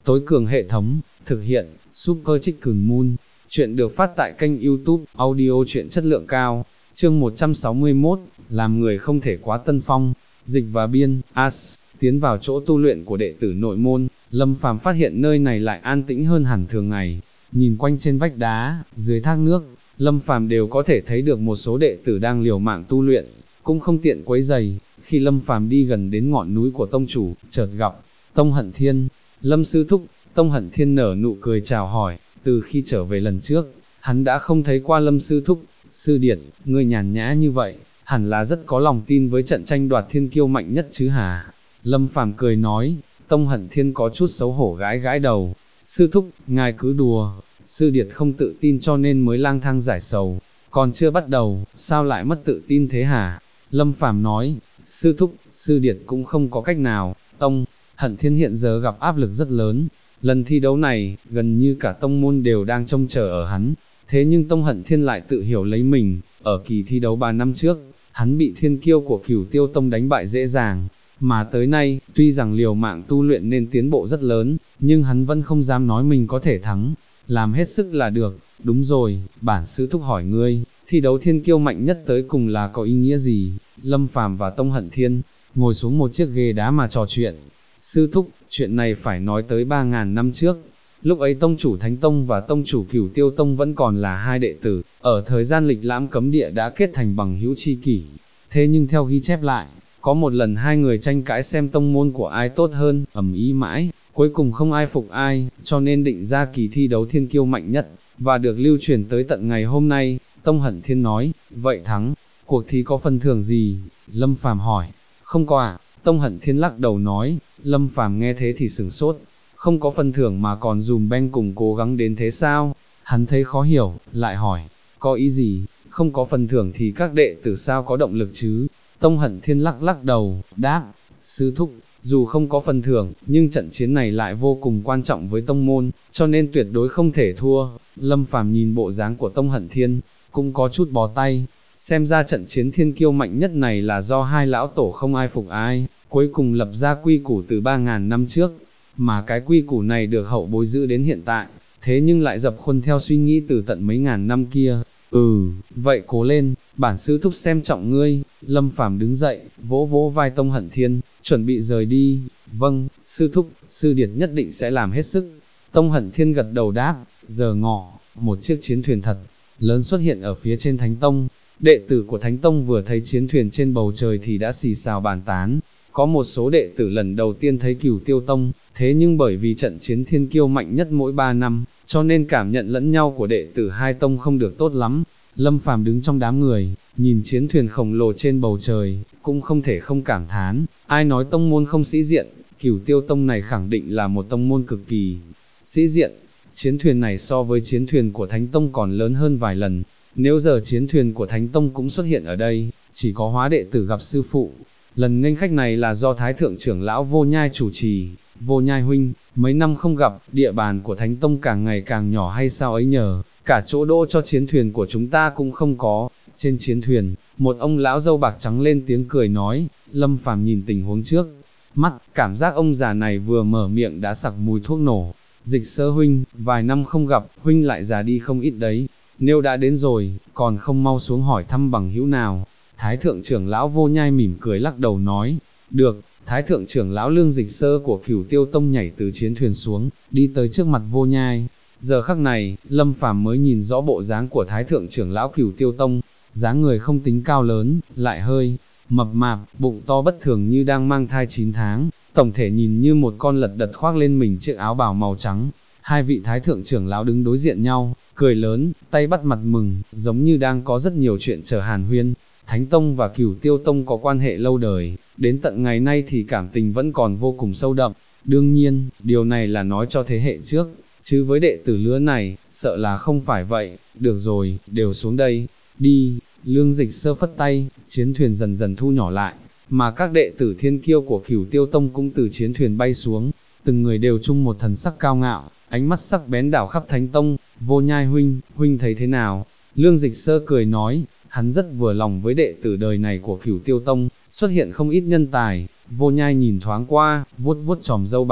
tối cường hệ thống, thực hiện, Super Chicken Moon. Chuyện được phát tại kênh YouTube, audio truyện chất lượng cao. Chương 161, làm người không thể quá tân phong. Dịch và biên, As, tiến vào chỗ tu luyện của đệ tử nội môn, Lâm Phàm phát hiện nơi này lại an tĩnh hơn hẳn thường ngày. Nhìn quanh trên vách đá, dưới thác nước, Lâm Phàm đều có thể thấy được một số đệ tử đang liều mạng tu luyện, cũng không tiện quấy rầy. Khi Lâm Phàm đi gần đến ngọn núi của tông chủ, chợt gặp Tông Hận Thiên. Lâm sư thúc. Tông Hận Thiên nở nụ cười chào hỏi. Từ khi trở về lần trước, hắn đã không thấy qua Lâm sư thúc. Sư điệt, ngươi nhàn nhã như vậy, hẳn là rất có lòng tin với trận tranh đoạt thiên kiêu mạnh nhất chứ hả? Lâm Phàm cười nói. Tông Hận Thiên có chút xấu hổ gãi gãi đầu. Sư thúc, ngài cứ đùa, sư điệt không tự tin cho nên mới lang thang giải sầu, còn chưa bắt đầu, sao lại mất tự tin thế hả? Lâm Phàm nói. Sư thúc, sư điệt cũng không có cách nào. Tông Hận Thiên hiện giờ gặp áp lực rất lớn. Lần thi đấu này, gần như cả tông môn đều đang trông chờ ở hắn. Thế nhưng Tông Hận Thiên lại tự hiểu lấy mình. Ở kỳ thi đấu 3 năm trước, hắn bị thiên kiêu của Cửu Tiêu Tông đánh bại dễ dàng. Mà tới nay, tuy rằng liều mạng tu luyện nên tiến bộ rất lớn, nhưng hắn vẫn không dám nói mình có thể thắng. Làm hết sức là được. Đúng rồi, bản sư thúc hỏi ngươi, thi đấu thiên kiêu mạnh nhất tới cùng là có ý nghĩa gì? Lâm Phàm và Tông Hận Thiên ngồi xuống một chiếc ghế đá mà trò chuyện. Sư thúc, chuyện này phải nói tới 3.000 năm trước. Lúc ấy tông chủ Thánh Tông và tông chủ Cửu Tiêu Tông vẫn còn là hai đệ tử, ở thời gian lịch lãm cấm địa đã kết thành bằng hữu tri kỷ. Thế nhưng theo ghi chép lại, có một lần hai người tranh cãi xem tông môn của ai tốt hơn, ầm ĩ mãi, cuối cùng không ai phục ai, cho nên định ra kỳ thi đấu thiên kiêu mạnh nhất, và được lưu truyền tới tận ngày hôm nay. Tông Hận Thiên nói. Vậy thắng cuộc thi có phần thưởng gì? Lâm Phàm hỏi. Không có ạ. Tông Hận Thiên lắc đầu nói. Lâm Phàm nghe thế thì sửng sốt. Không có phần thưởng mà còn dùm beng cùng cố gắng đến thế sao? Hắn thấy khó hiểu, lại hỏi. Có ý gì? Không có phần thưởng thì các đệ tử sao có động lực chứ? Tông Hận Thiên lắc lắc đầu, đáp. Sư thúc, dù không có phần thưởng, nhưng trận chiến này lại vô cùng quan trọng với tông môn, cho nên tuyệt đối không thể thua. Lâm Phàm nhìn bộ dáng của Tông Hận Thiên, cũng có chút bó tay. Xem ra trận chiến thiên kiêu mạnh nhất này là do hai lão tổ không ai phục ai, cuối cùng lập ra quy củ từ 3.000 năm trước, mà cái quy củ này được hậu bối giữ đến hiện tại, thế nhưng lại dập khuôn theo suy nghĩ từ tận mấy ngàn năm kia. Vậy cố lên, bản sư thúc xem trọng ngươi. Lâm Phàm đứng dậy, vỗ vỗ vai Tông Hận Thiên, chuẩn bị rời đi. Vâng, sư thúc, sư điệt nhất định sẽ làm hết sức. Tông Hận Thiên gật đầu đáp. Giờ ngọ, một chiếc chiến thuyền thật lớn xuất hiện ở phía trên Thánh Tông. Đệ tử của Thánh Tông vừa thấy chiến thuyền trên bầu trời thì đã xì xào bàn tán. Có một số đệ tử lần đầu tiên thấy Cửu Tiêu Tông, thế nhưng bởi vì trận chiến thiên kiêu mạnh nhất mỗi 3 năm, cho nên cảm nhận lẫn nhau của đệ tử hai tông không được tốt lắm. Lâm Phàm đứng trong đám người, nhìn chiến thuyền khổng lồ trên bầu trời, cũng không thể không cảm thán, ai nói tông môn không sĩ diện, Cửu Tiêu Tông này khẳng định là một tông môn cực kỳ sĩ diện. Chiến thuyền này so với chiến thuyền của Thánh Tông còn lớn hơn vài lần, nếu giờ chiến thuyền của Thánh Tông cũng xuất hiện ở đây, chỉ có hóa đệ tử gặp sư phụ. Lần nghênh khách này là do Thái Thượng trưởng lão Vô Nhai chủ trì. Vô Nhai huynh, mấy năm không gặp, địa bàn của Thánh Tông càng ngày càng nhỏ hay sao ấy nhờ, cả chỗ đỗ cho chiến thuyền của chúng ta cũng không có. Trên chiến thuyền, một ông lão râu bạc trắng lên tiếng cười nói. Lâm Phàm nhìn tình huống trước mắt, cảm giác ông già này vừa mở miệng đã sặc mùi thuốc nổ. Dịch Sơ huynh, vài năm không gặp, huynh lại già đi không ít đấy, nếu đã đến rồi, còn không mau xuống hỏi thăm bằng hữu nào. Thái Thượng trưởng lão Vô Nhai mỉm cười lắc đầu nói. Được. Thái Thượng trưởng lão Lương Dịch Sơ của Cửu Tiêu Tông nhảy từ chiến thuyền xuống, đi tới trước mặt Vô Nhai. Giờ khắc này, Lâm Phàm mới nhìn rõ bộ dáng của Thái Thượng trưởng lão Cửu Tiêu Tông, dáng người không tính cao lớn, lại hơi mập mạp, bụng to bất thường như đang mang thai 9 tháng, tổng thể nhìn như một con lật đật khoác lên mình chiếc áo bào màu trắng. Hai vị Thái Thượng trưởng lão đứng đối diện nhau, cười lớn, tay bắt mặt mừng, giống như đang có rất nhiều chuyện chờ hàn huyên. Thánh Tông và Cửu Tiêu Tông có quan hệ lâu đời, đến tận ngày nay thì cảm tình vẫn còn vô cùng sâu đậm. Đương nhiên, điều này là nói cho thế hệ trước, chứ với đệ tử lứa này, sợ là không phải vậy. Được rồi, đều xuống đây, đi. Lương Dịch Sơ phất tay, chiến thuyền dần dần thu nhỏ lại, mà các đệ tử thiên kiêu của Cửu Tiêu Tông cũng từ chiến thuyền bay xuống, từng người đều chung một thần sắc cao ngạo, ánh mắt sắc bén đảo khắp Thánh Tông. Vô Nhai huynh, huynh thấy thế nào? Lương Dịch Sơ cười nói, hắn rất vừa lòng với đệ tử đời này của Cửu Tiêu Tông, xuất hiện không ít nhân tài. Vô Nhai nhìn thoáng qua, vuốt vuốt chòm râu bạc,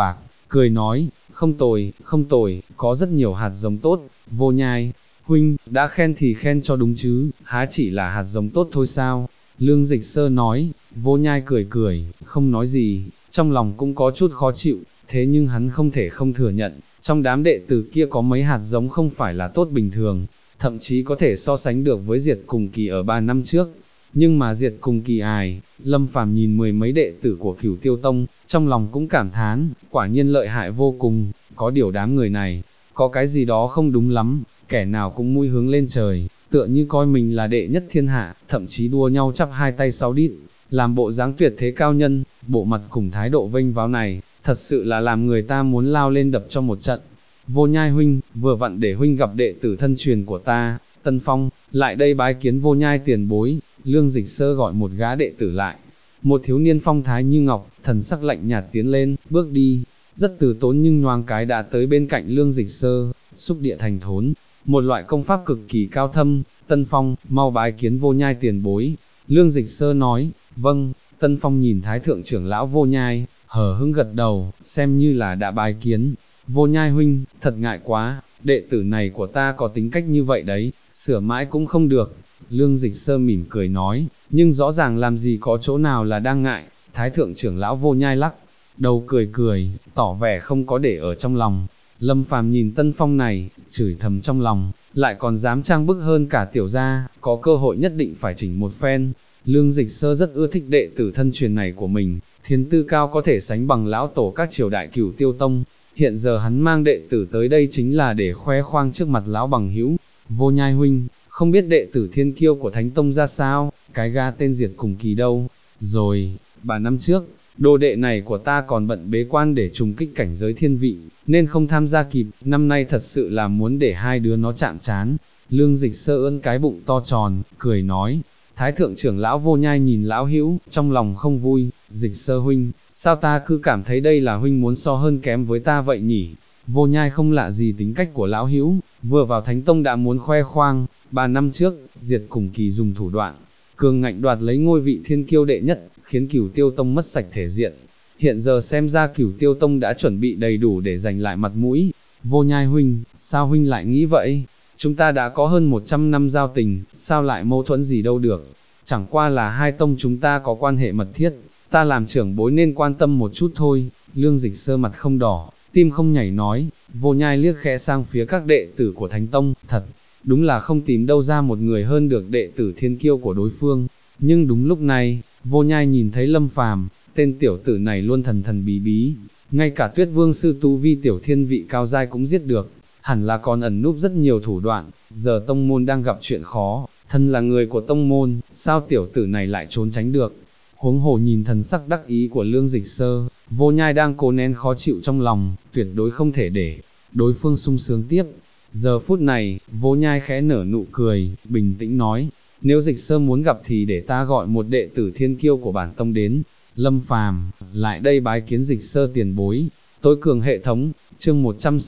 cười nói, không tồi, có rất nhiều hạt giống tốt, Vô Nhai, huynh, đã khen thì khen cho đúng chứ, há chỉ là hạt giống tốt thôi sao? Lương Dịch Sơ nói, Vô Nhai cười, không nói gì, trong lòng cũng có chút khó chịu, thế nhưng hắn không thể không thừa nhận, trong đám đệ tử kia có mấy hạt giống không phải là tốt bình thường, thậm chí có thể so sánh được với Diệt Cùng Kỳ ở 3 năm trước. Nhưng mà Diệt Cùng Kỳ ai, Lâm Phàm nhìn mười mấy đệ tử của Cửu Tiêu Tông, trong lòng cũng cảm thán, quả nhiên lợi hại vô cùng, có điều đám người này, có cái gì đó không đúng lắm, kẻ nào cũng mũi hướng lên trời, tựa như coi mình là đệ nhất thiên hạ, thậm chí đua nhau chắp hai tay sáu đít, làm bộ dáng tuyệt thế cao nhân, bộ mặt cùng thái độ vênh váo này, thật sự là làm người ta muốn lao lên đập cho một trận. Vô Nhai huynh, vừa vặn để huynh gặp đệ tử thân truyền của ta, Tân Phong, lại đây bái kiến Vô Nhai tiền bối. Lương Dịch Sơ gọi một gã đệ tử lại, một thiếu niên phong thái như ngọc, thần sắc lạnh nhạt tiến lên, bước đi, rất từ tốn nhưng nhoáng cái đã tới bên cạnh Lương Dịch Sơ, xúc địa thành thốn, một loại công pháp cực kỳ cao thâm. Tân Phong, mau bái kiến Vô Nhai tiền bối. Lương Dịch Sơ nói, vâng. Tân Phong nhìn Thái thượng trưởng lão Vô Nhai, hờ hững gật đầu, xem như là đã bái kiến. Vô Nhai huynh, thật ngại quá, đệ tử này của ta có tính cách như vậy đấy, sửa mãi cũng không được. Lương Dịch Sơ mỉm cười nói, nhưng rõ ràng làm gì có chỗ nào là đang ngại. Thái thượng trưởng lão Vô Nhai lắc đầu cười, tỏ vẻ không có để ở trong lòng. Lâm Phàm nhìn Tân Phong này, chửi thầm trong lòng, lại còn dám trang bức hơn cả tiểu gia, có cơ hội nhất định phải chỉnh một phen. Lương Dịch Sơ rất ưa thích đệ tử thân truyền này của mình, thiên tư cao có thể sánh bằng lão tổ các triều đại Cửu Tiêu Tông. Hiện giờ hắn mang đệ tử tới đây chính là để khoe khoang trước mặt lão bằng hữu. Vô Nhai huynh, không biết đệ tử thiên kiêu của Thánh Tông ra sao, cái ga tên Diệt Cùng Kỳ đâu? Rồi, 3 năm trước, đồ đệ này của ta còn bận bế quan để trùng kích cảnh giới thiên vị, nên không tham gia kịp, năm nay thật sự là muốn để hai đứa nó chạm trán. Lương Dịch Sơ ưỡn cái bụng to tròn, cười nói. Thái thượng trưởng lão Vô Nhai nhìn lão hữu, trong lòng không vui, Dịch Sơ huynh, sao ta cứ cảm thấy đây là huynh muốn so hơn kém với ta vậy nhỉ? Vô Nhai không lạ gì tính cách của lão hữu, vừa vào Thánh Tông đã muốn khoe khoang. 3 năm trước, Diệt Cùng Kỳ dùng thủ đoạn cường ngạnh đoạt lấy ngôi vị thiên kiêu đệ nhất, khiến Cửu Tiêu Tông mất sạch thể diện. Hiện giờ xem ra Cửu Tiêu Tông đã chuẩn bị đầy đủ để giành lại mặt mũi. Vô Nhai huynh, sao huynh lại nghĩ vậy? Chúng ta đã có hơn 100 năm giao tình, sao lại mâu thuẫn gì đâu được? Chẳng qua là hai tông chúng ta có quan hệ mật thiết, ta làm trưởng bối nên quan tâm một chút thôi. Lương Dịch Sơ mặt không đỏ, tim không nhảy nói. Vô Nhai liếc khẽ sang phía các đệ tử của Thánh Tông, thật, đúng là không tìm đâu ra một người hơn được đệ tử thiên kiêu của đối phương. Nhưng đúng lúc này, Vô Nhai nhìn thấy Lâm Phàm, tên tiểu tử này luôn thần thần bí bí, ngay cả Tuyết Vương sư tu vi tiểu thiên vị cao giai cũng giết được, hẳn là còn ẩn núp rất nhiều thủ đoạn. Giờ tông môn đang gặp chuyện khó, thân là người của tông môn, sao tiểu tử này lại trốn tránh được? Huống hồ nhìn thần sắc đắc ý của Lương Dịch Sơ, Vô Nhai đang cố nén khó chịu trong lòng, tuyệt đối không thể để đối phương sung sướng tiếp. Giờ phút này, Vô Nhai khẽ nở nụ cười, bình tĩnh nói, nếu Dịch Sơ muốn gặp thì để ta gọi một đệ tử thiên kiêu của bản tông đến. Lâm Phàm, lại đây bái kiến Dịch Sơ tiền bối. Tối cường hệ thống, chương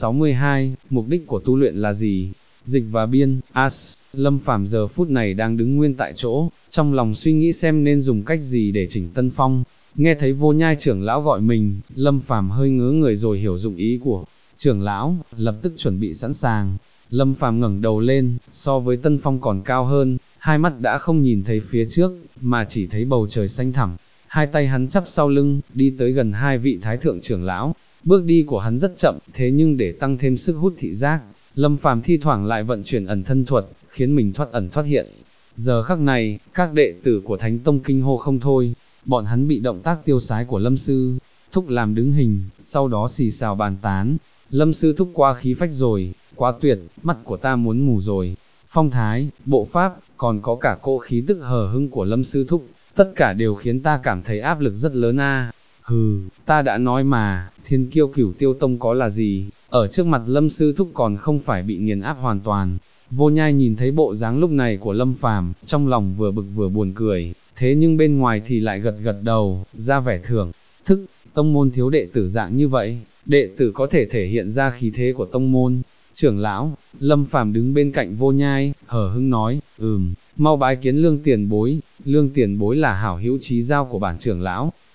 162, mục đích của tu luyện là gì? Dịch và biên, As. Lâm Phàm giờ phút này đang đứng nguyên tại chỗ, trong lòng suy nghĩ xem nên dùng cách gì để chỉnh Tân Phong. Nghe thấy Vô Nhai trưởng lão gọi mình, Lâm Phàm hơi ngớ người rồi hiểu dụng ý của trưởng lão, lập tức chuẩn bị sẵn sàng. Lâm Phàm ngẩng đầu lên, so với Tân Phong còn cao hơn, hai mắt đã không nhìn thấy phía trước, mà chỉ thấy bầu trời xanh thẳm. Hai tay hắn chắp sau lưng, đi tới gần hai vị thái thượng trưởng lão. Bước đi của hắn rất chậm, thế nhưng để tăng thêm sức hút thị giác, Lâm Phàm thi thoảng lại vận chuyển ẩn thân thuật, khiến mình thoát ẩn thoát hiện. Giờ khắc này, các đệ tử của Thánh Tông kinh hô không thôi, bọn hắn bị động tác tiêu sái của Lâm Sư Thúc làm đứng hình, sau đó xì xào bàn tán. Lâm Sư Thúc quá khí phách rồi, quá tuyệt, mắt của ta muốn mù rồi. Phong thái, bộ pháp, còn có cả cỗ khí tức hờ hững của Lâm Sư Thúc, tất cả đều khiến ta cảm thấy áp lực rất lớn a. Hừ, ta đã nói mà, thiên kiêu Cửu Tiêu Tông có là gì, ở trước mặt Lâm Sư Thúc còn không phải bị nghiền áp hoàn toàn. Vô Nhai nhìn thấy bộ dáng lúc này của Lâm Phàm, trong lòng vừa bực vừa buồn cười, thế nhưng bên ngoài thì lại gật gật đầu, ra vẻ thưởng thức. Tông môn thiếu đệ tử dạng như vậy, đệ tử có thể thể hiện ra khí thế của tông môn. Trưởng lão, Lâm Phàm đứng bên cạnh Vô Nhai, hờ hững nói, mau bái kiến Lương tiền bối. Lương tiền bối là hảo hữu chí giao của bản trưởng lão,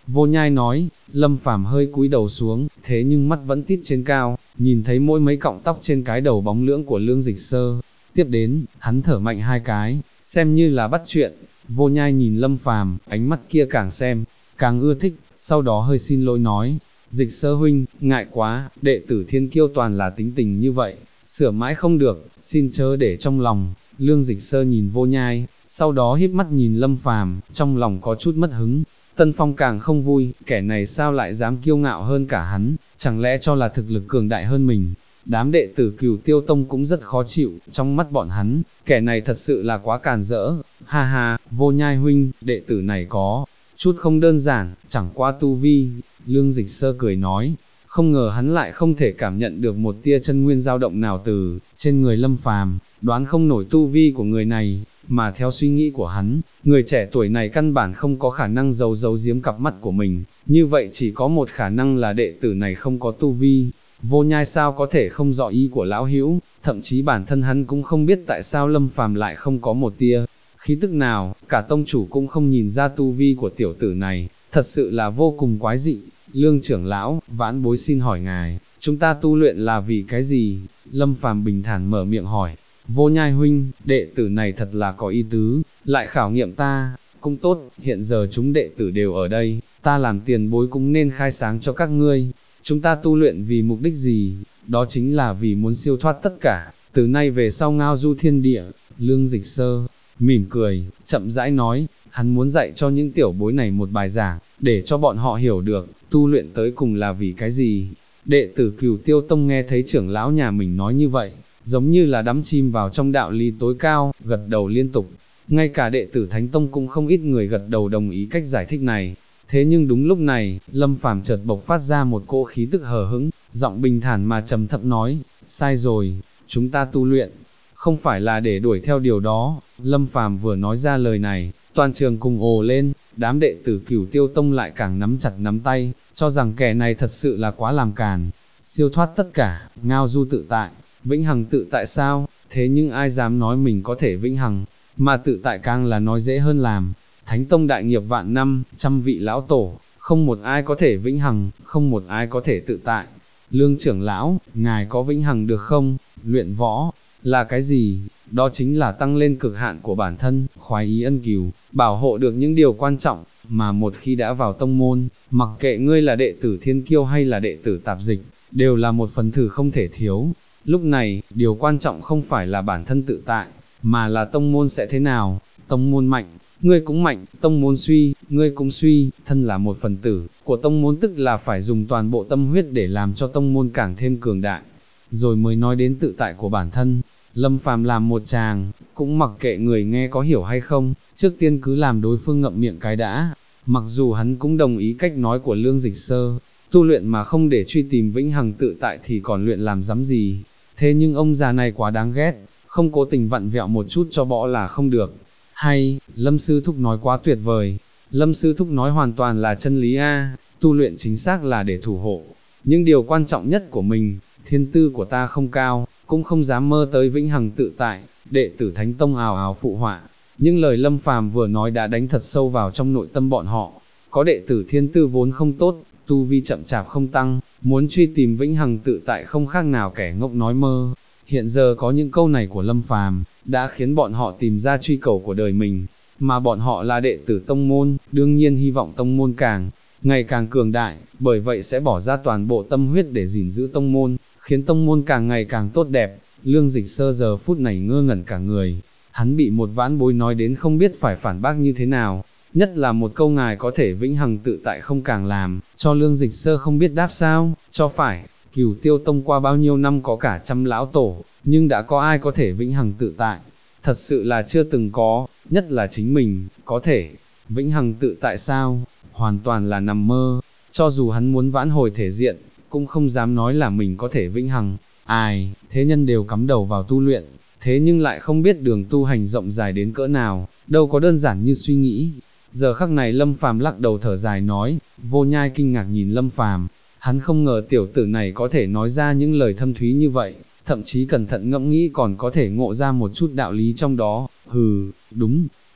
Vô Nhai nói, Lâm Phàm hơi cúi đầu xuống, thế nhưng mắt vẫn tít trên cao, nhìn thấy mỗi mấy cọng tóc trên cái đầu bóng lưỡng của Lương Dịch Sơ. Tiếp đến, hắn thở mạnh hai cái, xem như là bắt chuyện. Vô Nhai nhìn Lâm Phàm, ánh mắt kia càng xem, càng ưa thích, sau đó hơi xin lỗi nói, Dịch Sơ huynh, ngại quá, đệ tử Thiên Kiêu toàn là tính tình như vậy, sửa mãi không được, xin chớ để trong lòng. Lương Dịch Sơ nhìn Vô Nhai, sau đó híp mắt nhìn Lâm Phàm, trong lòng có chút mất hứng. Tân Phong càng không vui, kẻ này sao lại dám kiêu ngạo hơn cả hắn, chẳng lẽ cho là thực lực cường đại hơn mình. Đám đệ tử Cửu Tiêu Tông cũng rất khó chịu, trong mắt bọn hắn, kẻ này thật sự là quá càn rỡ. Ha ha, Vô Nhai huynh, đệ tử này có chút không đơn giản, chẳng qua tu vi. Lương Dịch Sơ cười nói, không ngờ hắn lại không thể cảm nhận được một tia chân nguyên dao động nào từ trên người Lâm Phàm, đoán không nổi tu vi của người này, mà theo suy nghĩ của hắn, người trẻ tuổi này căn bản không có khả năng giấu giếm cặp mắt của mình, như vậy chỉ có một khả năng là đệ tử này không có tu vi. Vô Nhai sao có thể không rõ ý của lão hữu, thậm chí bản thân hắn cũng không biết tại sao Lâm Phàm lại không có một tia khí tức nào, cả tông chủ cũng không nhìn ra tu vi của tiểu tử này, thật sự là vô cùng quái dị. Lương trưởng lão, vãn bối xin hỏi ngài, chúng ta tu luyện là vì cái gì? Lâm Phàm bình thản mở miệng hỏi. Vô Nhai huynh, đệ tử này thật là có ý tứ, lại khảo nghiệm ta, cũng tốt, hiện giờ chúng đệ tử đều ở đây, ta làm tiền bối cũng nên khai sáng cho các ngươi. Chúng ta tu luyện vì mục đích gì? Đó chính là vì muốn siêu thoát tất cả, từ nay về sau ngao du thiên địa. Lương Dịch Sơ mỉm cười, chậm rãi nói, hắn muốn dạy cho những tiểu bối này một bài giảng, để cho bọn họ hiểu được, tu luyện tới cùng là vì cái gì. Đệ tử Cửu Tiêu Tông nghe thấy trưởng lão nhà mình nói như vậy, giống như là đắm chìm vào trong đạo lý tối cao, gật đầu liên tục. Ngay cả đệ tử Thánh Tông cũng không ít người gật đầu đồng ý cách giải thích này. Thế nhưng đúng lúc này, Lâm Phàm chợt bộc phát ra một cỗ khí tức hờ hững, giọng bình thản mà trầm thấp nói, sai rồi, chúng ta tu luyện, không phải là để đuổi theo điều đó. Lâm Phàm vừa nói ra lời này, toàn trường cùng ồ lên, đám đệ tử Cửu Tiêu Tông lại càng nắm chặt nắm tay, cho rằng kẻ này thật sự là quá làm càn, siêu thoát tất cả, ngao du tự tại, vĩnh hằng tự tại sao, thế nhưng ai dám nói mình có thể vĩnh hằng, mà tự tại càng là nói dễ hơn làm. Thánh Tông đại nghiệp vạn năm, trăm vị lão tổ, không một ai có thể vĩnh hằng, không một ai có thể tự tại. Lương trưởng lão, ngài có vĩnh hằng được không? Luyện võ là cái gì? Đó chính là tăng lên cực hạn của bản thân, khoái ý ân cừu, bảo hộ được những điều quan trọng, mà một khi đã vào tông môn, mặc kệ ngươi là đệ tử Thiên Kiêu hay là đệ tử tạp dịch, đều là một phần thử không thể thiếu. Lúc này, điều quan trọng không phải là bản thân tự tại, mà là tông môn sẽ thế nào. Tông môn mạnh, ngươi cũng mạnh, tông môn suy, ngươi cũng suy, thân là một phần tử của tông môn tức là phải dùng toàn bộ tâm huyết để làm cho tông môn càng thêm cường đại, rồi mới nói đến tự tại của bản thân. Lâm Phàm làm một tràng, cũng mặc kệ người nghe có hiểu hay không, trước tiên cứ làm đối phương ngậm miệng cái đã. Mặc dù hắn cũng đồng ý cách nói của Lương Dịch Sơ, tu luyện mà không để truy tìm vĩnh hằng tự tại thì còn luyện làm dám gì, thế nhưng ông già này quá đáng ghét, không cố tình vặn vẹo một chút cho bỏ là không được. Hay, Lâm Sư Thúc nói quá tuyệt vời, Lâm Sư Thúc nói hoàn toàn là chân lý a, tu luyện chính xác là để thủ hộ những điều quan trọng nhất của mình, thiên tư của ta không cao, cũng không dám mơ tới vĩnh hằng tự tại. Đệ tử Thánh Tông ào ào phụ họa, những lời Lâm Phàm vừa nói đã đánh thật sâu vào trong nội tâm bọn họ. Có đệ tử thiên tư vốn không tốt, tu vi chậm chạp không tăng, muốn truy tìm vĩnh hằng tự tại không khác nào kẻ ngốc nói mơ. Hiện giờ có những câu này của Lâm Phàm đã khiến bọn họ tìm ra truy cầu của đời mình, mà bọn họ là đệ tử tông môn, đương nhiên hy vọng tông môn ngày càng cường đại, bởi vậy sẽ bỏ ra toàn bộ tâm huyết để gìn giữ tông môn, khiến tông môn càng ngày càng tốt đẹp. Lương Dịch Sơ giờ phút này ngơ ngẩn cả người, hắn bị một vãn bối nói đến không biết phải phản bác như thế nào, nhất là một câu ngài có thể vĩnh hằng tự tại không càng làm cho Lương Dịch Sơ không biết đáp sao, cho phải. Cửu Tiêu Tông qua bao nhiêu năm có cả trăm lão tổ, nhưng đã có ai có thể vĩnh hằng tự tại? Thật sự là chưa từng có, nhất là chính mình, có thể vĩnh hằng tự tại sao? Hoàn toàn là nằm mơ, cho dù hắn muốn vãn hồi thể diện, cũng không dám nói là mình có thể vĩnh hằng. Ai, thế nhân đều cắm đầu vào tu luyện, thế nhưng lại không biết đường tu hành rộng dài đến cỡ nào, đâu có đơn giản như suy nghĩ. Giờ khắc này Lâm Phàm lắc đầu thở dài nói. Vô Nhai kinh ngạc nhìn Lâm Phàm, hắn không ngờ tiểu tử này có thể nói ra những lời thâm thúy như vậy, thậm chí cẩn thận ngẫm nghĩ còn có thể ngộ ra một chút đạo lý trong đó. Đúng,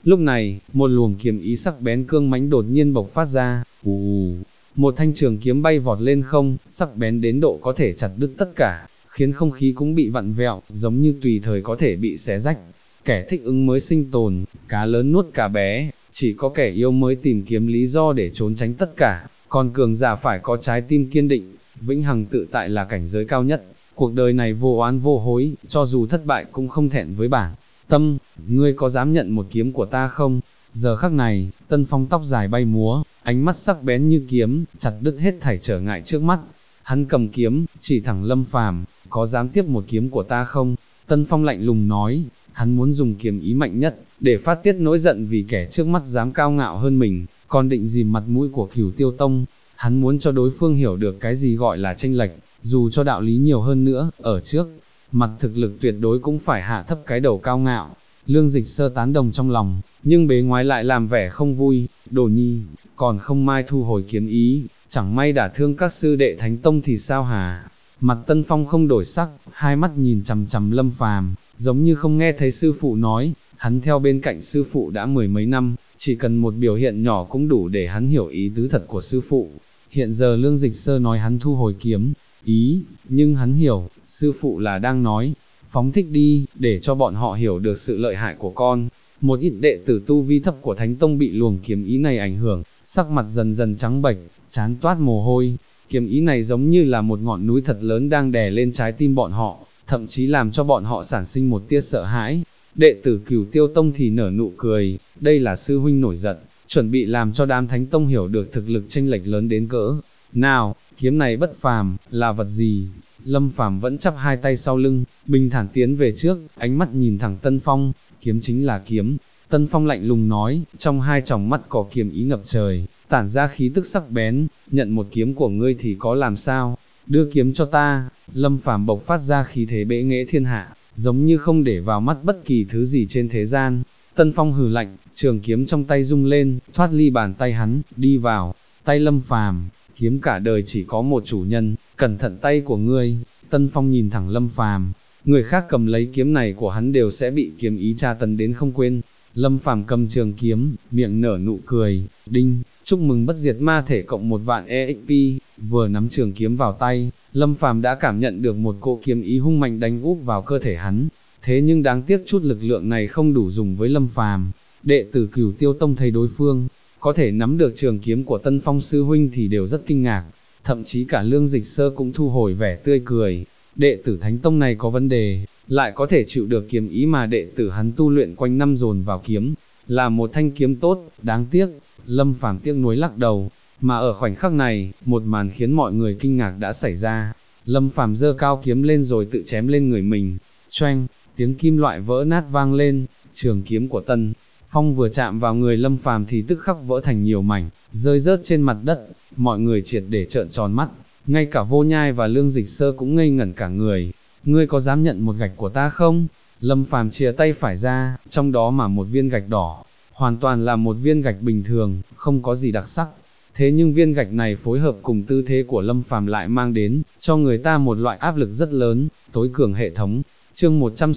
Lúc này, một luồng kiếm ý sắc bén cương mãnh đột nhiên bộc phát ra, một thanh trường kiếm bay vọt lên không, sắc bén đến độ có thể chặt đứt tất cả, khiến không khí cũng bị vặn vẹo, giống như tùy thời có thể bị xé rách. Kẻ thích ứng mới sinh tồn, cá lớn nuốt cá bé, chỉ có kẻ yếu mới tìm kiếm lý do để trốn tránh tất cả, còn cường giả phải có trái tim kiên định, vĩnh hằng tự tại là cảnh giới cao nhất. Cuộc đời này vô oán vô hối, cho dù thất bại cũng không thẹn với bản tâm. Ngươi có dám nhận một kiếm của ta không? Giờ khắc này, Tân Phong tóc dài bay múa, ánh mắt sắc bén như kiếm, chặt đứt hết thảy trở ngại trước mắt. Hắn cầm kiếm, chỉ thẳng Lâm Phàm, có dám tiếp một kiếm của ta không? Tân Phong lạnh lùng nói, hắn muốn dùng kiếm ý mạnh nhất, để phát tiết nỗi giận vì kẻ trước mắt dám cao ngạo hơn mình, còn định dìm mặt mũi của Cửu Tiêu Tông. Hắn muốn cho đối phương hiểu được cái gì gọi là chênh lệch, dù cho đạo lý nhiều hơn nữa, ở trước mặt thực lực tuyệt đối cũng phải hạ thấp cái đầu cao ngạo. Lương Dịch Sơ tán đồng trong lòng, nhưng bề ngoài lại làm vẻ không vui. Đồ nhi, còn không mai thu hồi kiếm ý, chẳng may đả thương các sư đệ Thánh Tông thì sao hả? Mặt Tân Phong không đổi sắc, hai mắt nhìn chằm chằm Lâm Phàm, giống như không nghe thấy sư phụ nói. Hắn theo bên cạnh sư phụ đã mười mấy năm, chỉ cần một biểu hiện nhỏ cũng đủ để hắn hiểu ý tứ thật của sư phụ. Hiện giờ Lương Dịch Sơ nói hắn thu hồi kiếm ý, nhưng hắn hiểu, sư phụ là đang nói, phóng thích đi, để cho bọn họ hiểu được sự lợi hại của con. Một ít đệ tử tu vi thấp của Thánh Tông bị luồng kiếm ý này ảnh hưởng, sắc mặt dần dần trắng bệch, chán toát mồ hôi. Kiếm ý này giống như là một ngọn núi thật lớn đang đè lên trái tim bọn họ, thậm chí làm cho bọn họ sản sinh một tia sợ hãi. Đệ tử Cửu Tiêu Tông thì nở nụ cười, đây là sư huynh nổi giận, chuẩn bị làm cho đám Thánh Tông hiểu được thực lực chênh lệch lớn đến cỡ nào. Kiếm này bất phàm, là vật gì? Lâm Phàm vẫn chắp hai tay sau lưng, bình thản tiến về trước, ánh mắt nhìn thẳng Tân Phong. Kiếm chính là kiếm. Tân Phong lạnh lùng nói, trong hai tròng mắt có kiếm ý ngập trời, tản ra khí tức sắc bén. Nhận một kiếm của ngươi thì có làm sao? Đưa kiếm cho ta. Lâm Phàm bộc phát ra khí thế bệ nghệ thiên hạ, giống như không để vào mắt bất kỳ thứ gì trên thế gian. Tân Phong hừ lạnh, trường kiếm trong tay rung lên, thoát ly bàn tay hắn, đi vào tay Lâm Phàm. Kiếm cả đời chỉ có một chủ nhân, cẩn thận tay của ngươi. Tân Phong nhìn thẳng Lâm Phàm, người khác cầm lấy kiếm này của hắn đều sẽ bị kiếm ý tra tấn đến không quên. Lâm Phàm cầm trường kiếm, miệng nở nụ cười, đinh, chúc mừng bất diệt ma thể cộng 1 vạn EXP. Vừa nắm trường kiếm vào tay, Lâm Phàm đã cảm nhận được một cỗ kiếm ý hung mạnh đánh úp vào cơ thể hắn. Thế nhưng đáng tiếc chút lực lượng này không đủ dùng với Lâm Phàm. Đệ tử Cửu Tiêu Tông thấy đối phương có thể nắm được trường kiếm của Tân Phong sư huynh thì đều rất kinh ngạc, thậm chí cả Lương Dịch Sơ cũng thu hồi vẻ tươi cười. Đệ tử Thánh Tông này có vấn đề, lại có thể chịu được kiếm ý mà đệ tử hắn tu luyện quanh năm dồn vào kiếm, là một thanh kiếm tốt. Đáng tiếc, Lâm Phàm tiếc nuối lắc đầu. Mà ở khoảnh khắc này, một màn khiến mọi người kinh ngạc đã xảy ra. Lâm Phàm giơ cao kiếm lên rồi tự chém lên người mình. Choeng, tiếng kim loại vỡ nát vang lên. Trường kiếm của Tân Phong vừa chạm vào người Lâm Phàm thì tức khắc vỡ thành nhiều mảnh, rơi rớt trên mặt đất. Mọi người triệt để trợn tròn mắt, ngay cả Vô Nhai và Lương Dịch Sơ cũng ngây ngẩn cả người. Ngươi có dám nhận một gạch của ta không? Lâm Phàm chìa tay phải ra, trong đó mà một viên gạch đỏ, hoàn toàn là một viên gạch bình thường, không có gì đặc sắc. Thế nhưng viên gạch này phối hợp cùng tư thế của Lâm Phàm lại mang đến cho người ta một loại áp lực rất lớn. Tối cường hệ thống. Chương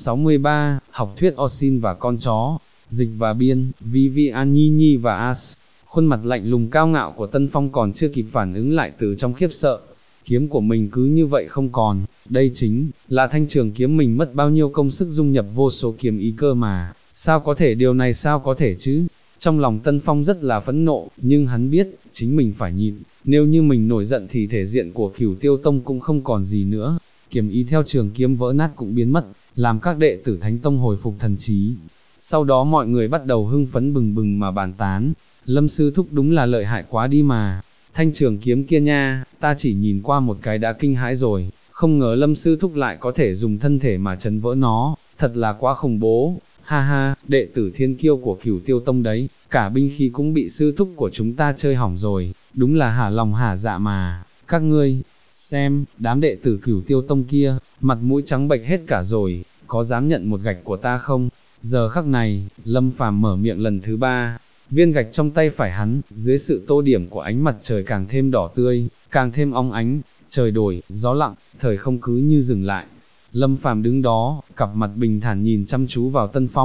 163, học thuyết Osin và con chó. Dịch và biên, Vivian Nhi Nhi và As. Khuôn mặt lạnh lùng cao ngạo của Tân Phong còn chưa kịp phản ứng lại từ trong khiếp sợ. Kiếm của mình cứ như vậy không còn, đây chính là thanh trường kiếm mình mất bao nhiêu công sức dung nhập vô số kiếm ý cơ mà, sao có thể, điều này sao có thể chứ? Trong lòng Tân Phong rất là phẫn nộ, nhưng hắn biết, chính mình phải nhịn, nếu như mình nổi giận thì thể diện của Cửu Tiêu Tông cũng không còn gì nữa. Kiếm ý theo trường kiếm vỡ nát cũng biến mất, làm các đệ tử Thánh Tông hồi phục thần trí. Sau đó mọi người bắt đầu hưng phấn bừng bừng mà bàn tán, Lâm sư thúc đúng là lợi hại quá đi mà. Thanh trường kiếm kia nha, ta chỉ nhìn qua một cái đã kinh hãi rồi, không ngờ Lâm sư thúc lại có thể dùng thân thể mà chấn vỡ nó, thật là quá khủng bố. Ha ha, đệ tử thiên kiêu của Cửu Tiêu Tông đấy, cả binh khí cũng bị sư thúc của chúng ta chơi hỏng rồi, đúng là hả lòng hả dạ mà. Các ngươi xem, đám đệ tử Cửu Tiêu Tông kia, mặt mũi trắng bệch hết cả rồi, có dám nhận một gạch của ta không? Giờ khắc này, Lâm Phàm mở miệng lần thứ ba. Viên gạch trong tay phải hắn, dưới sự tô điểm của ánh mặt trời càng thêm đỏ tươi, càng thêm óng ánh. Trời đổi, gió lặng, thời không cứ như dừng lại. Lâm Phàm đứng đó, cặp mặt bình thản nhìn chăm chú vào Tân Phong.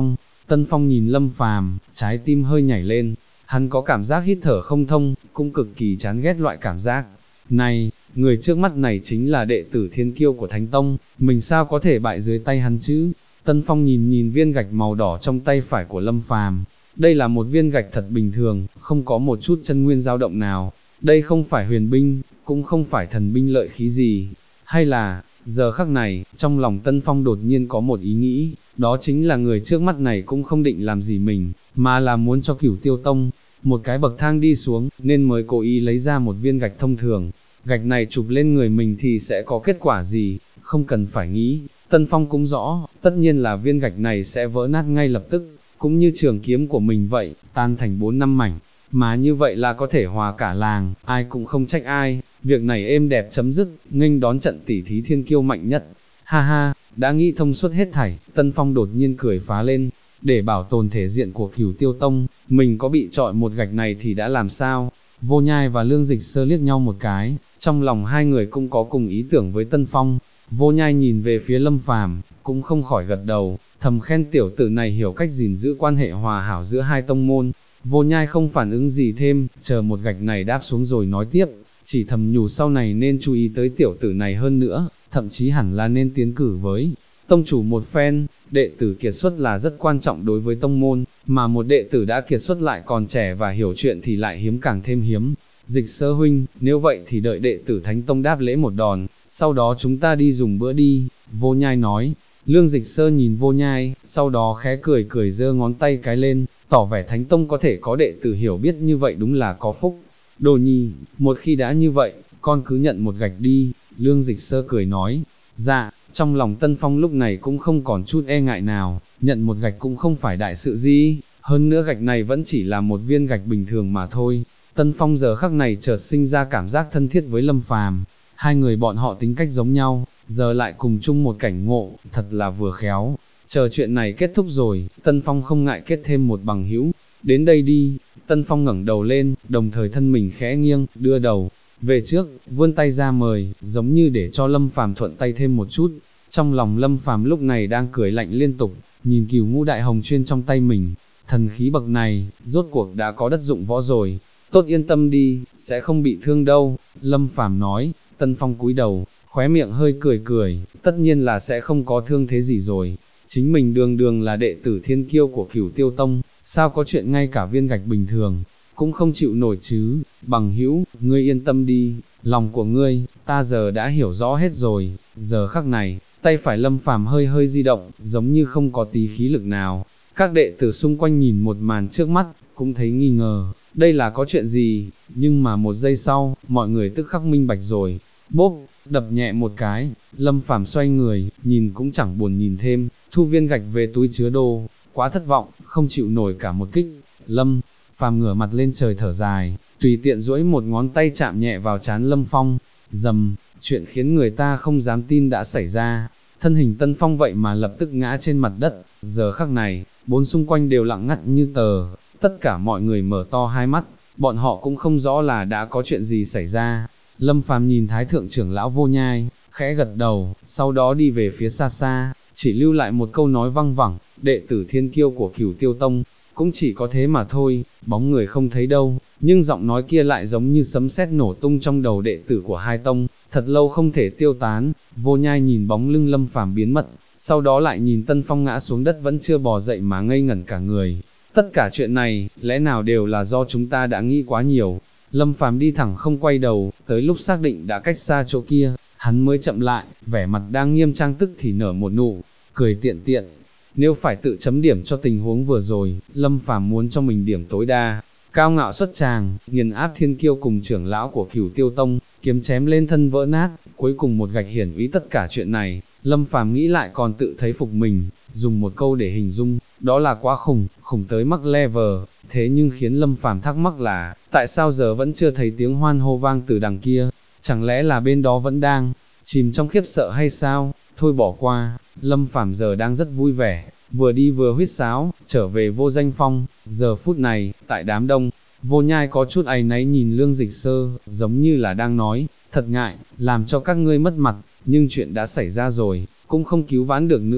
Tân Phong nhìn Lâm Phàm, trái tim hơi nhảy lên, hắn có cảm giác hít thở không thông, cũng cực kỳ chán ghét loại cảm giác này, người trước mắt này chính là đệ tử thiên kiêu của Thánh Tông, mình sao có thể bại dưới tay hắn chứ? Tân Phong nhìn viên gạch màu đỏ trong tay phải của Lâm Phàm, đây là một viên gạch thật bình thường, không có một chút chân nguyên dao động nào, đây không phải huyền binh, cũng không phải thần binh lợi khí gì, hay là, giờ khắc này, trong lòng Tân Phong đột nhiên có một ý nghĩ, đó chính là người trước mắt này cũng không định làm gì mình, mà là muốn cho Cửu Tiêu Tông một cái bậc thang đi xuống, nên mới cố ý lấy ra một viên gạch thông thường, gạch này chụp lên người mình thì sẽ có kết quả gì, không cần phải nghĩ, Tân Phong cũng rõ, tất nhiên là viên gạch này sẽ vỡ nát ngay lập tức, cũng như trường kiếm của mình vậy, tan thành 4-5 mảnh, mà như vậy là có thể hòa cả làng, ai cũng không trách ai, việc này êm đẹp chấm dứt, nghênh đón trận tỉ thí thiên kiêu mạnh nhất, ha ha, đã nghĩ thông suốt hết thảy, Tân Phong đột nhiên cười phá lên, để bảo tồn thể diện của Cửu Tiêu Tông, mình có bị trọi một gạch này thì đã làm sao? Vô Nhai và Lương Dịch Sơ liếc nhau một cái, trong lòng hai người cũng có cùng ý tưởng với Tân Phong. Vô Nhai nhìn về phía Lâm Phàm, cũng không khỏi gật đầu, thầm khen tiểu tử này hiểu cách gìn giữ quan hệ hòa hảo giữa hai tông môn. Vô Nhai không phản ứng gì thêm, chờ một gạch này đáp xuống rồi nói tiếp, chỉ thầm nhủ sau này nên chú ý tới tiểu tử này hơn nữa, thậm chí hẳn là nên tiến cử với tông chủ một phen. Đệ tử kiệt xuất là rất quan trọng đối với tông môn, mà một đệ tử đã kiệt xuất lại còn trẻ và hiểu chuyện thì lại hiếm càng thêm hiếm. Dịch Sơ huynh, nếu vậy thì đợi đệ tử Thánh Tông đáp lễ một đòn, sau đó chúng ta đi dùng bữa đi, Vô Nhai nói. Lương Dịch Sơ nhìn Vô Nhai, sau đó khẽ cười cười giơ ngón tay cái lên, tỏ vẻ Thánh Tông có thể có đệ tử hiểu biết như vậy đúng là có phúc. Đồ nhi, một khi đã như vậy, con cứ nhận một gạch đi, Lương Dịch Sơ cười nói. Dạ, trong lòng Tân Phong lúc này cũng không còn chút e ngại nào, nhận một gạch cũng không phải đại sự gì, hơn nữa gạch này vẫn chỉ là một viên gạch bình thường mà thôi. Tân Phong giờ khắc này chợt sinh ra cảm giác thân thiết với Lâm Phàm, hai người bọn họ tính cách giống nhau, giờ lại cùng chung một cảnh ngộ, thật là vừa khéo. Chờ chuyện này kết thúc rồi, Tân Phong không ngại kết thêm một bằng hữu. Đến đây đi, Tân Phong ngẩng đầu lên, đồng thời thân mình khẽ nghiêng, đưa đầu về trước, vươn tay ra mời, giống như để cho Lâm Phàm thuận tay thêm một chút. Trong lòng Lâm Phàm lúc này đang cười lạnh liên tục, nhìn Cửu Ngũ Đại Hồng Chuyên trong tay mình, thần khí bậc này, rốt cuộc đã có đất dụng võ rồi. Tốt yên tâm đi, sẽ không bị thương đâu, Lâm Phàm nói. Tân Phong cúi đầu, khóe miệng hơi cười cười, tất nhiên là sẽ không có thương thế gì rồi. Chính mình đường đường là đệ tử thiên kiêu của Cửu Tiêu Tông, sao có chuyện ngay cả viên gạch bình thường cũng không chịu nổi chứ. Bằng hữu, ngươi yên tâm đi, lòng của ngươi, ta giờ đã hiểu rõ hết rồi. Giờ khắc này, tay phải Lâm Phàm hơi hơi di động, giống như không có tí khí lực nào. Các đệ tử xung quanh nhìn một màn trước mắt, cũng thấy nghi ngờ, đây là có chuyện gì, nhưng mà một giây sau, mọi người tức khắc minh bạch rồi. Bốp, đập nhẹ một cái, Lâm Phàm xoay người, nhìn cũng chẳng buồn nhìn thêm, thu viên gạch về túi chứa đồ, quá thất vọng, không chịu nổi cả một kích. Lâm Phàm ngửa mặt lên trời thở dài, tùy tiện duỗi một ngón tay chạm nhẹ vào trán Lâm Phong, dầm, chuyện khiến người ta không dám tin đã xảy ra. Thân hình Tân Phong vậy mà lập tức ngã trên mặt đất, giờ khắc này, bốn xung quanh đều lặng ngắt như tờ, tất cả mọi người mở to hai mắt, bọn họ cũng không rõ là đã có chuyện gì xảy ra. Lâm Phàm nhìn Thái Thượng trưởng lão Vô Nhai, khẽ gật đầu, sau đó đi về phía xa xa, chỉ lưu lại một câu nói văng vẳng, đệ tử thiên kiêu của Cửu Tiêu Tông, cũng chỉ có thế mà thôi, bóng người không thấy đâu, nhưng giọng nói kia lại giống như sấm sét nổ tung trong đầu đệ tử của hai tông, thật lâu không thể tiêu tán. Vô Nhai nhìn bóng lưng Lâm Phàm biến mất, sau đó lại nhìn Tân Phong ngã xuống đất vẫn chưa bò dậy mà ngây ngẩn cả người. Tất cả chuyện này, lẽ nào đều là do chúng ta đã nghĩ quá nhiều. Lâm Phàm đi thẳng không quay đầu, tới lúc xác định đã cách xa chỗ kia, hắn mới chậm lại, vẻ mặt đang nghiêm trang tức thì nở một nụ cười tiện tiện. Nếu phải tự chấm điểm cho tình huống vừa rồi, Lâm Phàm muốn cho mình điểm tối đa, cao ngạo xuất tràng, nghiền áp thiên kiêu cùng trưởng lão của Cửu Tiêu Tông, kiếm chém lên thân vỡ nát, cuối cùng một gạch hiển uy tất cả chuyện này. Lâm Phàm nghĩ lại còn tự thấy phục mình, dùng một câu để hình dung, đó là quá khủng, khủng tới mắc level. Thế nhưng khiến Lâm Phàm thắc mắc là, tại sao giờ vẫn chưa thấy tiếng hoan hô vang từ đằng kia, chẳng lẽ là bên đó vẫn đang chìm trong khiếp sợ hay sao? Thôi bỏ qua, Lâm Phàm giờ đang rất vui vẻ, vừa đi vừa huýt sáo, trở về Vô Danh Phong. Giờ phút này, tại đám đông, Vô Nhai có chút áy náy nhìn Lương Dịch Sơ, giống như là đang nói, thật ngại, làm cho các ngươi mất mặt, nhưng chuyện đã xảy ra rồi, cũng không cứu vãn được nữa.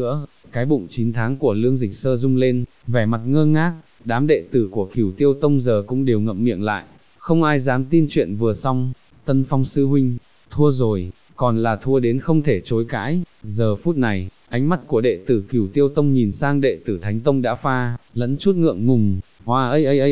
cái bụng 9 tháng của Lương Dịch Sơ rung lên, vẻ mặt ngơ ngác, đám đệ tử của Cửu Tiêu Tông giờ cũng đều ngậm miệng lại, không ai dám tin chuyện vừa xong. Tân Phong sư huynh, thua rồi, còn là thua đến không thể chối cãi. Giờ phút này, ánh mắt của đệ tử Cửu Tiêu Tông nhìn sang đệ tử Thánh Tông đã pha lẫn chút ngượng ngùng. Hoa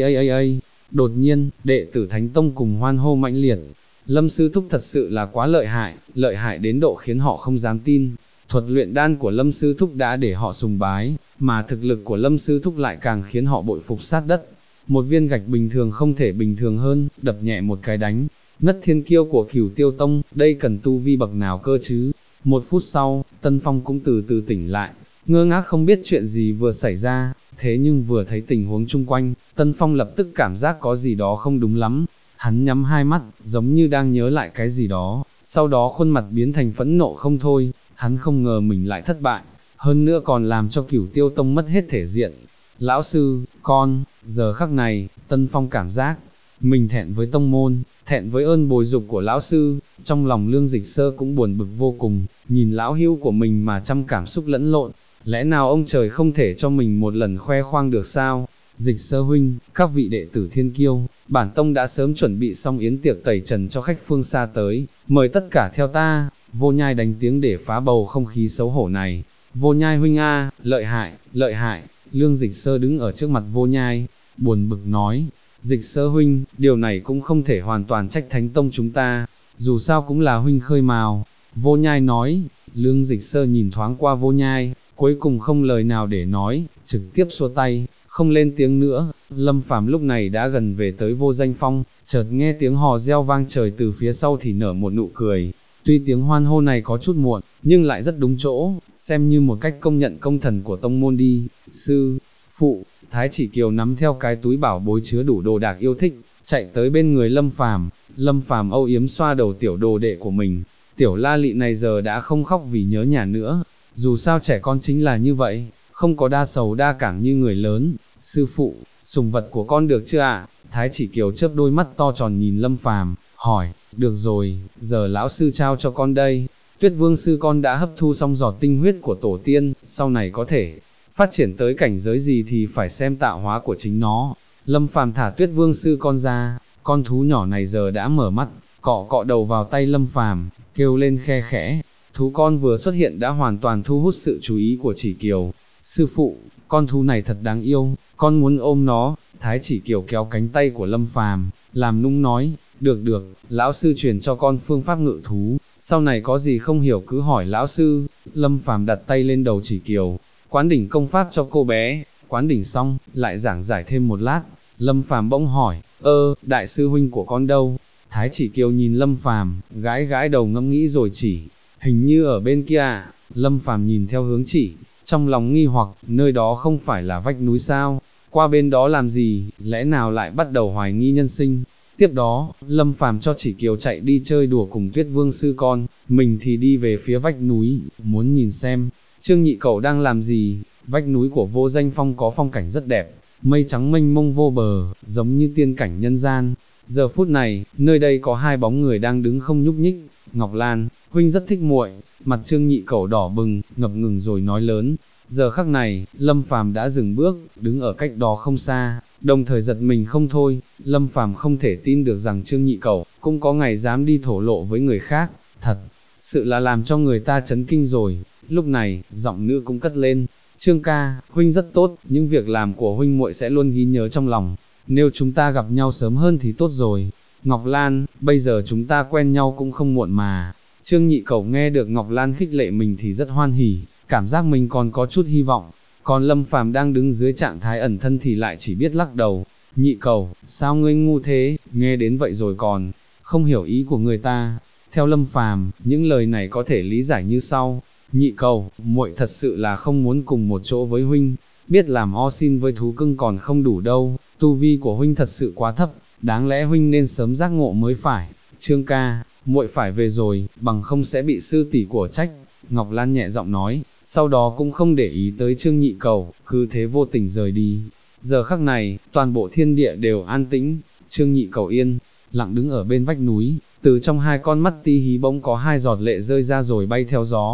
ấy. Đột nhiên, đệ tử Thánh Tông cùng hoan hô mãnh liệt. Lâm sư thúc thật sự là quá lợi hại đến độ khiến họ không dám tin. Thuật luyện đan của Lâm sư thúc đã để họ sùng bái, mà thực lực của Lâm sư thúc lại càng khiến họ bội phục sát đất. Một viên gạch bình thường không thể bình thường hơn, đập nhẹ một cái đánh ngất thiên kiêu của Cửu Tiêu Tông, đây cần tu vi bậc nào cơ chứ. Một phút sau, Tân Phong cũng từ từ tỉnh lại, ngơ ngác không biết chuyện gì vừa xảy ra, thế nhưng vừa thấy tình huống chung quanh, Tân Phong lập tức cảm giác có gì đó không đúng lắm. Hắn nhắm hai mắt, giống như đang nhớ lại cái gì đó, sau đó khuôn mặt biến thành phẫn nộ không thôi. Hắn không ngờ mình lại thất bại, hơn nữa còn làm cho Cửu Tiêu Tông mất hết thể diện. Lão sư, con, giờ khắc này, Tân Phong cảm giác mình thẹn với tông môn, thẹn với ơn bồi dục của lão sư. Trong lòng Lương Dịch Sơ cũng buồn bực vô cùng, nhìn lão hữu của mình mà trăm cảm xúc lẫn lộn, lẽ nào ông trời không thể cho mình một lần khoe khoang được sao? Dịch Sơ huynh, các vị đệ tử thiên kiêu, bản tông đã sớm chuẩn bị xong yến tiệc tẩy trần cho khách phương xa tới, mời tất cả theo ta. Vô Nhai đánh tiếng để phá bầu không khí xấu hổ này. Vô Nhai huynh a, lợi hại. Lương Dịch Sơ đứng ở trước mặt Vô Nhai, buồn bực nói, Dịch Sơ huynh, điều này cũng không thể hoàn toàn trách Thánh Tông chúng ta, dù sao cũng là huynh khơi mào. Vô Nhai nói. Lương Dịch Sơ nhìn thoáng qua Vô Nhai, cuối cùng không lời nào để nói, trực tiếp xua tay, không lên tiếng nữa. Lâm Phàm lúc này đã gần về tới Vô Danh Phong, chợt nghe tiếng hò reo vang trời từ phía sau thì nở một nụ cười. Tuy tiếng hoan hô này có chút muộn, nhưng lại rất đúng chỗ, xem như một cách công nhận công thần của tông môn đi. Sư phụ, Thái Chỉ Kiều nắm theo cái túi bảo bối chứa đủ đồ đạc yêu thích, chạy tới bên người Lâm Phàm. Lâm Phàm âu yếm xoa đầu tiểu đồ đệ của mình. Tiểu La Lị này giờ đã không khóc vì nhớ nhà nữa, dù sao trẻ con chính là như vậy, không có đa sầu đa cảm như người lớn. Sư phụ, sủng vật của con được chưa ạ? Thái Chỉ Kiều chớp đôi mắt to tròn nhìn Lâm Phàm, hỏi. Được rồi, giờ lão sư trao cho con đây. Tuyết Vương sư con đã hấp thu xong giọt tinh huyết của tổ tiên, sau này có thể phát triển tới cảnh giới gì thì phải xem tạo hóa của chính nó. Lâm Phàm thả Tuyết Vương sư con ra, con thú nhỏ này giờ đã mở mắt, cọ cọ đầu vào tay Lâm Phàm, kêu lên khe khẽ. Thú con vừa xuất hiện đã hoàn toàn thu hút sự chú ý của Chỉ Kiều. Sư phụ, con thú này thật đáng yêu, con muốn ôm nó. Thái Chỉ Kiều kéo cánh tay của Lâm Phàm, làm nũng nói. Được, lão sư truyền cho con phương pháp ngự thú, sau này có gì không hiểu cứ hỏi lão sư. Lâm Phàm đặt tay lên đầu Chỉ Kiều, quán đỉnh công pháp cho cô bé. Quán đỉnh xong, lại giảng giải thêm một lát. Lâm Phàm bỗng hỏi, đại sư huynh của con đâu? Thái Chỉ Kiều nhìn Lâm Phàm, gãi đầu ngẫm nghĩ rồi chỉ, hình như ở bên kia ạ. Lâm Phàm nhìn theo hướng chỉ, trong lòng nghi hoặc, nơi đó không phải là vách núi sao? Qua bên đó làm gì, lẽ nào lại bắt đầu hoài nghi nhân sinh? Tiếp đó, Lâm Phàm cho Chỉ Kiều chạy đi chơi đùa cùng Tuyết Vương sư con, mình thì đi về phía vách núi, muốn nhìn xem, Trương Nhị Cẩu đang làm gì. Vách núi của Vô Danh Phong có phong cảnh rất đẹp, mây trắng mênh mông vô bờ, giống như tiên cảnh nhân gian. Giờ phút này, nơi đây có hai bóng người đang đứng không nhúc nhích. Ngọc Lan, huynh rất thích muội. Mặt Trương Nhị Cẩu đỏ bừng, ngập ngừng rồi nói lớn. Giờ khắc này, Lâm Phàm đã dừng bước, đứng ở cách đó không xa, đồng thời giật mình không thôi. Lâm Phàm không thể tin được rằng Trương Nhị Cẩu cũng có ngày dám đi thổ lộ với người khác, thật sự là làm cho người ta chấn kinh rồi. Lúc này, giọng nữ cũng cất lên. Trương ca, huynh rất tốt, những việc làm của huynh muội sẽ luôn ghi nhớ trong lòng. Nếu chúng ta gặp nhau sớm hơn thì tốt rồi. Ngọc Lan, bây giờ chúng ta quen nhau cũng không muộn mà. Trương Nhị Cẩu nghe được Ngọc Lan khích lệ mình thì rất hoan hỉ, cảm giác mình còn có chút hy vọng. Còn Lâm Phàm đang đứng dưới trạng thái ẩn thân thì lại chỉ biết lắc đầu. Nhị Cẩu, sao ngươi ngu thế, nghe đến vậy rồi còn không hiểu ý của người ta. Theo Lâm Phàm, những lời này có thể lý giải như sau. Nhị Cẩu, muội thật sự là không muốn cùng một chỗ với huynh, biết làm o xin với thú cưng còn không đủ đâu, tu vi của huynh thật sự quá thấp, đáng lẽ huynh nên sớm giác ngộ mới phải. Trương ca, muội phải về rồi, bằng không sẽ bị sư tỷ của trách. Ngọc Lan nhẹ giọng nói, sau đó cũng không để ý tới Trương Nhị Cẩu, cứ thế vô tình rời đi. Giờ khắc này, toàn bộ thiên địa đều an tĩnh, Trương Nhị Cẩu yên lặng đứng ở bên vách núi, từ trong hai con mắt ti hí bỗng có hai giọt lệ rơi ra rồi bay theo gió.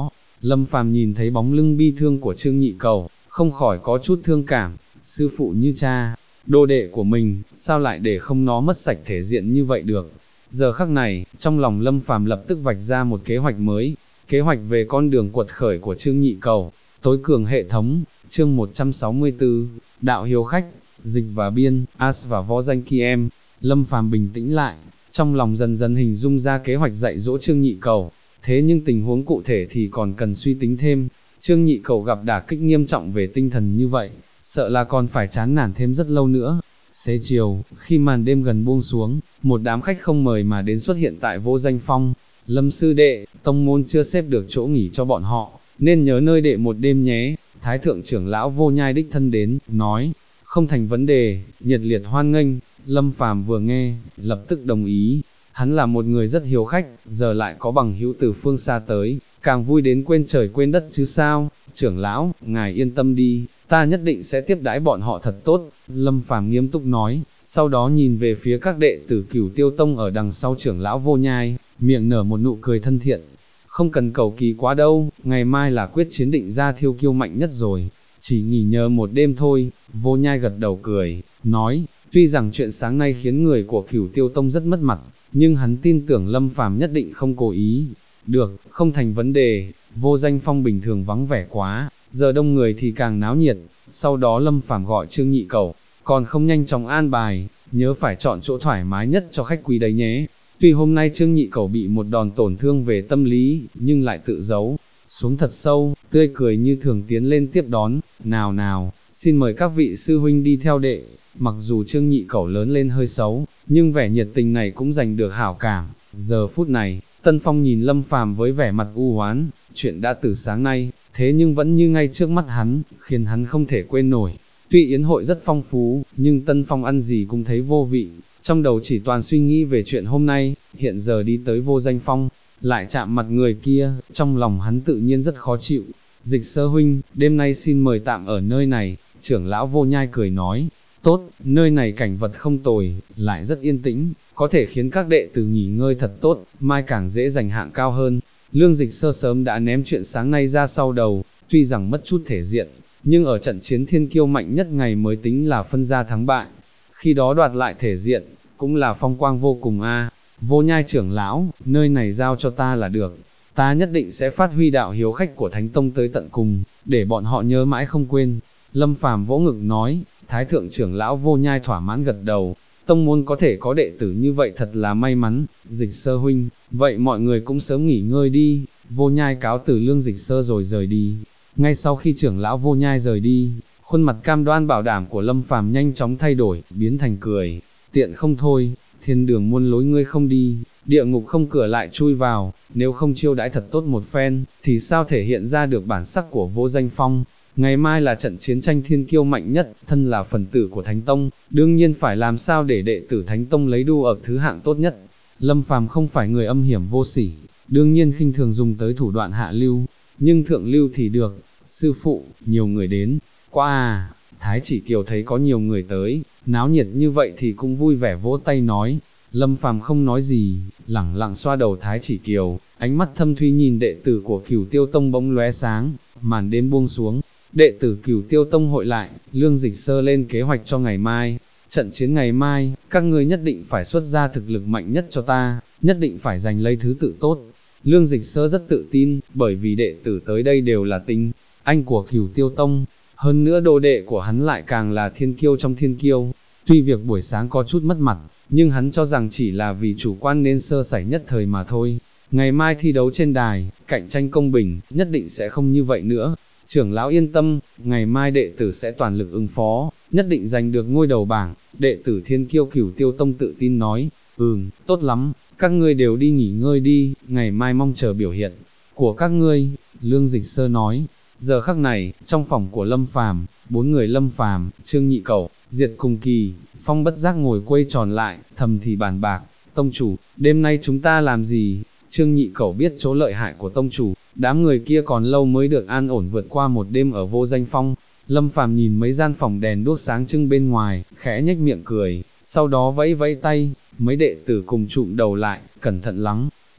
Lâm Phàm nhìn thấy bóng lưng bi thương của Trương Nhị Cầu, không khỏi có chút thương cảm, sư phụ như cha, đồ đệ của mình, sao lại để không nó mất sạch thể diện như vậy được. Giờ khắc này, trong lòng Lâm Phàm lập tức vạch ra một kế hoạch mới, kế hoạch về con đường quật khởi của Trương Nhị Cầu, tối cường hệ thống, chương 164, đạo hiếu khách, dịch và biên, as và võ danh Kiem. Lâm Phàm bình tĩnh lại, trong lòng dần dần hình dung ra kế hoạch dạy dỗ Trương Nhị Cầu, thế nhưng tình huống cụ thể thì còn cần suy tính thêm. Trương Nhị Cầu gặp đả kích nghiêm trọng về tinh thần như vậy, sợ là còn phải chán nản thêm rất lâu nữa. Xế chiều, khi màn đêm gần buông xuống, một đám khách không mời mà đến xuất hiện tại Vô Danh Phong. Lâm sư đệ, tông môn chưa xếp được chỗ nghỉ cho bọn họ, nên nhớ nơi đệ một đêm nhé. Thái thượng trưởng lão Vô Nhai đích thân đến, nói, không thành vấn đề, nhiệt liệt hoan nghênh. Lâm Phàm vừa nghe, lập tức đồng ý. Hắn là một người rất hiếu khách, giờ lại có bằng hữu từ phương xa tới, càng vui đến quên trời quên đất chứ sao. Trưởng lão, ngài yên tâm đi, ta nhất định sẽ tiếp đãi bọn họ thật tốt. Lâm Phàm nghiêm túc nói, sau đó nhìn về phía các đệ tử Cửu Tiêu Tông ở đằng sau trưởng lão Vô Nhai, miệng nở một nụ cười thân thiện. Không cần cầu kỳ quá đâu, ngày mai là quyết chiến định ra Thiêu Kiêu mạnh nhất rồi, chỉ nghỉ nhờ một đêm thôi. Vô Nhai gật đầu cười, nói, tuy rằng chuyện sáng nay khiến người của Cửu Tiêu Tông rất mất mặt, nhưng hắn tin tưởng Lâm Phàm nhất định không cố ý. Được, không thành vấn đề. Vô Danh Phong bình thường vắng vẻ quá, giờ đông người thì càng náo nhiệt. Sau đó Lâm Phàm gọi Trương Nhị Cầu, còn không nhanh chóng an bài, nhớ phải chọn chỗ thoải mái nhất cho khách quý đấy nhé. Tuy hôm nay Trương Nhị Cầu bị một đòn tổn thương về tâm lý, nhưng lại tự giấu xuống thật sâu, tươi cười như thường tiến lên tiếp đón. Nào nào, xin mời các vị sư huynh đi theo đệ. Mặc dù Trương Nhị Cầu lớn lên hơi xấu, nhưng vẻ nhiệt tình này cũng giành được hảo cảm. Giờ phút này, Tân Phong nhìn Lâm Phàm với vẻ mặt u hoán, chuyện đã từ sáng nay, thế nhưng vẫn như ngay trước mắt hắn, khiến hắn không thể quên nổi. Tuy yến hội rất phong phú, nhưng Tân Phong ăn gì cũng thấy vô vị, trong đầu chỉ toàn suy nghĩ về chuyện hôm nay. Hiện giờ đi tới Vô Danh Phong, lại chạm mặt người kia, trong lòng hắn tự nhiên rất khó chịu. Dịch Sơ huynh, đêm nay xin mời tạm ở nơi này. Trưởng lão Vô Nhai cười nói, tốt, nơi này cảnh vật không tồi, lại rất yên tĩnh, có thể khiến các đệ tử nghỉ ngơi thật tốt, mai càng dễ giành hạng cao hơn. Lương Dịch Sơ sớm đã ném chuyện sáng nay ra sau đầu, tuy rằng mất chút thể diện, nhưng ở trận chiến thiên kiêu mạnh nhất ngày mới tính là phân ra thắng bại. Khi đó đoạt lại thể diện, cũng là phong quang vô cùng a. Vô Nhai trưởng lão, nơi này giao cho ta là được, ta nhất định sẽ phát huy đạo hiếu khách của Thánh Tông tới tận cùng, để bọn họ nhớ mãi không quên. Lâm Phàm vỗ ngực nói. Thái thượng trưởng lão Vô Nhai thỏa mãn gật đầu, tông môn có thể có đệ tử như vậy thật là may mắn. Dịch Sơ huynh, vậy mọi người cũng sớm nghỉ ngơi đi. Vô Nhai cáo từ Lương Dịch Sơ rồi rời đi. Ngay sau khi trưởng lão Vô Nhai rời đi, khuôn mặt cam đoan bảo đảm của Lâm Phàm nhanh chóng thay đổi, biến thành cười, tiện không thôi, thiên đường muôn lối ngươi không đi, địa ngục không cửa lại chui vào, nếu không chiêu đãi thật tốt một phen, thì sao thể hiện ra được bản sắc của Vô Danh Phong. Ngày mai là trận chiến tranh thiên kiêu mạnh nhất, thân là phần tử của Thánh Tông, đương nhiên phải làm sao để đệ tử Thánh Tông lấy đu ở thứ hạng tốt nhất. Lâm Phàm không phải người âm hiểm vô sỉ, đương nhiên khinh thường dùng tới thủ đoạn hạ lưu, nhưng thượng lưu thì được. Sư phụ, nhiều người đến, quá à. Thái Chỉ Kiều thấy có nhiều người tới, náo nhiệt như vậy thì cũng vui vẻ vỗ tay nói. Lâm Phàm không nói gì, lẳng lặng xoa đầu Thái Chỉ Kiều, ánh mắt thâm thúy nhìn đệ tử của Cửu Tiêu Tông bỗng lóe sáng. Màn đêm buông xuống, đệ tử Cửu Tiêu Tông hội lại, Lương Dịch Sơ lên kế hoạch cho ngày mai. Trận chiến ngày mai, các ngươi nhất định phải xuất ra thực lực mạnh nhất cho ta, nhất định phải giành lấy thứ tự tốt. Lương Dịch Sơ rất tự tin, bởi vì đệ tử tới đây đều là tinh anh của Cửu Tiêu Tông, hơn nữa đồ đệ của hắn lại càng là thiên kiêu trong thiên kiêu. Tuy việc buổi sáng có chút mất mặt, nhưng hắn cho rằng chỉ là vì chủ quan nên sơ sẩy nhất thời mà thôi. Ngày mai thi đấu trên đài, cạnh tranh công bình, nhất định sẽ không như vậy nữa. Trưởng lão yên tâm, ngày mai đệ tử sẽ toàn lực ứng phó, nhất định giành được ngôi đầu bảng. Đệ tử thiên kiêu Cửu Tiêu Tông tự tin nói. Tốt lắm, các ngươi đều đi nghỉ ngơi đi, ngày mai mong chờ biểu hiện của các ngươi. Lương Dịch Sơ nói. Giờ khắc này, trong phòng của Lâm Phàm, 4 người Lâm Phàm, Trương Nhị Cầu, Diệt Cùng Kỳ, Phong bất giác ngồi quây tròn lại, thầm thì bàn bạc. Tông chủ, đêm nay chúng ta làm gì? Trương Nhị Cầu biết chỗ lợi hại của tông chủ, đám người kia còn lâu mới được an ổn vượt qua một đêm ở Vô Danh Phong. Lâm Phàm nhìn mấy gian phòng đèn đuốc sáng trưng bên ngoài, khẽ nhếch miệng cười, sau đó vẫy vẫy tay, mấy đệ tử cùng trụm đầu lại, cẩn thận lắng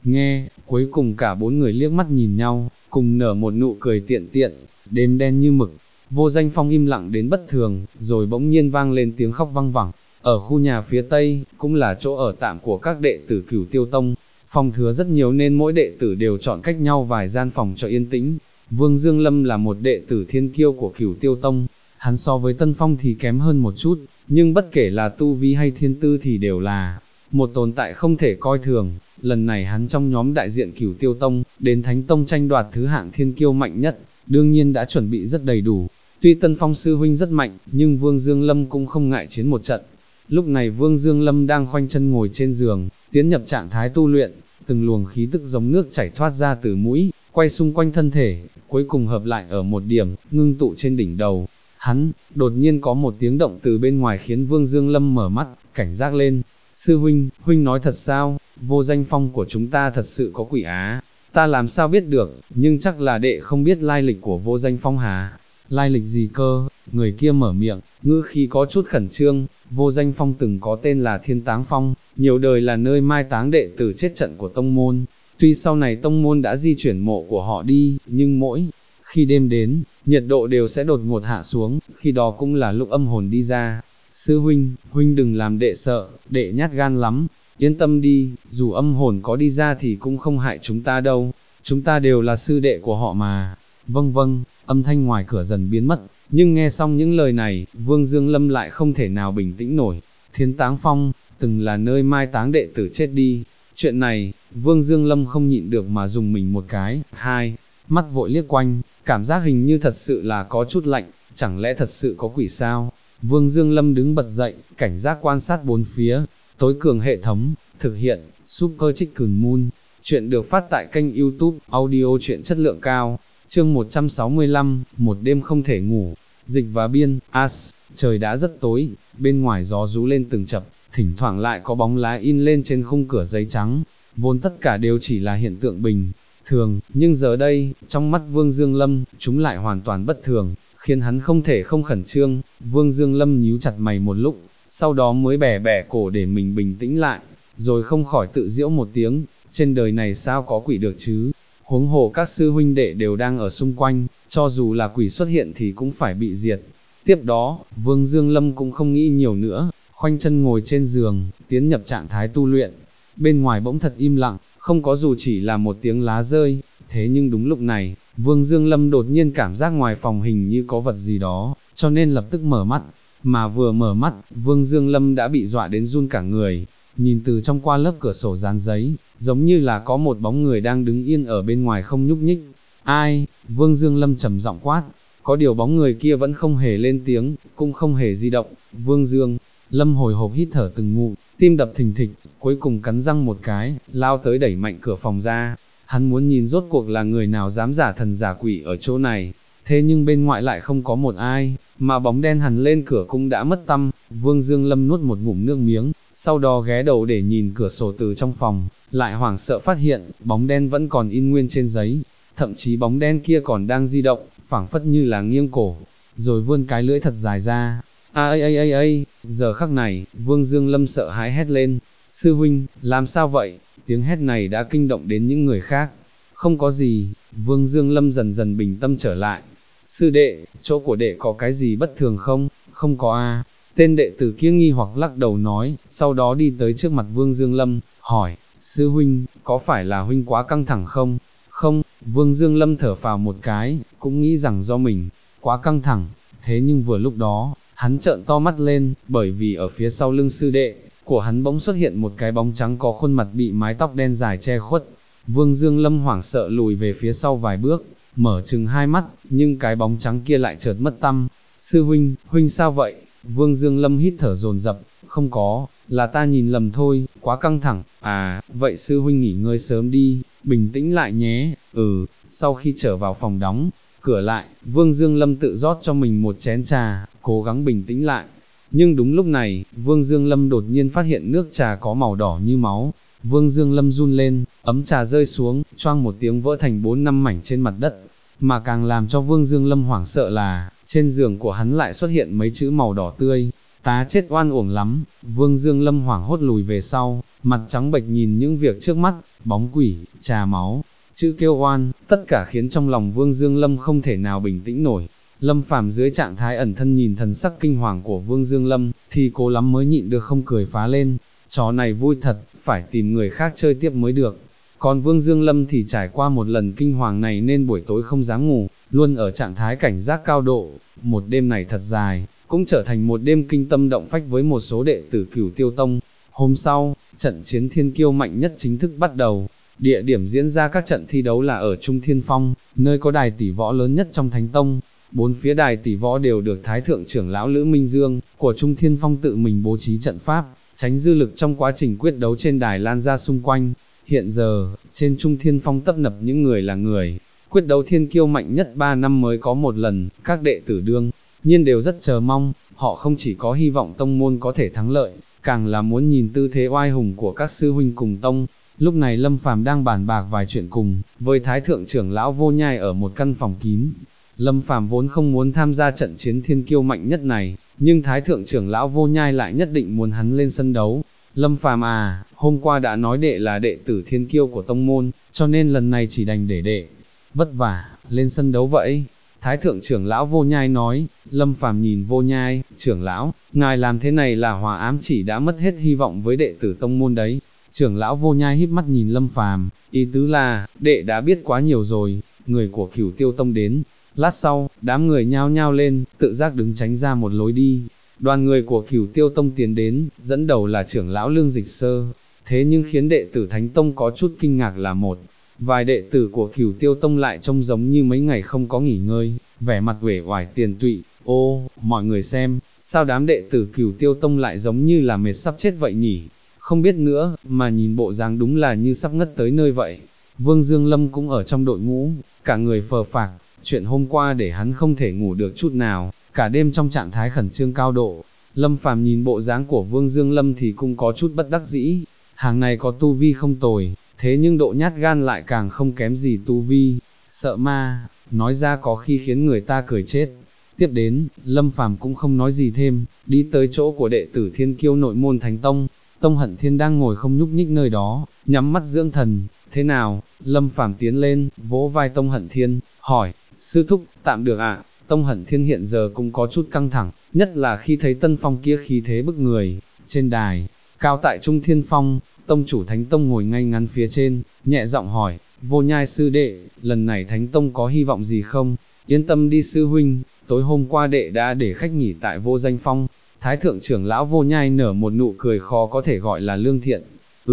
Nghe, cuối cùng cả bốn người liếc mắt nhìn nhau, cùng nở một nụ cười tiện tiện, đêm đen như mực. Vô Danh Phong im lặng đến bất thường, rồi bỗng nhiên vang lên tiếng khóc văng vẳng. Ở khu nhà phía tây, cũng là chỗ ở tạm của các đệ tử Cửu Tiêu Tông, phòng thừa rất nhiều nên mỗi đệ tử đều chọn cách nhau vài gian phòng cho yên tĩnh. Vương Dương Lâm là một đệ tử thiên kiêu của Cửu Tiêu Tông, hắn so với Tân Phong thì kém hơn một chút, nhưng bất kể là tu vi hay thiên tư thì đều là một tồn tại không thể coi thường. Lần này hắn trong nhóm đại diện Cửu Tiêu Tông, đến Thánh Tông tranh đoạt thứ hạng thiên kiêu mạnh nhất, đương nhiên đã chuẩn bị rất đầy đủ. Tuy Tân Phong sư huynh rất mạnh, nhưng Vương Dương Lâm cũng không ngại chiến một trận. Lúc này Vương Dương Lâm đang khoanh chân ngồi trên giường, tiến nhập trạng thái tu luyện, từng luồng khí tức giống nước chảy thoát ra từ mũi, quay xung quanh thân thể, cuối cùng hợp lại ở một điểm, ngưng tụ trên đỉnh đầu. Hắn, đột nhiên có một tiếng động từ bên ngoài khiến Vương Dương Lâm mở mắt, cảnh giác lên. Sư huynh, huynh nói thật sao, Vô Danh Phong của chúng ta thật sự có quỷ á? Ta làm sao biết được, nhưng chắc là đệ không biết lai lịch của Vô Danh Phong hả? Lai lịch gì cơ? Người kia mở miệng, ngữ khí có chút khẩn trương. Vô Danh Phong từng có tên là Thiên Táng Phong, nhiều đời là nơi mai táng đệ tử chết trận của tông môn. Tuy sau này tông môn đã di chuyển mộ của họ đi, nhưng mỗi khi đêm đến, nhiệt độ đều sẽ đột ngột hạ xuống, khi đó cũng là lúc âm hồn đi ra. Sư huynh, huynh đừng làm đệ sợ, đệ nhát gan lắm, yên tâm đi, dù âm hồn có đi ra thì cũng không hại chúng ta đâu, chúng ta đều là sư đệ của họ mà. Vâng vâng, âm thanh ngoài cửa dần biến mất, nhưng nghe xong những lời này, Vương Dương Lâm lại không thể nào bình tĩnh nổi. Thiên Táng Phong, từng là nơi mai táng đệ tử chết đi. Chuyện này, Vương Dương Lâm không nhịn được mà dùng mình một cái, hai, mắt vội liếc quanh, cảm giác hình như thật sự là có chút lạnh, chẳng lẽ thật sự có quỷ sao? Vương Dương Lâm đứng bật dậy, cảnh giác quan sát bốn phía. Tối cường hệ thống, thực hiện, Super Chicken Moon. Chuyện được phát tại kênh YouTube, audio truyện chất lượng cao. Chương 165, một đêm không thể ngủ. Dịch và biên, As, trời đã rất tối, bên ngoài gió rú lên từng chập, thỉnh thoảng lại có bóng lá in lên trên khung cửa giấy trắng. Vốn tất cả đều chỉ là hiện tượng bình thường, nhưng giờ đây, trong mắt Vương Dương Lâm, chúng lại hoàn toàn bất thường, khiến hắn không thể không khẩn trương. Vương Dương Lâm nhíu chặt mày một lúc, sau đó mới bẻ bẻ cổ để mình bình tĩnh lại, rồi không khỏi tự giễu một tiếng, trên đời này sao có quỷ được chứ? Huống hồ các sư huynh đệ đều đang ở xung quanh, cho dù là quỷ xuất hiện thì cũng phải bị diệt. Tiếp đó, Vương Dương Lâm cũng không nghĩ nhiều nữa, khoanh chân ngồi trên giường, tiến nhập trạng thái tu luyện. Bên ngoài bỗng thật im lặng, không có dù chỉ là một tiếng lá rơi. Thế nhưng đúng lúc này, Vương Dương Lâm đột nhiên cảm giác ngoài phòng hình như có vật gì đó, cho nên lập tức mở mắt. Mà vừa mở mắt, Vương Dương Lâm đã bị dọa đến run cả người. Nhìn từ trong qua lớp cửa sổ dán giấy, giống như là có một bóng người đang đứng yên ở bên ngoài không nhúc nhích. Ai? Vương Dương Lâm trầm giọng quát. Có điều bóng người kia vẫn không hề lên tiếng, cũng không hề di động. Vương Dương Lâm hồi hộp hít thở từng ngụm, tim đập thình thịch, cuối cùng cắn răng một cái, lao tới đẩy mạnh cửa phòng ra. Hắn muốn nhìn rốt cuộc là người nào dám giả thần giả quỷ ở chỗ này. Thế nhưng bên ngoại lại không có một ai, mà bóng đen hằn lên cửa cũng đã mất tăm. Vương Dương Lâm nuốt một ngụm nước miếng, sau đó ghé đầu để nhìn cửa sổ từ trong phòng, lại hoảng sợ phát hiện, bóng đen vẫn còn in nguyên trên giấy, thậm chí bóng đen kia còn đang di động, phảng phất như là nghiêng cổ, rồi vươn cái lưỡi thật dài ra. Giờ khắc này, Vương Dương Lâm sợ hãi hét lên, sư huynh, làm sao vậy? Tiếng hét này đã kinh động đến những người khác. Không có gì, Vương Dương Lâm dần dần bình tâm trở lại. Sư đệ, chỗ của đệ có cái gì bất thường không? Không có a. Tên đệ tử kia nghi hoặc lắc đầu nói, sau đó đi tới trước mặt Vương Dương Lâm, hỏi, sư huynh, có phải là huynh quá căng thẳng không? Không, Vương Dương Lâm thở phào một cái, cũng nghĩ rằng do mình quá căng thẳng. Thế nhưng vừa lúc đó, hắn trợn to mắt lên, bởi vì ở phía sau lưng sư đệ của hắn bỗng xuất hiện một cái bóng trắng có khuôn mặt bị mái tóc đen dài che khuất. Vương Dương Lâm hoảng sợ lùi về phía sau vài bước, mở trừng hai mắt, nhưng cái bóng trắng kia lại chợt mất tăm. Sư huynh, huynh sao vậy? Vương Dương Lâm hít thở dồn dập, không có, là ta nhìn lầm thôi, quá căng thẳng. À, vậy sư huynh nghỉ ngơi sớm đi, bình tĩnh lại nhé. Sau khi trở vào phòng đóng cửa lại, Vương Dương Lâm tự rót cho mình một chén trà, cố gắng bình tĩnh lại. Nhưng đúng lúc này, Vương Dương Lâm đột nhiên phát hiện nước trà có màu đỏ như máu. Vương Dương Lâm run lên, ấm trà rơi xuống, choang một tiếng vỡ thành 4-5 mảnh trên mặt đất. Mà càng làm cho Vương Dương Lâm hoảng sợ là, trên giường của hắn lại xuất hiện mấy chữ màu đỏ tươi. Tá chết oan uổng lắm. Vương Dương Lâm hoảng hốt lùi về sau, mặt trắng bệch nhìn những việc trước mắt, bóng quỷ, trà máu, chữ kêu oan, tất cả khiến trong lòng Vương Dương Lâm không thể nào bình tĩnh nổi. Lâm Phàm dưới trạng thái ẩn thân nhìn thần sắc kinh hoàng của Vương Dương Lâm, thì cố lắm mới nhịn được không cười phá lên, trò này vui thật, phải tìm người khác chơi tiếp mới được. Còn Vương Dương Lâm thì trải qua một lần kinh hoàng này nên buổi tối không dám ngủ, luôn ở trạng thái cảnh giác cao độ. Một đêm này thật dài, cũng trở thành một đêm kinh tâm động phách với một số đệ tử Cửu Tiêu Tông. Hôm sau, trận chiến thiên kiêu mạnh nhất chính thức bắt đầu. Địa điểm diễn ra các trận thi đấu là ở Trung Thiên Phong, nơi có đài tỷ võ lớn nhất trong Thánh Tông. Bốn phía đài tỷ võ đều được Thái Thượng trưởng lão Lữ Minh Dương của Trung Thiên Phong tự mình bố trí trận pháp, tránh dư lực trong quá trình quyết đấu trên đài lan ra xung quanh. Hiện giờ, trên Trung Thiên Phong tấp nập những người là người quyết đấu thiên kiêu mạnh nhất 3 năm mới có một lần, các đệ tử đương nhiên đều rất chờ mong, họ không chỉ có hy vọng tông môn có thể thắng lợi, càng là muốn nhìn tư thế oai hùng của các sư huynh cùng tông. Lúc này Lâm Phàm đang bàn bạc vài chuyện cùng với Thái Thượng trưởng lão Vô Nhai ở một căn phòng kín. Lâm Phàm vốn không muốn tham gia trận chiến thiên kiêu mạnh nhất này, nhưng Thái Thượng trưởng lão Vô Nhai lại nhất định muốn hắn lên sân đấu. Lâm Phàm à, hôm qua đã nói đệ là đệ tử thiên kiêu của tông môn, cho nên lần này chỉ đành để đệ vất vả, lên sân đấu vậy. Thái Thượng trưởng lão Vô Nhai nói. Lâm Phàm nhìn Vô Nhai, trưởng lão, ngài làm thế này là hòa ám chỉ đã mất hết hy vọng với đệ tử tông môn đấy. Trưởng lão Vô Nhai híp mắt nhìn Lâm Phàm, ý tứ là, đệ đã biết quá nhiều rồi. Người của Cửu Tiêu Tông đến. Lát sau, đám người nhao nhao lên, tự giác đứng tránh ra một lối đi. Đoàn người của Cửu Tiêu Tông tiến đến, dẫn đầu là trưởng lão Lương Dịch Sơ. Thế nhưng khiến đệ tử Thánh Tông có chút kinh ngạc là một vài đệ tử của Cửu Tiêu Tông lại trông giống như mấy ngày không có nghỉ ngơi, vẻ mặt uể oải tiền tụy. Ô, mọi người xem, sao đám đệ tử Cửu Tiêu Tông lại giống như là mệt sắp chết vậy nhỉ? Không biết nữa, mà nhìn bộ dáng đúng là như sắp ngất tới nơi vậy. Vương Dương Lâm cũng ở trong đội ngũ, cả người phờ phạc, chuyện hôm qua để hắn không thể ngủ được chút nào, cả đêm trong trạng thái khẩn trương cao độ. Lâm Phàm nhìn bộ dáng của Vương Dương Lâm thì cũng có chút bất đắc dĩ, hàng này có tu vi không tồi, thế nhưng độ nhát gan lại càng không kém gì tu vi, sợ ma, nói ra có khi khiến người ta cười chết. Tiếp đến, Lâm Phàm cũng không nói gì thêm, đi tới chỗ của đệ tử Thiên Kiêu nội môn Thánh Tông. Tông Hận Thiên đang ngồi không nhúc nhích nơi đó, nhắm mắt dưỡng thần. Thế nào? Lâm Phàm tiến lên, vỗ vai Tông Hận Thiên, hỏi, sư thúc, tạm được ạ? Tông Hận Thiên hiện giờ cũng có chút căng thẳng, nhất là khi thấy Tân Phong kia khí thế bức người. Trên đài cao tại Trung Thiên Phong, Tông chủ Thánh Tông ngồi ngay ngắn phía trên, nhẹ giọng hỏi, Vô Nhai sư đệ, lần này Thánh Tông có hy vọng gì không? Yên tâm đi sư huynh, tối hôm qua đệ đã để khách nghỉ tại Vô Danh Phong. Thái Thượng trưởng lão Vô Nhai nở một nụ cười khó có thể gọi là lương thiện.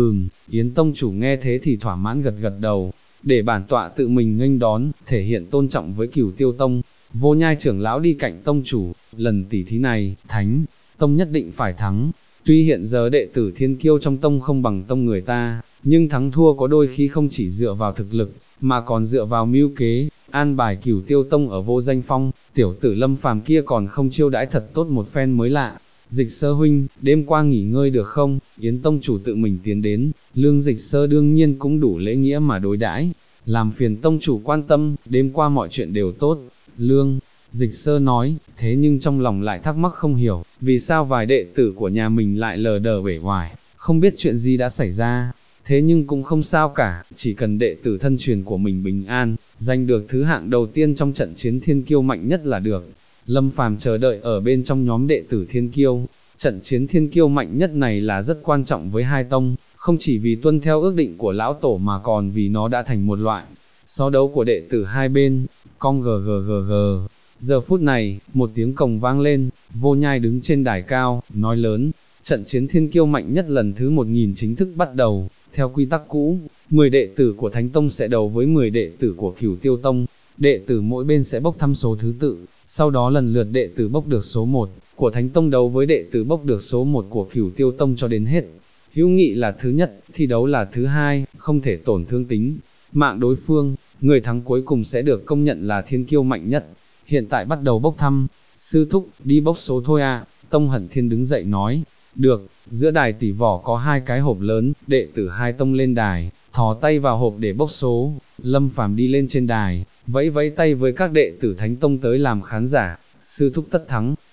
Yến Tông chủ nghe thế thì thỏa mãn gật gật đầu, để bản tọa tự mình nghênh đón, thể hiện tôn trọng với Cửu Tiêu Tông. Vô Nhai trưởng lão đi cạnh tông chủ, lần tỷ thí này, Thánh Tông nhất định phải thắng. Tuy hiện giờ đệ tử Thiên Kiêu trong tông không bằng tông người ta, nhưng thắng thua có đôi khi không chỉ dựa vào thực lực, mà còn dựa vào mưu kế. An bài Cửu Tiêu Tông ở Vô Danh Phong, tiểu tử Lâm Phàm kia còn không chiêu đãi thật tốt một phen mới lạ. Dịch Sơ huynh, đêm qua nghỉ ngơi được không? Yến Tông chủ tự mình tiến đến, Lương Dịch Sơ đương nhiên cũng đủ lễ nghĩa mà đối đãi. Làm phiền tông chủ quan tâm, đêm qua mọi chuyện đều tốt. Lương Dịch Sơ nói, thế nhưng trong lòng lại thắc mắc không hiểu, vì sao vài đệ tử của nhà mình lại lờ đờ uể oải, không biết chuyện gì đã xảy ra. Thế nhưng cũng không sao cả, chỉ cần đệ tử thân truyền của mình bình an, giành được thứ hạng đầu tiên trong trận chiến thiên kiêu mạnh nhất là được. Lâm Phàm chờ đợi ở bên trong nhóm đệ tử thiên kiêu. Trận chiến thiên kiêu mạnh nhất này là rất quan trọng với hai tông, không chỉ vì tuân theo ước định của lão tổ mà còn vì nó đã thành một loại so đấu của đệ tử hai bên. Cong gggg. Giờ phút này, một tiếng cồng vang lên, Vô Nhai đứng trên đài cao, nói lớn, trận chiến thiên kiêu mạnh nhất lần thứ 1000 chính thức bắt đầu. Theo quy tắc cũ, 10 đệ tử của Thánh Tông sẽ đấu với 10 đệ tử của Cửu Tiêu Tông, đệ tử mỗi bên sẽ bốc thăm số thứ tự, sau đó lần lượt đệ tử bốc được số 1 của Thánh Tông đấu với đệ tử bốc được số 1 của Cửu Tiêu Tông cho đến hết. Hữu nghị là thứ nhất, thi đấu là thứ hai, không thể tổn thương tính mạng đối phương, người thắng cuối cùng sẽ được công nhận là thiên kiêu mạnh nhất. Hiện tại bắt đầu bốc thăm, sư thúc, đi bốc số thôi à? Tông Hận Thiên đứng dậy nói. Được. Giữa đài tỷ võ có hai cái hộp lớn, đệ tử hai tông lên đài, thò tay vào hộp để bốc số. Lâm Phàm đi lên trên đài, vẫy vẫy tay với các đệ tử Thánh Tông tới làm khán giả. Sư thúc tất thắng.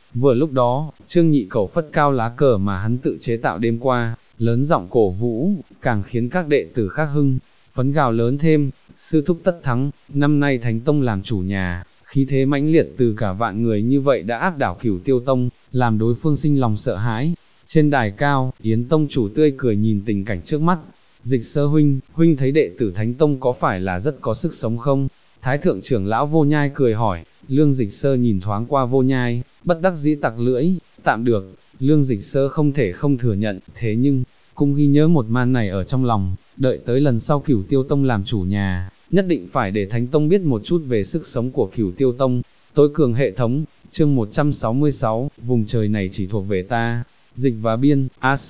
Vừa lúc đó, Trương Nhị Cẩu phất cao lá cờ mà hắn tự chế tạo đêm qua, lớn giọng cổ vũ, càng khiến các đệ tử khác hưng phấn gào lớn thêm, sư thúc tất thắng, năm nay Thánh Tông làm chủ nhà, khí thế mãnh liệt từ cả vạn người như vậy đã áp đảo Cửu Tiêu Tông, làm đối phương sinh lòng sợ hãi. Trên đài cao, Yến Tông chủ tươi cười nhìn tình cảnh trước mắt, Dịch Sơ huynh, huynh thấy đệ tử Thánh Tông có phải là rất có sức sống không? Thái thượng trưởng lão Vô Nhai cười hỏi, Lương Dịch Sơ nhìn thoáng qua Vô Nhai, bất đắc dĩ tặc lưỡi, tạm được, Lương Dịch Sơ không thể không thừa nhận, thế nhưng, cũng ghi nhớ một màn này ở trong lòng, đợi tới lần sau Cửu Tiêu Tông làm chủ nhà, nhất định phải để Thánh Tông biết một chút về sức sống của Cửu Tiêu Tông. Tối cường hệ thống, chương 166, vùng trời này chỉ thuộc về ta. Dịch và Biên,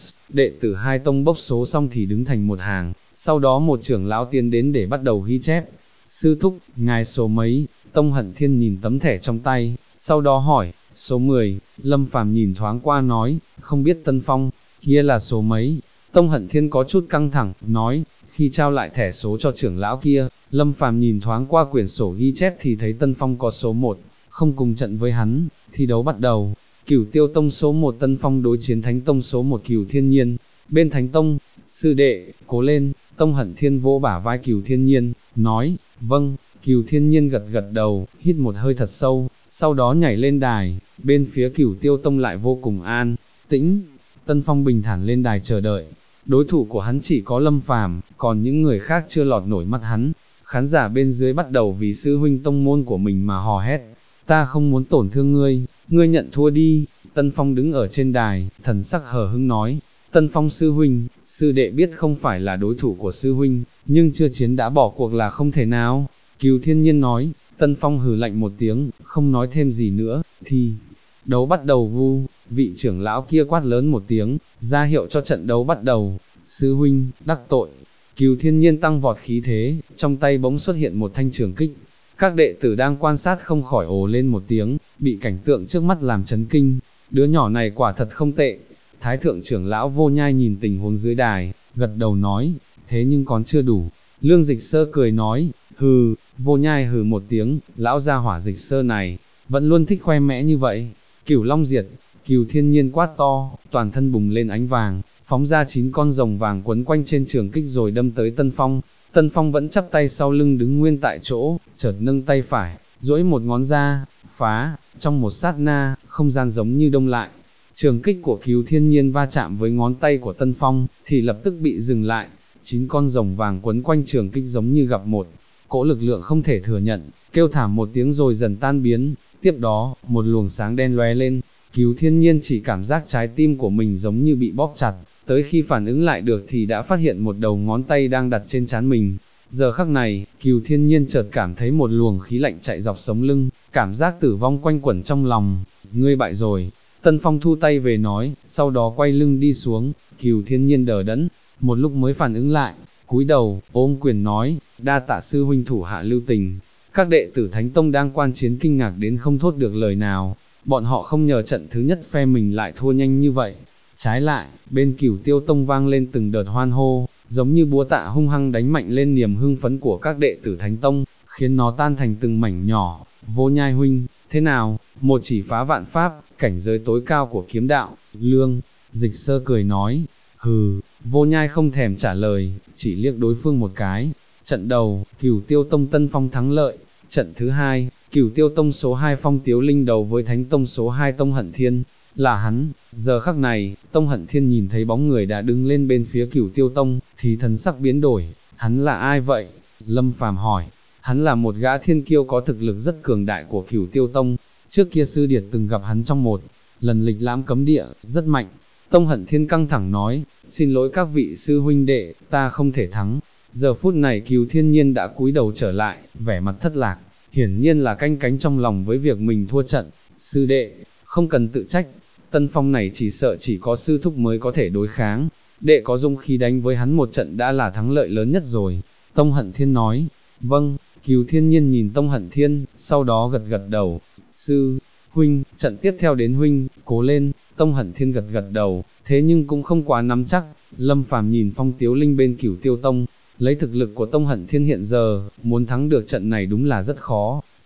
đệ tử hai tông bốc số xong thì đứng thành một hàng, sau đó một trưởng lão tiến đến để bắt đầu ghi chép. Sư thúc, ngài số mấy? Tông Hận Thiên nhìn tấm thẻ trong tay, sau đó hỏi, số 10, Lâm Phàm nhìn thoáng qua nói, không biết Tân Phong, kia là số mấy? Tông Hận Thiên có chút căng thẳng, nói, khi trao lại thẻ số cho trưởng lão kia, Lâm Phàm nhìn thoáng qua quyển sổ ghi chép thì thấy Tân Phong có số 1, không cùng trận với hắn, thi đấu bắt đầu. Cửu Tiêu Tông số 1 Tân Phong đối chiến Thánh Tông số 1 Cửu Thiên Nhiên, bên Thánh Tông, sư đệ, cố lên, Tông Hận Thiên vỗ bả vai Cửu Thiên Nhiên, nói, vâng, Cửu Thiên Nhiên gật gật đầu, hít một hơi thật sâu, sau đó nhảy lên đài, bên phía Cửu Tiêu Tông lại vô cùng an tĩnh, Tân Phong bình thản lên đài chờ đợi, đối thủ của hắn chỉ có Lâm Phàm, còn những người khác chưa lọt nổi mắt hắn, khán giả bên dưới bắt đầu vì sư huynh tông môn của mình mà hò hét, ta không muốn tổn thương ngươi, ngươi nhận thua đi. Tân Phong đứng ở trên đài, thần sắc hờ hững nói, Tân Phong sư huynh, sư đệ biết không phải là đối thủ của sư huynh, nhưng chưa chiến đã bỏ cuộc là không thể nào. Cửu Thiên Nhiên nói, Tân Phong hừ lạnh một tiếng, không nói thêm gì nữa, thì đấu bắt đầu. Vu, vị trưởng lão kia quát lớn một tiếng, ra hiệu cho trận đấu bắt đầu. Sư huynh, đắc tội. Cửu Thiên Nhiên tăng vọt khí thế, trong tay bỗng xuất hiện một thanh trường kích. Các đệ tử đang quan sát không khỏi ồ lên một tiếng, bị cảnh tượng trước mắt làm chấn kinh, đứa nhỏ này quả thật không tệ. Thái thượng trưởng lão Vô Nhai nhìn tình huống dưới đài, gật đầu nói, thế nhưng còn chưa đủ. Lương Dịch Sơ cười nói, hừ. Vô Nhai hừ một tiếng, lão gia hỏa Dịch Sơ này, vẫn luôn thích khoe mẽ như vậy. Cửu Long diệt, Cửu Thiên Nhiên quát to, toàn thân bùng lên ánh vàng, phóng ra 9 con rồng vàng quấn quanh trên trường kích rồi đâm tới Tân Phong. Tân Phong vẫn chắp tay sau lưng đứng nguyên tại chỗ, chợt nâng tay phải, duỗi một ngón ra, phá, trong một sát na, không gian giống như đông lại. Trường kích của Cửu Thiên Nhiên va chạm với ngón tay của Tân Phong, thì lập tức bị dừng lại. 9 con rồng vàng quấn quanh trường kích giống như gặp một cỗ lực lượng không thể thừa nhận, kêu thảm một tiếng rồi dần tan biến. Tiếp đó, một luồng sáng đen lóe lên, Cửu Thiên Nhiên chỉ cảm giác trái tim của mình giống như bị bóp chặt, tới khi phản ứng lại được thì đã phát hiện một đầu ngón tay đang đặt trên trán mình. Giờ khắc này, Cửu Thiên Nhiên chợt cảm thấy một luồng khí lạnh chạy dọc sống lưng, cảm giác tử vong quanh quẩn trong lòng. Ngươi bại rồi. Tân Phong thu tay về nói, sau đó quay lưng đi xuống. Cửu Thiên Nhiên đờ đẫn, một lúc mới phản ứng lại, cúi đầu, ôm quyền nói, đa tạ sư huynh thủ hạ lưu tình. Các đệ tử Thánh Tông đang quan chiến kinh ngạc đến không thốt được lời nào, bọn họ không ngờ trận thứ nhất phe mình lại thua nhanh như vậy. Trái lại, bên Cửu Tiêu Tông vang lên từng đợt hoan hô, giống như búa tạ hung hăng đánh mạnh lên niềm hưng phấn của các đệ tử Thánh Tông, khiến nó tan thành từng mảnh nhỏ. Vô Nhai huynh, thế nào? Một chỉ phá vạn pháp, cảnh giới tối cao của kiếm đạo. Lương Dịch Sơ cười nói, hừ. Vô Nhai không thèm trả lời, chỉ liếc đối phương một cái. Trận đầu, Cửu Tiêu Tông Tân Phong thắng lợi. Trận thứ hai, Cửu Tiêu Tông số 2 Phong Tiếu Linh đầu với Thánh Tông số 2 Tông Hận Thiên. Là hắn. Giờ khắc này, Tông Hận Thiên nhìn thấy bóng người đã đứng lên bên phía Cửu Tiêu Tông, thì thần sắc biến đổi. Hắn là ai vậy? Lâm Phàm hỏi. Hắn là một gã thiên kiêu có thực lực rất cường đại của Cửu Tiêu Tông. Trước kia sư điệt từng gặp hắn trong một lần lịch lãm cấm địa, rất mạnh. Tông Hận Thiên căng thẳng nói, xin lỗi các vị sư huynh đệ, ta không thể thắng. Giờ phút này Cửu Thiên Nhiên đã cúi đầu trở lại, vẻ mặt thất lạc, hiển nhiên là canh cánh trong lòng với việc mình thua trận. Sư đệ, không cần tự trách, Tân Phong này chỉ sợ chỉ có sư thúc mới có thể đối kháng, đệ có dung khí đánh với hắn một trận đã là thắng lợi lớn nhất rồi. Tông Hận Thiên nói, vâng. Cửu Thiên Nhiên nhìn Tông Hận Thiên, sau đó gật gật đầu, sư huynh, trận tiếp theo đến huynh, cố lên. Tông Hận Thiên gật gật đầu, thế nhưng cũng không quá nắm chắc. Lâm Phàm nhìn Phong Tiếu Linh bên Cửu Tiêu Tông, lấy thực lực của Tông Hận Thiên hiện giờ, muốn thắng được trận này đúng là rất khó.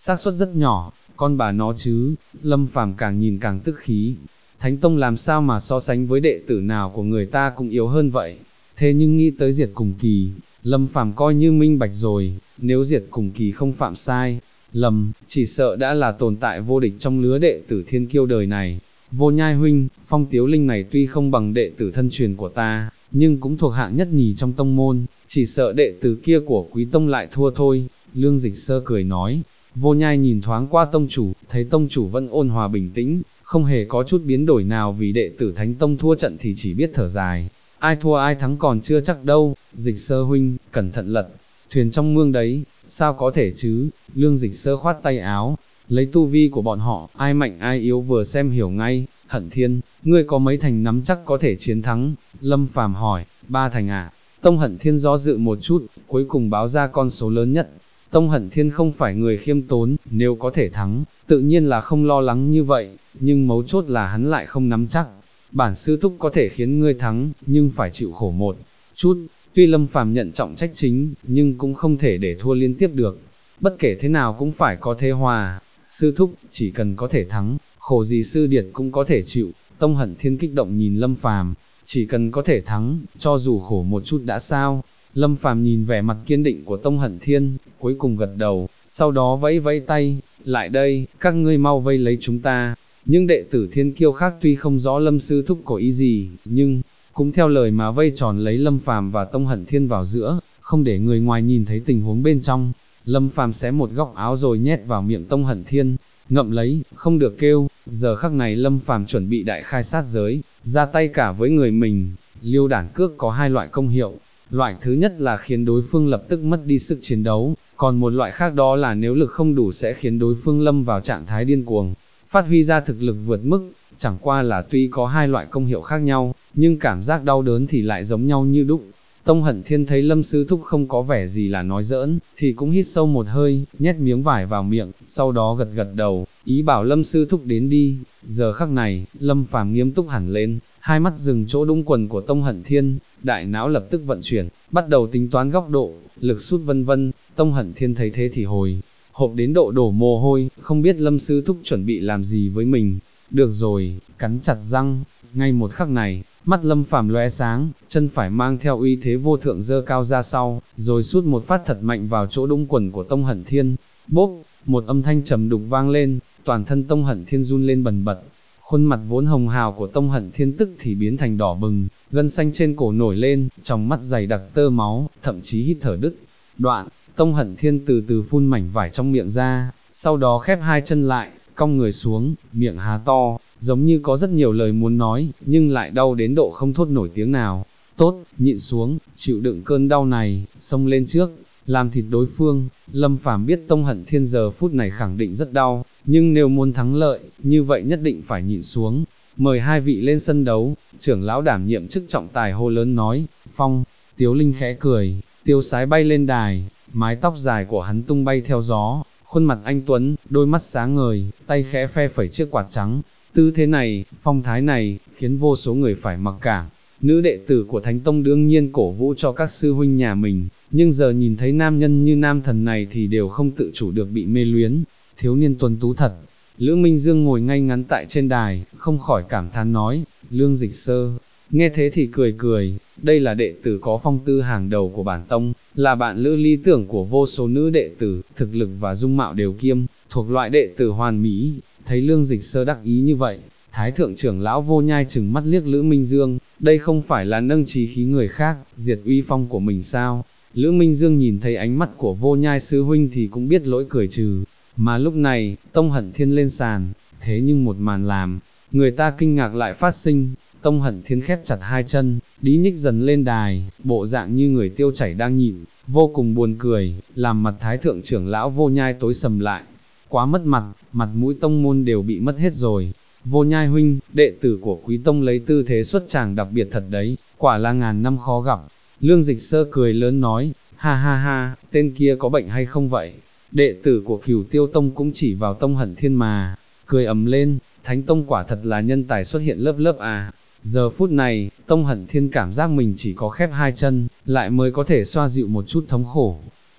xác suất rất nhỏ, con bà nó chứ. Lâm Phàm càng nhìn càng tức khí. Thánh tông làm sao mà so sánh với đệ tử nào của người ta cũng yếu hơn vậy. Thế nhưng nghĩ tới Diệt Cùng Kỳ, Lâm Phàm coi như minh bạch rồi, nếu Diệt Cùng Kỳ không phạm sai lầm, chỉ sợ đã là tồn tại vô địch trong lứa đệ tử thiên kiêu đời này. Vô Nhai huynh, Phong Tiếu Linh này tuy không bằng đệ tử thân truyền của ta, nhưng cũng thuộc hạng nhất nhì trong tông môn, chỉ sợ đệ tử kia của Quý tông lại thua thôi. Lương Dịch Sơ cười nói. Vô Nhai nhìn thoáng qua tông chủ, thấy tông chủ vẫn ôn hòa bình tĩnh, không hề có chút biến đổi nào vì đệ tử Thánh tông thua trận thì chỉ biết thở dài. Ai thua ai thắng còn chưa chắc đâu. Dịch Sơ huynh, cẩn thận lật thuyền trong mương đấy. Sao có thể chứ? Lương Dịch Sơ khoát tay áo. Lấy tu vi của bọn họ, ai mạnh ai yếu vừa xem hiểu ngay. Hận Thiên, ngươi có mấy thành nắm chắc có thể chiến thắng? Lâm Phàm hỏi. 3 thành à? Tông Hận Thiên do dự một chút, cuối cùng báo ra con số lớn nhất. Tông Hận Thiên không phải người khiêm tốn, nếu có thể thắng, tự nhiên là không lo lắng như vậy, nhưng mấu chốt là hắn lại không nắm chắc. Bản sư thúc có thể khiến ngươi thắng, nhưng phải chịu khổ một chút. Tuy Lâm Phàm nhận trọng trách chính, nhưng cũng không thể để thua liên tiếp được. Bất kể thế nào cũng phải có thế hòa. Sư thúc, chỉ cần có thể thắng, khổ gì sư điệt cũng có thể chịu. Tông Hận Thiên kích động nhìn Lâm Phàm, chỉ cần có thể thắng, cho dù khổ một chút đã sao. Lâm Phàm nhìn vẻ mặt kiên định của Tông Hận Thiên, cuối cùng gật đầu, sau đó vẫy vẫy tay, lại đây, các ngươi mau vây lấy chúng ta. Nhưng đệ tử thiên kiêu khác tuy không rõ Lâm sư thúc có ý gì, nhưng cũng theo lời mà vây tròn lấy Lâm Phàm và Tông Hận Thiên vào giữa, không để người ngoài nhìn thấy tình huống bên trong. Lâm Phàm xé một góc áo rồi nhét vào miệng Tông Hận Thiên, ngậm lấy, không được kêu. Giờ khắc này Lâm Phàm chuẩn bị đại khai sát giới, ra tay cả với người mình. Liêu đản cước có 2 loại công hiệu. Loại thứ nhất là khiến đối phương lập tức mất đi sức chiến đấu, còn một loại khác đó là nếu lực không đủ sẽ khiến đối phương lâm vào trạng thái điên cuồng, phát huy ra thực lực vượt mức. Chẳng qua là tuy có 2 loại công hiệu khác nhau, nhưng cảm giác đau đớn thì lại giống nhau như đúc. Tông Hận Thiên thấy Lâm sư thúc không có vẻ gì là nói giỡn, thì cũng hít sâu một hơi, nhét miếng vải vào miệng, sau đó gật gật đầu, ý bảo Lâm sư thúc đến đi. Giờ khắc này, Lâm Phàm nghiêm túc hẳn lên, hai mắt dừng chỗ đũng quần của Tông Hận Thiên, đại não lập tức vận chuyển, bắt đầu tính toán góc độ, lực sút vân vân. Tông Hận Thiên thấy thế thì hồi hộp đến độ đổ mồ hôi, không biết Lâm sư thúc chuẩn bị làm gì với mình. Được rồi, cắn chặt răng, ngay một khắc này, mắt Lâm Phàm lóe sáng, chân phải mang theo uy thế vô thượng giơ cao ra sau, rồi sút một phát thật mạnh vào chỗ đũng quần của Tông Hận Thiên. Bốp, một âm thanh trầm đục vang lên, toàn thân Tông Hận Thiên run lên bần bật. Khuôn mặt vốn hồng hào của Tông Hận Thiên tức thì biến thành đỏ bừng, gân xanh trên cổ nổi lên, trong mắt dày đặc tơ máu, thậm chí hít thở đứt đoạn. Tông Hận Thiên từ từ phun mảnh vải trong miệng ra, sau đó khép 2 chân lại, cong người xuống, miệng há to, giống như có rất nhiều lời muốn nói, nhưng lại đau đến độ không thốt nổi tiếng nào. Tốt, nhịn xuống, chịu đựng cơn đau này, xông lên trước, làm thịt đối phương. Lâm Phàm biết Tông Hận Thiên giờ phút này khẳng định rất đau, nhưng nếu muốn thắng lợi, như vậy nhất định phải nhịn xuống. Mời 2 vị lên sân đấu. Trưởng lão đảm nhiệm chức trọng tài hô lớn nói. Phong Tiếu Linh khẽ cười, tiêu sái bay lên đài, mái tóc dài của hắn tung bay theo gió, khuôn mặt anh tuấn, đôi mắt sáng ngời, tay khẽ phe phẩy chiếc quạt trắng. Tư thế này, phong thái này, khiến vô số người phải mặc cảm. Nữ đệ tử của Thánh Tông đương nhiên cổ vũ cho các sư huynh nhà mình, nhưng giờ nhìn thấy nam nhân như nam thần này thì đều không tự chủ được bị mê luyến. Thiếu niên tuấn tú thật. Lữ Minh Dương ngồi ngay ngắn tại trên đài, không khỏi cảm thán nói. Lương Dịch Sơ nghe thế thì cười cười, đây là đệ tử có phong tư hàng đầu của bản tông, là bạn lữ lý tưởng của vô số nữ đệ tử, thực lực và dung mạo đều kiêm, thuộc loại đệ tử hoàn mỹ. Thấy Lương Dịch Sơ đắc ý như vậy, Thái thượng trưởng lão Vô Nhai chừng mắt liếc Lữ Minh Dương, đây không phải là nâng chí khí người khác, diệt uy phong của mình sao? Lữ Minh Dương nhìn thấy ánh mắt của Vô Nhai sư huynh thì cũng biết lỗi cười trừ, mà lúc này, Tông Hận Thiên lên sàn, thế nhưng một màn làm người ta kinh ngạc lại phát sinh. Tông Hận Thiên khép chặt 2 chân, đí nhích dần lên đài, bộ dạng như người tiêu chảy đang nhịn, vô cùng buồn cười, làm mặt Thái thượng trưởng lão Vô Nhai tối sầm lại. Quá mất mặt, mặt mũi tông môn đều bị mất hết rồi. Vô Nhai huynh, đệ tử của Quý Tông lấy tư thế xuất tràng đặc biệt thật đấy, quả là ngàn năm khó gặp. Lương Dịch Sơ cười lớn nói, ha ha ha, tên kia có bệnh hay không vậy? Đệ tử của Cửu Tiêu Tông cũng chỉ vào Tông Hận Thiên mà, cười ầm lên, Thánh Tông quả thật là nhân tài xuất hiện lớp lớp à. Giờ phút này, Tông Hận Thiên cảm giác mình chỉ có khép 2 chân, lại mới có thể xoa dịu một chút thống khổ.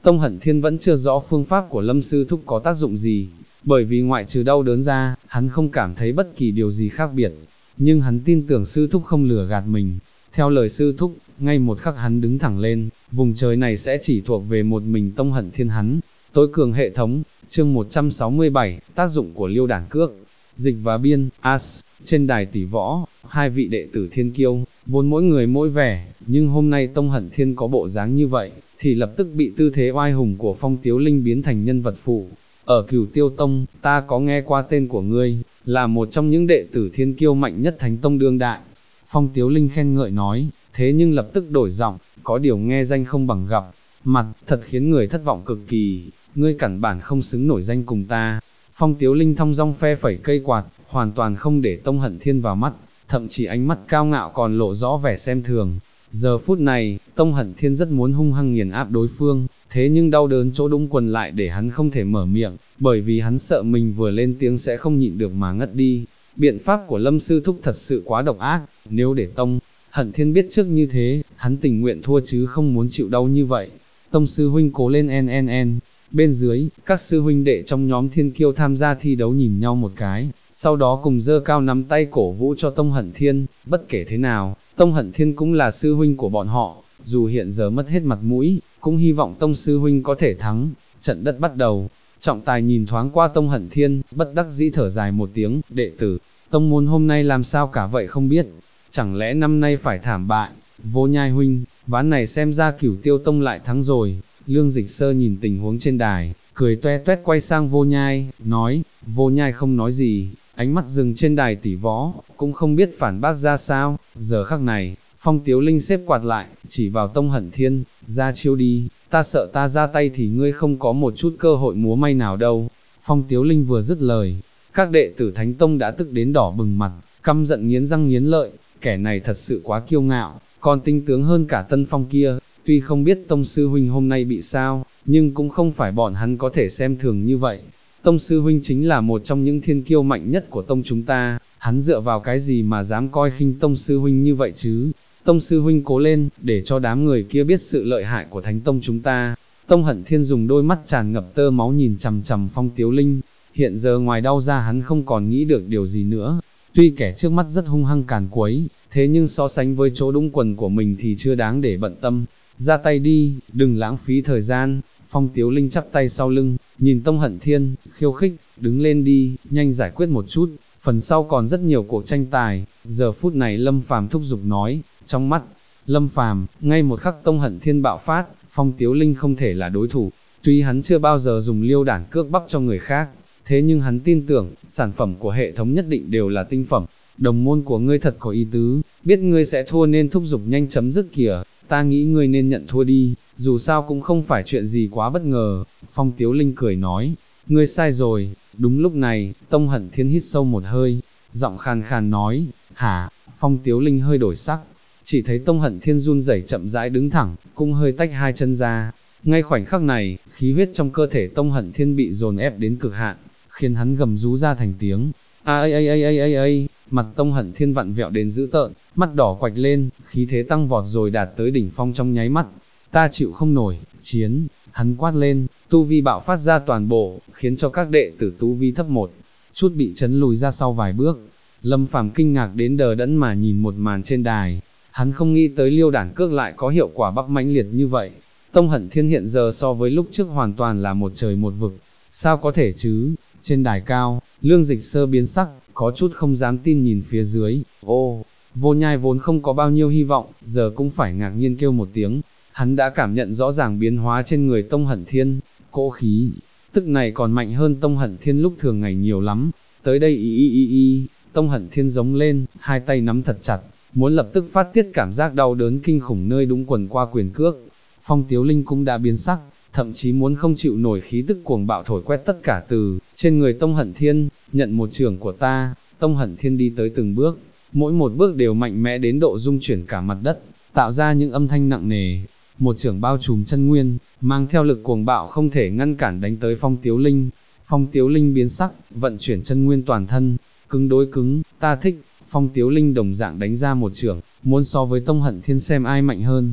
Tông Hận Thiên vẫn chưa rõ phương pháp của Lâm sư thúc có tác dụng gì, bởi vì ngoại trừ đau đớn ra, hắn không cảm thấy bất kỳ điều gì khác biệt, nhưng hắn tin tưởng sư thúc không lừa gạt mình. Theo lời sư thúc, ngay một khắc hắn đứng thẳng lên, vùng trời này sẽ chỉ thuộc về một mình Tông Hận Thiên hắn. Tối cường hệ thống, chương 167, tác dụng của liêu đản cước. Dịch và biên, As, trên đài tỷ võ, hai vị đệ tử thiên kiêu, vốn mỗi người mỗi vẻ, nhưng hôm nay Tông Hận Thiên có bộ dáng như vậy, thì lập tức bị tư thế oai hùng của Phong Tiếu Linh biến thành nhân vật phụ. Ở Cửu Tiêu Tông, ta có nghe qua tên của ngươi, là một trong những đệ tử thiên kiêu mạnh nhất Thánh Tông đương đại. Phong Tiếu Linh khen ngợi nói, thế nhưng lập tức đổi giọng, có điều nghe danh không bằng gặp mặt, thật khiến người thất vọng cực kỳ, ngươi cản bản không xứng nổi danh cùng ta. Phong Tiếu Linh thong dong phe phẩy cây quạt, hoàn toàn không để Tông Hận Thiên vào mắt, thậm chí ánh mắt cao ngạo còn lộ rõ vẻ xem thường. Giờ phút này, Tông Hận Thiên rất muốn hung hăng nghiền áp đối phương, thế nhưng đau đớn chỗ đũng quần lại để hắn không thể mở miệng, bởi vì hắn sợ mình vừa lên tiếng sẽ không nhịn được mà ngất đi. Biện pháp của Lâm sư thúc thật sự quá độc ác, nếu để Tông Hận Thiên biết trước như thế, hắn tình nguyện thua chứ không muốn chịu đau như vậy. Tông sư huynh cố lên n. Bên dưới, các sư huynh đệ trong nhóm thiên kiêu tham gia thi đấu nhìn nhau một cái, sau đó cùng giơ cao nắm tay cổ vũ cho Tông Hận Thiên. Bất kể thế nào, Tông Hận Thiên cũng là sư huynh của bọn họ, dù hiện giờ mất hết mặt mũi, cũng hy vọng Tông sư huynh có thể thắng. Trận đất bắt đầu, trọng tài nhìn thoáng qua Tông Hận Thiên, bất đắc dĩ thở dài một tiếng, đệ tử tông môn hôm nay làm sao cả vậy không biết, chẳng lẽ năm nay phải thảm bại. Vô Nhai huynh, ván này xem ra Cửu Tiêu Tông lại thắng rồi. Lương Dịch Sơ nhìn tình huống trên đài, cười toe toét quay sang Vô Nhai, nói. Vô Nhai không nói gì, ánh mắt dừng trên đài tỷ võ, cũng không biết phản bác ra sao. Giờ khắc này, Phong Tiếu Linh xếp quạt lại, chỉ vào Tông Hận Thiên, ra chiêu đi, ta sợ ta ra tay thì ngươi không có một chút cơ hội múa may nào đâu. Phong Tiếu Linh vừa dứt lời, các đệ tử Thánh Tông đã tức đến đỏ bừng mặt, căm giận nghiến răng nghiến lợi, kẻ này thật sự quá kiêu ngạo, còn tinh tướng hơn cả Tân Phong kia. Tuy không biết Tông sư huynh hôm nay bị sao, nhưng cũng không phải bọn hắn có thể xem thường như vậy. Tông sư huynh chính là một trong những thiên kiêu mạnh nhất của tông chúng ta, hắn dựa vào cái gì mà dám coi khinh Tông sư huynh như vậy chứ? Tông sư huynh cố lên, để cho đám người kia biết sự lợi hại của Thánh Tông chúng ta. Tông Hận Thiên dùng đôi mắt tràn ngập tơ máu nhìn chằm chằm Phong Tiếu Linh, hiện giờ ngoài đau ra hắn không còn nghĩ được điều gì nữa. Tuy kẻ trước mắt rất hung hăng càn quấy, thế nhưng so sánh với chỗ đũng quần của mình thì chưa đáng để bận tâm. Ra tay đi, đừng lãng phí thời gian. Phong Tiếu Linh chắp tay sau lưng, nhìn Tông Hận Thiên, khiêu khích, đứng lên đi, nhanh giải quyết một chút, phần sau còn rất nhiều cuộc tranh tài. Giờ phút này Lâm Phàm thúc giục nói, trong mắt Lâm Phàm, ngay một khắc Tông Hận Thiên bạo phát, Phong Tiếu Linh không thể là đối thủ. Tuy hắn chưa bao giờ dùng liêu đản cước bắp cho người khác, thế nhưng hắn tin tưởng, sản phẩm của hệ thống nhất định đều là tinh phẩm. Đồng môn của ngươi thật có ý tứ, biết ngươi sẽ thua nên thúc giục nhanh chấm dứt kìa, ta nghĩ ngươi nên nhận thua đi, dù sao cũng không phải chuyện gì quá bất ngờ. Phong Tiếu Linh cười nói, ngươi sai rồi. Đúng lúc này, Tông Hận Thiên hít sâu một hơi, giọng khàn khàn nói, hả? Phong Tiếu Linh hơi đổi sắc, chỉ thấy Tông Hận Thiên run rẩy chậm rãi đứng thẳng, cũng hơi tách hai chân ra. Ngay khoảnh khắc này, khí huyết trong cơ thể Tông Hận Thiên bị dồn ép đến cực hạn, khiến hắn gầm rú ra thành tiếng. Mặt Tông Hận Thiên vặn vẹo đến dữ tợn, mắt đỏ quạch lên, khí thế tăng vọt rồi đạt tới đỉnh phong trong nháy mắt. Ta chịu không nổi, chiến, hắn quát lên, tu vi bạo phát ra toàn bộ, khiến cho các đệ tử tu vi thấp một chút bị chấn lùi ra sau vài bước. Lâm Phàm kinh ngạc đến đờ đẫn mà nhìn một màn trên đài, hắn không nghĩ tới liêu đản cước lại có hiệu quả bắp mãnh liệt như vậy. Tông Hận Thiên hiện giờ so với lúc trước hoàn toàn là một trời một vực, sao có thể chứ? Trên đài cao, Lương Dịch Sơ biến sắc, có chút không dám tin nhìn phía dưới. Ô, Vô Nhai vốn không có bao nhiêu hy vọng, giờ cũng phải ngạc nhiên kêu một tiếng. Hắn đã cảm nhận rõ ràng biến hóa trên người Tông Hận Thiên, cỗ khí tức này còn mạnh hơn Tông Hận Thiên lúc thường ngày nhiều lắm. Tới đây Tông Hận Thiên giống lên, hai tay nắm thật chặt, muốn lập tức phát tiết cảm giác đau đớn kinh khủng nơi đũng quần qua quyền cước. Phong Tiếu Linh cũng đã biến sắc, thậm chí muốn không chịu nổi khí tức cuồng bạo thổi quét tất cả từ trên người Tông Hận Thiên. Nhận một chưởng của ta. Tông Hận Thiên đi tới từng bước, mỗi một bước đều mạnh mẽ đến độ rung chuyển cả mặt đất, tạo ra những âm thanh nặng nề. Một chưởng bao trùm chân nguyên, mang theo lực cuồng bạo không thể ngăn cản đánh tới Phong Tiếu Linh. Phong Tiếu Linh biến sắc, vận chuyển chân nguyên toàn thân, cứng đối cứng, ta thích. Phong Tiếu Linh đồng dạng đánh ra một chưởng, muốn so với Tông Hận Thiên xem ai mạnh hơn.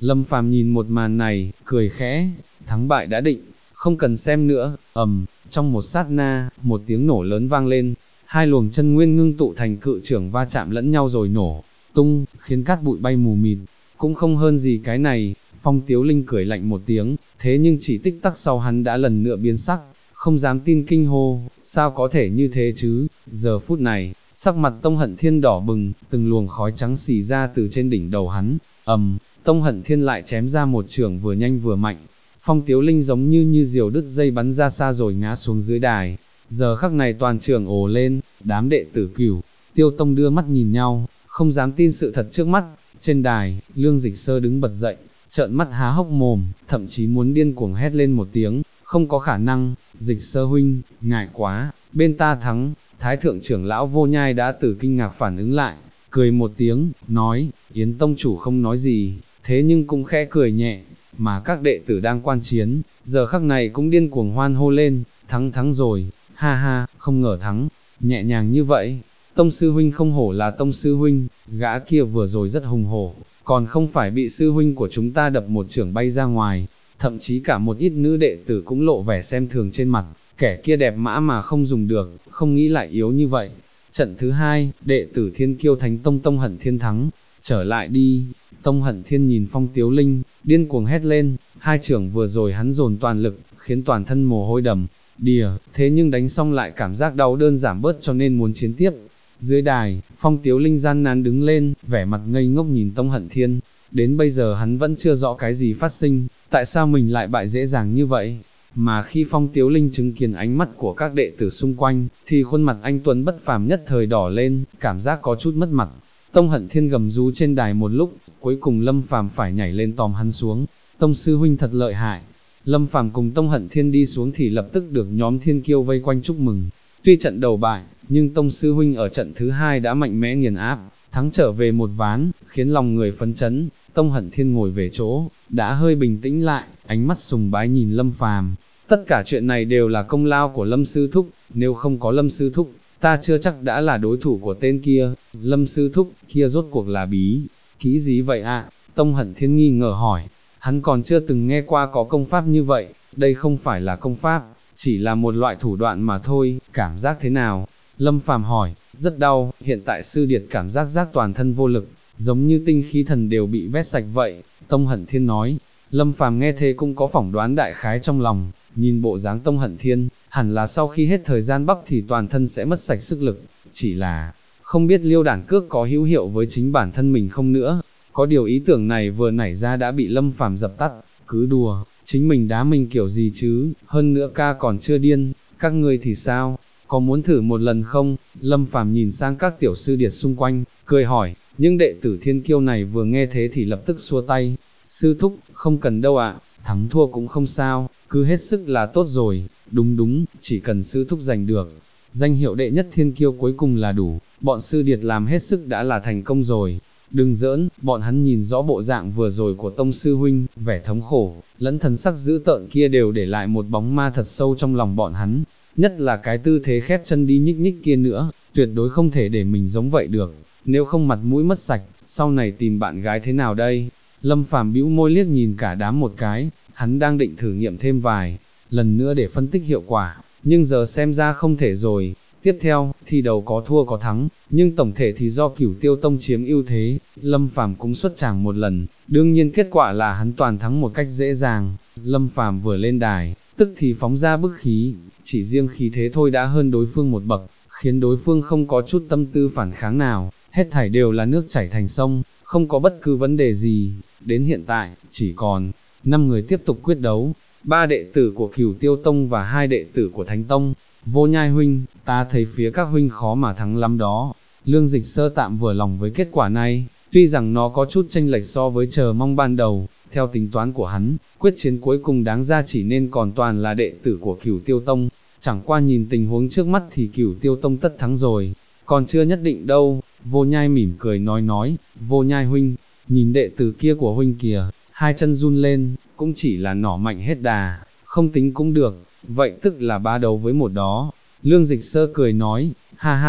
Lâm Phàm nhìn một màn này, cười khẽ, thắng bại đã định, không cần xem nữa, trong một sát na, một tiếng nổ lớn vang lên, hai luồng chân nguyên ngưng tụ thành cự trưởng va chạm lẫn nhau rồi nổ tung, khiến cát bụi bay mù mịt, cũng không hơn gì cái này. Phong Tiếu Linh cười lạnh một tiếng, thế nhưng chỉ tích tắc sau hắn đã lần nữa biến sắc, không dám tin kinh hô, sao có thể như thế chứ. Giờ phút này, sắc mặt Tông Hận Thiên đỏ bừng, từng luồng khói trắng xì ra từ trên đỉnh đầu hắn, Tông Hận Thiên lại chém ra một chưởng vừa nhanh vừa mạnh. Phong Tiếu Linh giống như diều đứt dây bắn ra xa rồi ngã xuống dưới đài. Giờ khắc này toàn trường ồ lên, đám đệ tử Cửu Tiêu Tông đưa mắt nhìn nhau, không dám tin sự thật trước mắt. Trên đài, Lương Dịch Sơ đứng bật dậy, trợn mắt há hốc mồm, thậm chí muốn điên cuồng hét lên một tiếng, không có khả năng. Dịch Sơ huynh, ngại quá, bên ta thắng. Thái thượng trưởng lão Vô Nhai đã từ kinh ngạc phản ứng lại, cười một tiếng, nói, Yến tông chủ không nói gì, thế nhưng cũng khẽ cười nhẹ, mà các đệ tử đang quan chiến, giờ khắc này cũng điên cuồng hoan hô lên, thắng rồi, ha ha, không ngờ thắng, nhẹ nhàng như vậy. Tông sư huynh không hổ là tông sư huynh, gã kia vừa rồi rất hùng hổ, còn không phải bị sư huynh của chúng ta đập một chưởng bay ra ngoài. Thậm chí cả một ít nữ đệ tử cũng lộ vẻ xem thường trên mặt, kẻ kia đẹp mã mà không dùng được, không nghĩ lại yếu như vậy. Trận thứ hai, đệ tử Thiên Kiêu Thánh Tông Tông Hận Thiên thắng, trở lại đi. Tông Hận Thiên nhìn Phong Tiếu Linh, điên cuồng hét lên, hai chưởng vừa rồi hắn dồn toàn lực, khiến toàn thân mồ hôi đầm đìa, thế nhưng đánh xong lại cảm giác đau đớn giảm bớt cho nên muốn chiến tiếp. Dưới đài, Phong Tiếu Linh gian nan đứng lên, vẻ mặt ngây ngốc nhìn Tông Hận Thiên, đến bây giờ hắn vẫn chưa rõ cái gì phát sinh, tại sao mình lại bại dễ dàng như vậy. Mà khi Phong Tiếu Linh chứng kiến ánh mắt của các đệ tử xung quanh, thì khuôn mặt anh Tuấn bất phàm nhất thời đỏ lên, cảm giác có chút mất mặt. Tông Hận Thiên gầm rú trên đài một lúc, cuối cùng Lâm Phàm phải nhảy lên tóm hắn xuống. Tông sư huynh thật lợi hại. Lâm Phàm cùng Tông Hận Thiên đi xuống thì lập tức được nhóm Thiên Kiêu vây quanh chúc mừng. Tuy trận đầu bại, nhưng Tông sư huynh ở trận thứ hai đã mạnh mẽ nghiền áp, thắng trở về một ván, khiến lòng người phấn chấn. Tông Hận Thiên ngồi về chỗ, đã hơi bình tĩnh lại, ánh mắt sùng bái nhìn Lâm Phàm. Tất cả chuyện này đều là công lao của Lâm sư thúc, nếu không có Lâm sư thúc, ta chưa chắc đã là đối thủ của tên kia. Lâm sư thúc, kia rốt cuộc là bí kỹ gì vậy ạ? Tông Hận Thiên nghi ngờ hỏi, hắn còn chưa từng nghe qua có công pháp như vậy, đây không phải là công pháp, chỉ là một loại thủ đoạn mà thôi. Cảm giác thế nào? Lâm Phàm hỏi. Rất đau, hiện tại sư điệt cảm giác toàn thân vô lực, giống như tinh khí thần đều bị vét sạch vậy. Tông Hận Thiên nói. Lâm Phàm nghe thế cũng có phỏng đoán đại khái trong lòng, nhìn bộ dáng Tông Hận Thiên, hẳn là sau khi hết thời gian bắp thì toàn thân sẽ mất sạch sức lực, chỉ là không biết Liêu Đản Cước có hữu hiệu với chính bản thân mình không nữa. Có điều ý tưởng này vừa nảy ra đã bị Lâm Phàm dập tắt, cứ đùa, chính mình đá mình kiểu gì chứ, hơn nữa ca còn chưa điên, các ngươi thì sao, có muốn thử một lần không? Lâm Phàm nhìn sang các tiểu sư điệt xung quanh, cười hỏi, nhưng đệ tử Thiên Kiêu này vừa nghe thế thì lập tức xua tay, sư thúc, không cần đâu ạ, thắng thua cũng không sao, cứ hết sức là tốt rồi. Đúng, chỉ cần sư thúc giành được danh hiệu đệ nhất Thiên Kiêu cuối cùng là đủ, bọn sư điệt làm hết sức đã là thành công rồi. Đừng giỡn, bọn hắn nhìn rõ bộ dạng vừa rồi của Tông sư huynh, vẻ thống khổ, lẫn thần sắc dữ tợn kia đều để lại một bóng ma thật sâu trong lòng bọn hắn, nhất là cái tư thế khép chân đi nhích nhích kia nữa, tuyệt đối không thể để mình giống vậy được, nếu không mặt mũi mất sạch, sau này tìm bạn gái thế nào đây? Lâm Phàm bĩu môi liếc nhìn cả đám một cái, hắn đang định thử nghiệm thêm vài lần nữa để phân tích hiệu quả, nhưng giờ xem ra không thể rồi. Tiếp theo, thi đấu có thua có thắng, nhưng tổng thể thì do Cửu Tiêu Tông chiếm ưu thế. Lâm Phàm cũng xuất tràng một lần, đương nhiên kết quả là hắn toàn thắng một cách dễ dàng. Lâm Phàm vừa lên đài, tức thì phóng ra bức khí, chỉ riêng khí thế thôi đã hơn đối phương một bậc, khiến đối phương không có chút tâm tư phản kháng nào, hết thảy đều là nước chảy thành sông, không có bất cứ vấn đề gì. Đến hiện tại, chỉ còn 5 người tiếp tục quyết đấu, 3 đệ tử của Cửu Tiêu Tông và 2 đệ tử của Thánh Tông. Vô Nhai huynh, ta thấy phía các huynh khó mà thắng lắm đó. Lương Dịch Sơ tạm vừa lòng với kết quả này, tuy rằng nó có chút chênh lệch so với chờ mong ban đầu, theo tính toán của hắn, quyết chiến cuối cùng đáng ra chỉ nên còn toàn là đệ tử của Cửu Tiêu Tông, chẳng qua nhìn tình huống trước mắt thì Cửu Tiêu Tông tất thắng rồi, còn chưa nhất định đâu. Vô Nhai mỉm cười nói, Vô Nhai huynh, nhìn đệ tử kia của huynh kìa, hai chân run lên, cũng chỉ là nỏ mạnh hết đà, không tính cũng được, vậy tức là 3 đấu với 1 đó. Lương Dịch Sơ cười nói, ha ha,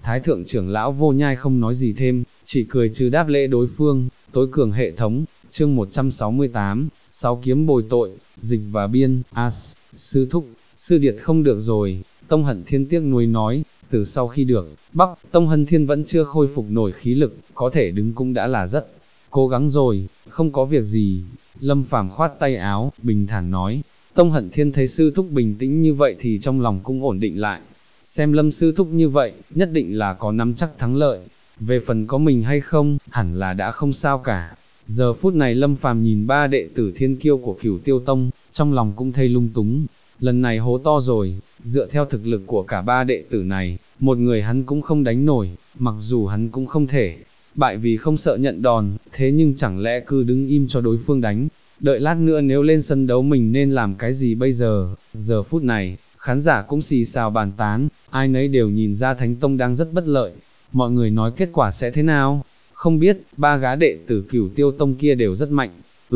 Thái thượng trưởng lão Vô Nhai không nói gì thêm, chỉ cười trừ đáp lễ đối phương. Tối cường hệ thống, chương 168, 6 kiếm bồi tội, dịch và biên, sư thúc, sư điệt không được rồi, Tông Hận Thiên tiếc nuối nói, từ sau khi được, Bắc, Tông Hận Thiên vẫn chưa khôi phục nổi khí lực, có thể đứng cũng đã là rất cố gắng rồi, không có việc gì. Lâm Phàm khoát tay áo, bình thản nói. Tông Hận Thiên thấy sư thúc bình tĩnh như vậy thì trong lòng cũng ổn định lại. Xem Lâm sư thúc như vậy, nhất định là có nắm chắc thắng lợi. Về phần có mình hay không, hẳn là đã không sao cả. Giờ phút này Lâm Phàm nhìn ba đệ tử thiên kiêu của Cửu Tiêu Tông, trong lòng cũng thấy lung túng. Lần này hố to rồi, dựa theo thực lực của cả ba đệ tử này, một người hắn cũng không đánh nổi, mặc dù hắn cũng không thể bại vì không sợ nhận đòn, thế nhưng chẳng lẽ cứ đứng im cho đối phương đánh, đợi lát nữa nếu lên sân đấu mình nên làm cái gì bây giờ. Giờ phút này, khán giả cũng xì xào bàn tán, ai nấy đều nhìn ra Thánh Tông đang rất bất lợi, mọi người nói kết quả sẽ thế nào, không biết, ba gã đệ tử Cửu Tiêu Tông kia đều rất mạnh,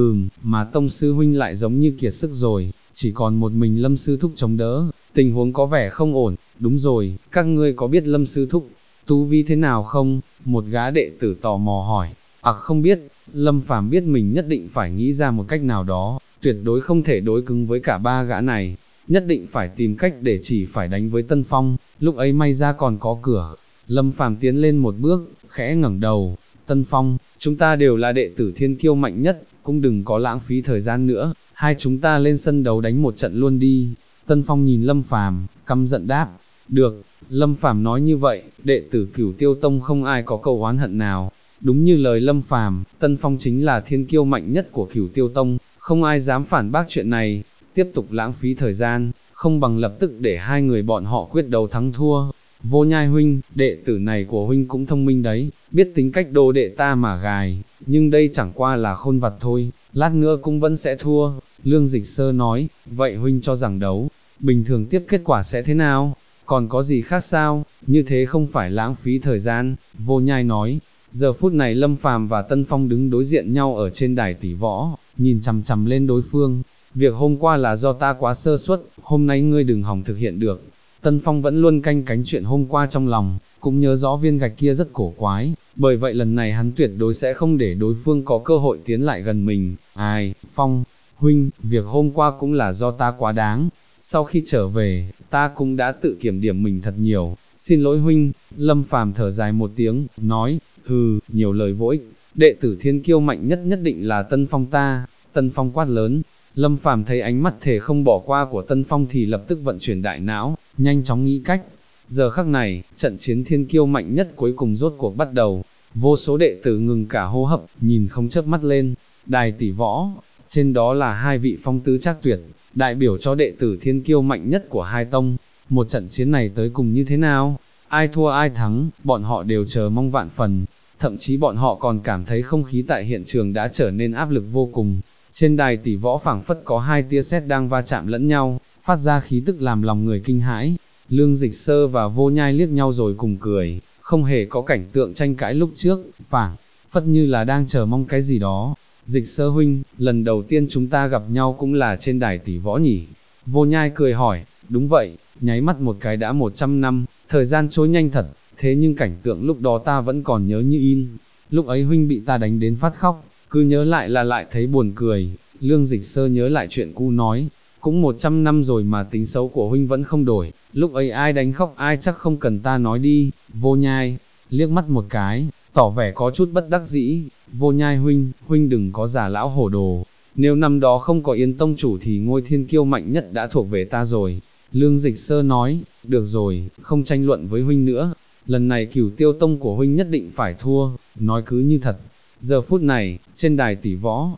mà Tông sư huynh lại giống như kiệt sức rồi, chỉ còn một mình Lâm sư thúc chống đỡ, tình huống có vẻ không ổn. Đúng rồi, các ngươi có biết Lâm sư thúc tu vi thế nào không? Một gã đệ tử tò mò hỏi. Không biết. Lâm Phàm biết mình nhất định phải nghĩ ra một cách nào đó, tuyệt đối không thể đối cứng với cả ba gã này, nhất định phải tìm cách để chỉ phải đánh với Tân Phong, lúc ấy may ra còn có cửa. Lâm Phàm tiến lên một bước, khẽ ngẩng đầu. Tân Phong, chúng ta đều là đệ tử thiên kiêu mạnh nhất, cũng đừng có lãng phí thời gian nữa, hai chúng ta lên sân đấu đánh một trận luôn đi. Tân Phong nhìn Lâm Phàm, căm giận đáp. Được. Lâm Phàm nói như vậy, đệ tử Cửu Tiêu Tông không ai có câu oán hận nào. Đúng như lời Lâm Phàm, Tân Phong chính là thiên kiêu mạnh nhất của Cửu Tiêu Tông, không ai dám phản bác chuyện này. Tiếp tục lãng phí thời gian, không bằng lập tức để hai người bọn họ quyết đấu thắng thua. Vô Nhai huynh, đệ tử này của huynh cũng thông minh đấy, biết tính cách đồ đệ ta mà gài, nhưng đây chẳng qua là khôn vặt thôi, lát nữa cũng vẫn sẽ thua. Lương Dịch Sơ nói, vậy huynh cho rằng đấu bình thường tiếp kết quả sẽ thế nào? Còn có gì khác sao? Như thế không phải lãng phí thời gian. Vô Nhai nói. Giờ phút này Lâm Phàm và Tân Phong đứng đối diện nhau ở trên đài tỷ võ, nhìn chằm chằm lên đối phương. Việc hôm qua là do ta quá sơ suất, hôm nay ngươi đừng hòng thực hiện được. Tân Phong vẫn luôn canh cánh chuyện hôm qua trong lòng, cũng nhớ rõ viên gạch kia rất cổ quái, bởi vậy lần này hắn tuyệt đối sẽ không để đối phương có cơ hội tiến lại gần mình. Phong huynh, việc hôm qua cũng là do ta quá đáng. Sau khi trở về, ta cũng đã tự kiểm điểm mình thật nhiều, xin lỗi huynh. Lâm Phàm thở dài một tiếng, nói, nhiều lời vô ích, đệ tử thiên kiêu mạnh nhất nhất định là Tân Phong ta. Tân Phong quát lớn. Lâm Phàm thấy ánh mắt thể không bỏ qua của Tân Phong thì lập tức vận chuyển đại não, nhanh chóng nghĩ cách. Giờ khắc này, trận chiến thiên kiêu mạnh nhất cuối cùng rốt cuộc bắt đầu, vô số đệ tử ngừng cả hô hấp, nhìn không chớp mắt lên, đài tỷ võ, trên đó là hai vị phong tứ trác tuyệt, đại biểu cho đệ tử thiên kiêu mạnh nhất của hai tông. Một trận chiến này tới cùng như thế nào? Ai thua ai thắng, bọn họ đều chờ mong vạn phần, thậm chí bọn họ còn cảm thấy không khí tại hiện trường đã trở nên áp lực vô cùng. Trên đài tỷ võ phảng phất có hai tia sét đang va chạm lẫn nhau, phát ra khí tức làm lòng người kinh hãi. Lương Dịch Sơ và Vô Nhai liếc nhau rồi cùng cười, không hề có cảnh tượng tranh cãi lúc trước, phảng phất như là đang chờ mong cái gì đó. Dịch Sơ huynh, lần đầu tiên chúng ta gặp nhau cũng là trên đài tỷ võ nhỉ? Vô Nhai cười hỏi. Đúng vậy, nháy mắt một cái đã 100 năm, thời gian trôi nhanh thật, thế nhưng cảnh tượng lúc đó ta vẫn còn nhớ như in. Lúc ấy huynh bị ta đánh đến phát khóc, cứ nhớ lại là lại thấy buồn cười. Lương Dịch Sơ nhớ lại chuyện cũ nói, cũng 100 năm rồi mà tính xấu của huynh vẫn không đổi, lúc ấy ai đánh khóc ai chắc không cần ta nói đi. Vô Nhai liếc mắt một cái, tỏ vẻ có chút bất đắc dĩ. Vô Nhai huynh, huynh đừng có giả lão hổ đồ, nếu năm đó không có Yến tông chủ thì ngôi thiên kiêu mạnh nhất đã thuộc về ta rồi. Lương Dịch Sơ nói, được rồi, không tranh luận với huynh nữa, lần này Cửu Tiêu Tông của huynh nhất định phải thua, nói cứ như thật. Giờ phút này, trên đài tỷ võ,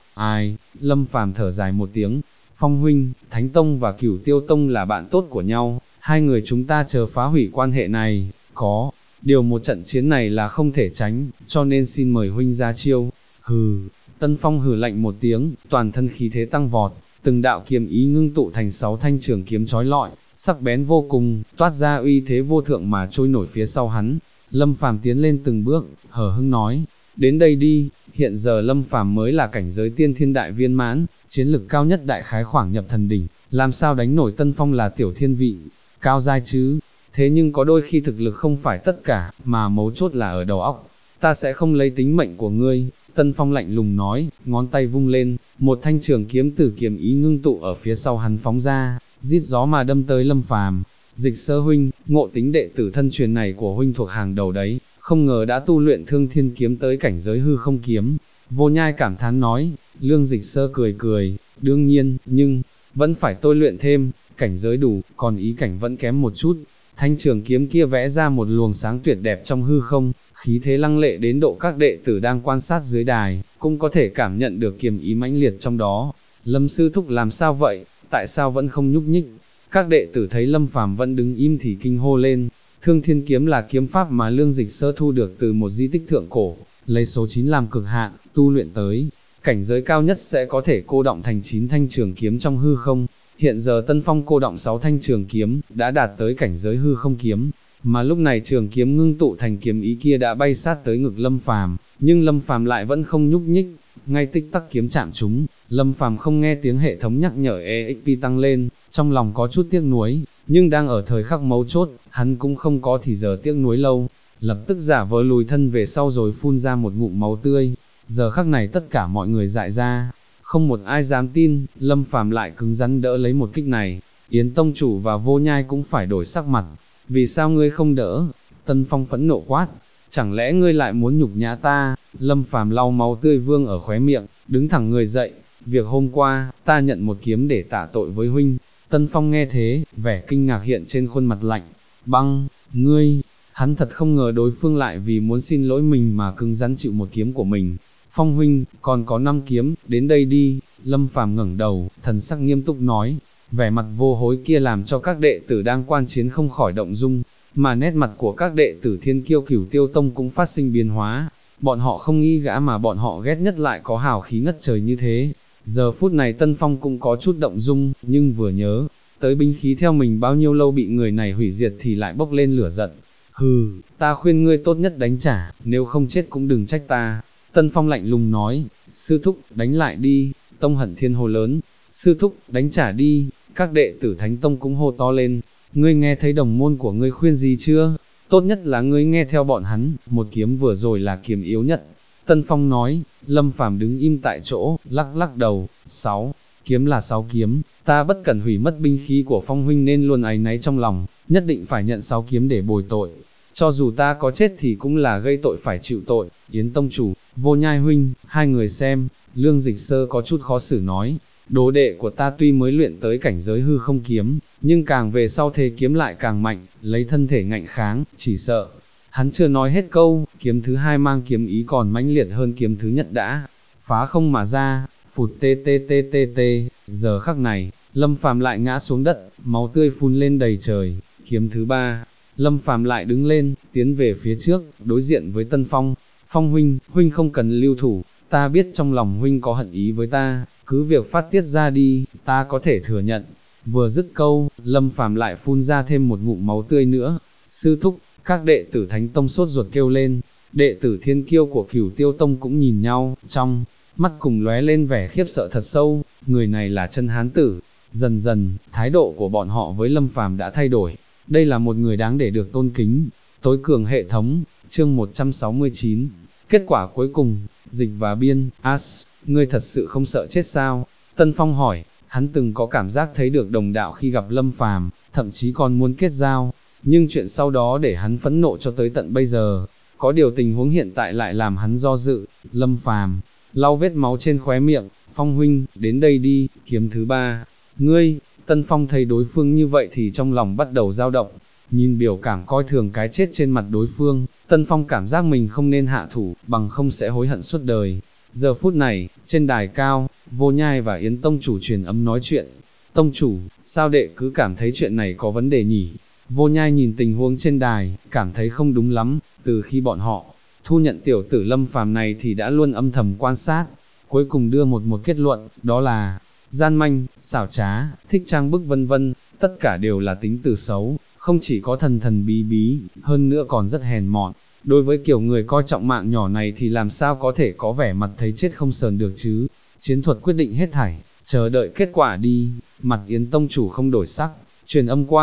Lâm Phàm thở dài một tiếng. Phong huynh, Thánh Tông và Cửu Tiêu Tông là bạn tốt của nhau, hai người chúng ta chờ phá hủy quan hệ này, có điều một trận chiến này là không thể tránh, cho nên xin mời huynh ra chiêu. Tân Phong hừ lạnh một tiếng, toàn thân khí thế tăng vọt, từng đạo kiếm ý ngưng tụ thành 6 thanh trường kiếm chói lọi, sắc bén vô cùng, toát ra uy thế vô thượng mà trôi nổi phía sau hắn. Lâm Phàm tiến lên từng bước, hờ hững nói, đến đây đi. Hiện giờ Lâm Phàm mới là cảnh giới tiên thiên đại viên mãn, chiến lực cao nhất đại khái khoảng nhập thần đỉnh, làm sao đánh nổi Tân Phong là tiểu thiên vị, cao giai chứ. thế nhưng có đôi khi thực lực không phải tất cả, mà mấu chốt là ở đầu óc. Ta sẽ không lấy tính mệnh của ngươi, Tân Phong lạnh lùng nói, ngón tay vung lên, một thanh trường kiếm từ kiếm ý ngưng tụ ở phía sau hắn phóng ra, rít gió mà đâm tới Lâm Phàm. Dịch Sơ huynh, ngộ tính đệ tử thân truyền này của huynh thuộc hàng đầu đấy, không ngờ đã tu luyện Thương Thiên kiếm tới cảnh giới hư không kiếm. Vô Nhai cảm thán nói. Lương Dịch Sơ cười cười, đương nhiên, nhưng vẫn phải tôi luyện thêm, cảnh giới đủ, còn ý cảnh vẫn kém một chút. Thanh trường kiếm kia vẽ ra một luồng sáng tuyệt đẹp trong hư không, khí thế lăng lệ đến độ các đệ tử đang quan sát dưới đài, cũng có thể cảm nhận được kiềm ý mãnh liệt trong đó. Lâm sư thúc làm sao vậy, tại sao vẫn không nhúc nhích? Các đệ tử thấy Lâm Phàm vẫn đứng im thì kinh hô lên. Thương Thiên kiếm là kiếm pháp mà Lương Dịch Sơ thu được từ một di tích thượng cổ, lấy số 9 làm cực hạn, tu luyện tới cảnh giới cao nhất sẽ có thể cô động thành 9 thanh trường kiếm trong hư không. Hiện giờ Tân Phong cô động 6 thanh trường kiếm, đã đạt tới cảnh giới hư không kiếm, mà lúc này trường kiếm ngưng tụ thành kiếm ý kia đã bay sát tới ngực Lâm Phàm, nhưng Lâm Phàm lại vẫn không nhúc nhích. Ngay tích tắc kiếm chạm trúng, Lâm Phàm không nghe tiếng hệ thống nhắc nhở EXP tăng lên, trong lòng có chút tiếc nuối, nhưng đang ở thời khắc mấu chốt, hắn cũng không có thì giờ tiếc nuối lâu, lập tức giả vờ lùi thân về sau rồi phun ra một ngụm máu tươi. Giờ khắc này tất cả mọi người dại ra, không một ai dám tin, Lâm Phàm lại cứng rắn đỡ lấy một kích này. Yến tông chủ và Vô Nhai cũng phải đổi sắc mặt. Vì sao ngươi không đỡ? Tân Phong phẫn nộ quát. Chẳng lẽ ngươi lại muốn nhục nhã ta? Lâm Phàm lau máu tươi vương ở khóe miệng, đứng thẳng người dậy. Việc hôm qua, ta nhận một kiếm để tạ tội với huynh. Tân Phong nghe thế, vẻ kinh ngạc hiện trên khuôn mặt lạnh. Băng, ngươi, hắn thật không ngờ đối phương lại vì muốn xin lỗi mình mà cứng rắn chịu một kiếm của mình. Phong huynh, còn có 5 kiếm, đến đây đi. Lâm Phàm ngẩng đầu, thần sắc nghiêm túc nói. Vẻ mặt vô hối kia làm cho các đệ tử đang quan chiến không khỏi động dung, mà nét mặt của các đệ tử Thiên Kiêu Cửu Tiêu Tông cũng phát sinh biến hóa. Bọn họ không nghĩ gã mà bọn họ ghét nhất lại có hào khí ngất trời như thế. Giờ phút này Tân Phong cũng có chút động dung, nhưng vừa nhớ tới binh khí theo mình bao nhiêu lâu bị người này hủy diệt thì lại bốc lên lửa giận. Hừ, ta khuyên ngươi tốt nhất đánh trả, nếu không chết cũng đừng trách ta. Tân Phong lạnh lùng nói. Sư thúc, đánh lại đi. Tông Hận Thiên hô lớn. Sư thúc, đánh trả đi. Các đệ tử Thánh Tông cũng hô to lên. Ngươi nghe thấy đồng môn của ngươi khuyên gì chưa? Tốt nhất là ngươi nghe theo bọn hắn, một kiếm vừa rồi là kiếm yếu nhất. Tân Phong nói. Lâm Phàm đứng im tại chỗ, lắc lắc đầu. 6 kiếm là 6 kiếm, ta bất cần hủy mất binh khí của Phong huynh nên luôn áy náy trong lòng, nhất định phải nhận 6 kiếm để bồi tội. Cho dù ta có chết thì cũng là gây tội phải chịu tội. Yến tông chủ, Vô Nhai huynh, hai người xem. Lương Dịch Sơ có chút khó xử nói. Đồ đệ của ta tuy mới luyện tới cảnh giới hư không kiếm, nhưng càng về sau thế kiếm lại càng mạnh, lấy thân thể ngạnh kháng, chỉ sợ. Hắn chưa nói hết câu, kiếm thứ hai mang kiếm ý còn mãnh liệt hơn kiếm thứ nhất đã phá không mà ra, phụt tê tê tê tê tê. Giờ khắc này, Lâm Phàm lại ngã xuống đất, máu tươi phun lên đầy trời. Kiếm thứ ba, Lâm Phàm lại đứng lên, tiến về phía trước, đối diện với Tân Phong. Phong huynh, huynh không cần lưu thủ, ta biết trong lòng huynh có hận ý với ta, cứ việc phát tiết ra đi, ta có thể thừa nhận. Vừa dứt câu, Lâm Phàm lại phun ra thêm một ngụm máu tươi nữa. Sư thúc, các đệ tử Thánh Tông sốt ruột kêu lên, đệ tử Thiên Kiêu của Cửu Tiêu Tông cũng nhìn nhau, trong mắt cùng lóe lên vẻ khiếp sợ thật sâu, người này là chân hán tử. Dần dần, thái độ của bọn họ với Lâm Phàm đã thay đổi, đây là một người đáng để được tôn kính. Tối cường hệ thống, chương 169, kết quả cuối cùng, Dịch và Biên. As, ngươi thật sự không sợ chết sao? Tân Phong hỏi. Hắn từng có cảm giác thấy được đồng đạo khi gặp Lâm Phàm, thậm chí còn muốn kết giao, nhưng chuyện sau đó để hắn phẫn nộ cho tới tận bây giờ. Có điều tình huống hiện tại lại làm hắn do dự. Lâm Phàm lau vết máu trên khóe miệng. Phong huynh, đến đây đi. Kiếm thứ ba, ngươi. Tân Phong thấy đối phương như vậy thì trong lòng bắt đầu dao động. Nhìn biểu cảm coi thường cái chết trên mặt đối phương, Tân Phong cảm giác mình không nên hạ thủ, bằng không sẽ hối hận suốt đời. Giờ phút này, trên đài cao, Vô Nhai và Yến tông chủ truyền âm nói chuyện. Tông chủ, sao đệ cứ cảm thấy chuyện này có vấn đề nhỉ? Vô Nhai nhìn tình huống trên đài, cảm thấy không đúng lắm. Từ khi bọn họ thu nhận tiểu tử Lâm Phàm này thì đã luôn âm thầm quan sát, cuối cùng đưa một kết luận, đó là gian manh, xảo trá, thích trang bức vân vân, tất cả đều là tính từ xấu, không chỉ có thần thần bí bí, hơn nữa còn rất hèn mọn. Đối với kiểu người coi trọng mạng nhỏ này thì làm sao có thể có vẻ mặt thấy chết không sờn được chứ? Chiến thuật quyết định hết thảy, chờ đợi kết quả đi. Mặt Yến tông chủ không đổi sắc, truyền âm qua.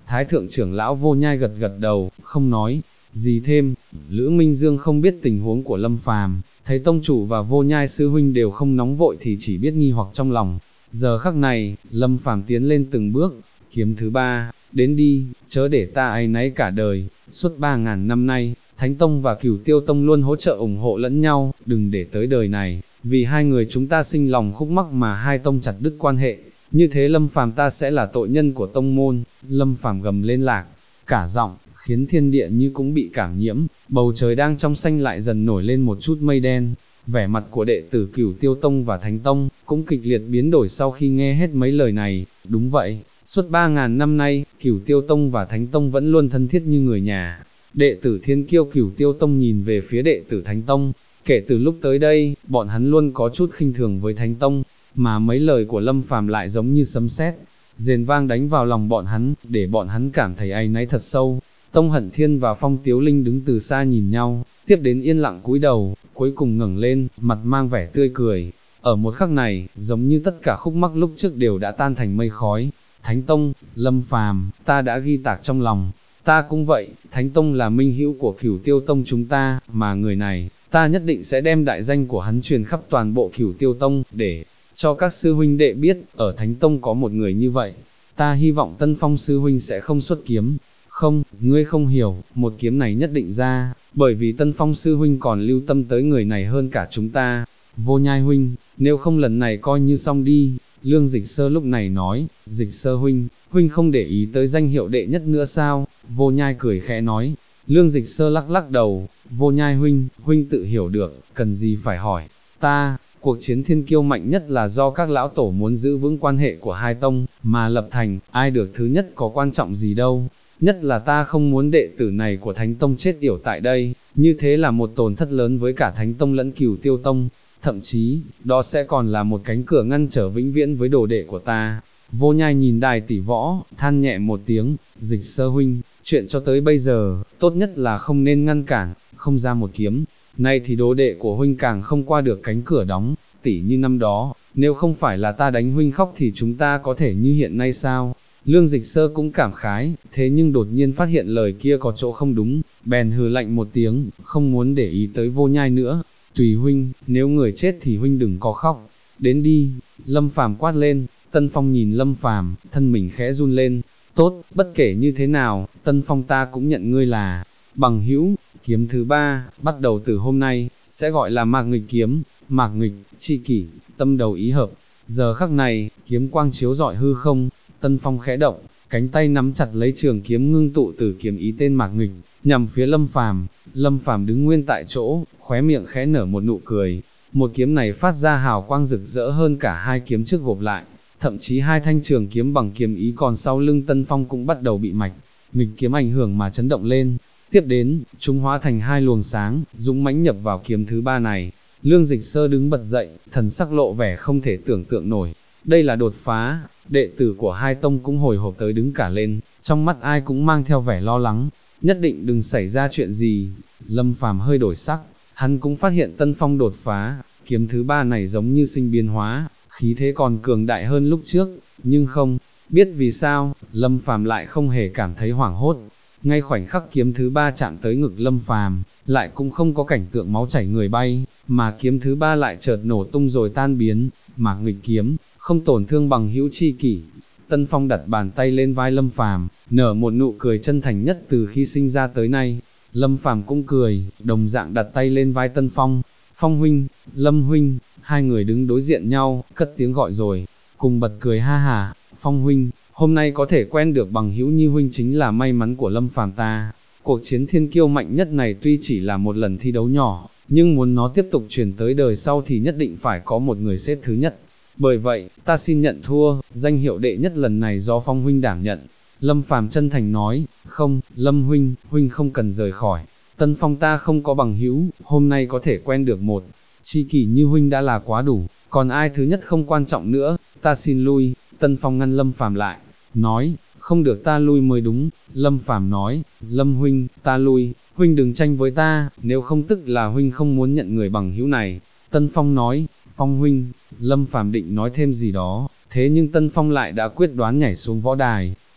Thái thượng trưởng lão Vô Nhai gật gật đầu, không nói gì thêm. Lữ Minh Dương không biết tình huống của Lâm Phàm, thấy tông chủ và Vô Nhai sư huynh đều không nóng vội thì chỉ biết nghi hoặc trong lòng. Giờ khắc này, Lâm Phàm tiến lên từng bước, kiếm thứ 3, đến đi, chớ để ta áy náy cả đời. Suốt 3.000 năm nay, Thánh Tông và Cửu Tiêu Tông luôn hỗ trợ ủng hộ lẫn nhau, đừng để tới đời này, vì hai người chúng ta sinh lòng khúc mắc mà hai tông chặt đứt quan hệ, như thế Lâm Phàm ta sẽ là tội nhân của tông môn. Lâm Phàm gầm lên lạc cả giọng, khiến thiên địa như cũng bị cảm nhiễm, bầu trời đang trong xanh lại dần nổi lên một chút mây đen. Vẻ mặt của đệ tử Cửu Tiêu Tông và Thánh Tông cũng kịch liệt biến đổi sau khi nghe hết mấy lời này. Đúng vậy, suốt 3.000 năm nay, Cửu Tiêu Tông và Thánh Tông vẫn luôn thân thiết như người nhà. Đệ tử Thiên Kiêu Cửu Tiêu Tông nhìn về phía đệ tử Thánh Tông, kể từ lúc tới đây, bọn hắn luôn có chút khinh thường với Thánh Tông, mà mấy lời của Lâm Phàm lại giống như sấm sét, rền vang đánh vào lòng bọn hắn, để bọn hắn cảm thấy áy náy thật sâu. Tông Hận Thiên và Phong Tiếu Linh đứng từ xa nhìn nhau, tiếp đến yên lặng cúi đầu, cuối cùng ngẩng lên, mặt mang vẻ tươi cười. Ở một khắc này, giống như tất cả khúc mắc lúc trước đều đã tan thành mây khói. Thánh Tông, Lâm Phàm, ta đã ghi tạc trong lòng. Ta cũng vậy, Thánh Tông là minh hữu của Cửu Tiêu Tông chúng ta, mà người này, ta nhất định sẽ đem đại danh của hắn truyền khắp toàn bộ Cửu Tiêu Tông, để cho các sư huynh đệ biết, ở Thánh Tông có một người như vậy. Ta hy vọng Tân Phong sư huynh sẽ không xuất kiếm. Không, ngươi không hiểu, một kiếm này nhất định ra, bởi vì Tân Phong sư huynh còn lưu tâm tới người này hơn cả chúng ta. Vô Nhai huynh, nếu không lần này coi như xong đi. Lương Dịch Sơ lúc này nói, Dịch Sơ huynh, huynh không để ý tới danh hiệu đệ nhất nữa sao? Vô Nhai cười khẽ nói. Lương Dịch Sơ lắc lắc đầu, Vô Nhai huynh, huynh tự hiểu được, cần gì phải hỏi. Ta, cuộc chiến thiên kiêu mạnh nhất là do các lão tổ muốn giữ vững quan hệ của hai tông, mà lập thành, ai được thứ nhất có quan trọng gì đâu. Nhất là ta không muốn đệ tử này của Thánh Tông chết yểu tại đây, như thế là một tổn thất lớn với cả Thánh Tông lẫn Cửu Tiêu Tông, thậm chí, đó sẽ còn là một cánh cửa ngăn trở vĩnh viễn với đồ đệ của ta. Vô Nhai nhìn Đài tỷ võ, than nhẹ một tiếng, Dịch Sơ huynh, chuyện cho tới bây giờ, tốt nhất là không nên ngăn cản, không ra một kiếm, nay thì đồ đệ của huynh càng không qua được cánh cửa đóng, tỉ như năm đó, nếu không phải là ta đánh huynh khóc thì chúng ta có thể như hiện nay sao? Lương Dịch Sơ cũng cảm khái, thế nhưng đột nhiên phát hiện lời kia có chỗ không đúng, bèn hừ lạnh một tiếng, không muốn để ý tới Vô Nhai nữa. Tùy huynh, nếu người chết thì huynh đừng có khóc. Đến đi, Lâm Phàm quát lên. Tân Phong nhìn Lâm Phàm, thân mình khẽ run lên. Tốt, bất kể như thế nào, Tân Phong ta cũng nhận ngươi là bằng hữu. Kiếm thứ 3, bắt đầu từ hôm nay, sẽ gọi là Mạc Nghịch kiếm. Mạc Nghịch, chi kỷ, tâm đầu ý hợp. Giờ khắc này, kiếm quang chiếu rọi hư không. Tân Phong khẽ động, cánh tay nắm chặt lấy trường kiếm ngưng tụ từ kiếm ý tên Mạc Nghịch, nhằm phía Lâm Phàm. Lâm Phàm đứng nguyên tại chỗ, khóe miệng khẽ nở một nụ cười. Một kiếm này phát ra hào quang rực rỡ hơn cả hai kiếm trước gộp lại, thậm chí hai thanh trường kiếm bằng kiếm ý còn sau lưng Tân Phong cũng bắt đầu bị Mạc Nghịch kiếm ảnh hưởng mà chấn động lên. Tiếp đến, chúng hóa thành hai luồng sáng, dũng mãnh nhập vào kiếm thứ 3 này. Lương Dịch Sơ đứng bật dậy, thần sắc lộ vẻ không thể tưởng tượng nổi. Đây là đột phá. Đệ tử của hai tông cũng hồi hộp tới đứng cả lên, trong mắt ai cũng mang theo vẻ lo lắng, nhất định đừng xảy ra chuyện gì. Lâm Phàm hơi đổi sắc, hắn cũng phát hiện Tân Phong đột phá, kiếm thứ 3 này giống như sinh biến hóa, khí thế còn cường đại hơn lúc trước, nhưng không biết vì sao, Lâm Phàm lại không hề cảm thấy hoảng hốt. Ngay khoảnh khắc kiếm thứ 3 chạm tới ngực Lâm Phàm, lại cũng không có cảnh tượng máu chảy người bay, mà kiếm thứ 3 lại chợt nổ tung rồi tan biến. Mạc Nghịch kiếm, không tổn thương bằng hữu chi kỷ. Tân Phong đặt bàn tay lên vai Lâm Phàm, nở một nụ cười chân thành nhất từ khi sinh ra tới nay. Lâm Phàm cũng cười, đồng dạng đặt tay lên vai Tân Phong. Phong huynh, Lâm huynh, hai người đứng đối diện nhau, cất tiếng gọi rồi, cùng bật cười ha hà. Phong huynh, hôm nay có thể quen được bằng hữu như huynh chính là may mắn của Lâm Phàm ta. Cuộc chiến thiên kiêu mạnh nhất này tuy chỉ là một lần thi đấu nhỏ, nhưng muốn nó tiếp tục truyền tới đời sau thì nhất định phải có một người xếp thứ nhất. Bởi vậy, ta xin nhận thua, danh hiệu đệ nhất lần này do Phong huynh đảm nhận. Lâm Phàm chân thành nói, không, Lâm huynh, huynh không cần rời khỏi. Tân Phong ta không có bằng hữu, hôm nay có thể quen được một chi kỷ như huynh đã là quá đủ, còn ai thứ nhất không quan trọng nữa, ta xin lui. Tân Phong ngăn Lâm Phàm lại, nói, không được, ta lui mới đúng. Lâm Phàm nói, Lâm huynh, ta lui, huynh đừng tranh với ta, nếu không tức là huynh không muốn nhận người bằng hữu này. Tân Phong nói, Phong huynh, Lâm Phàm định nói thêm gì đó, thế nhưng Tân Phong lại đã quyết đoán nhảy xuống võ đài.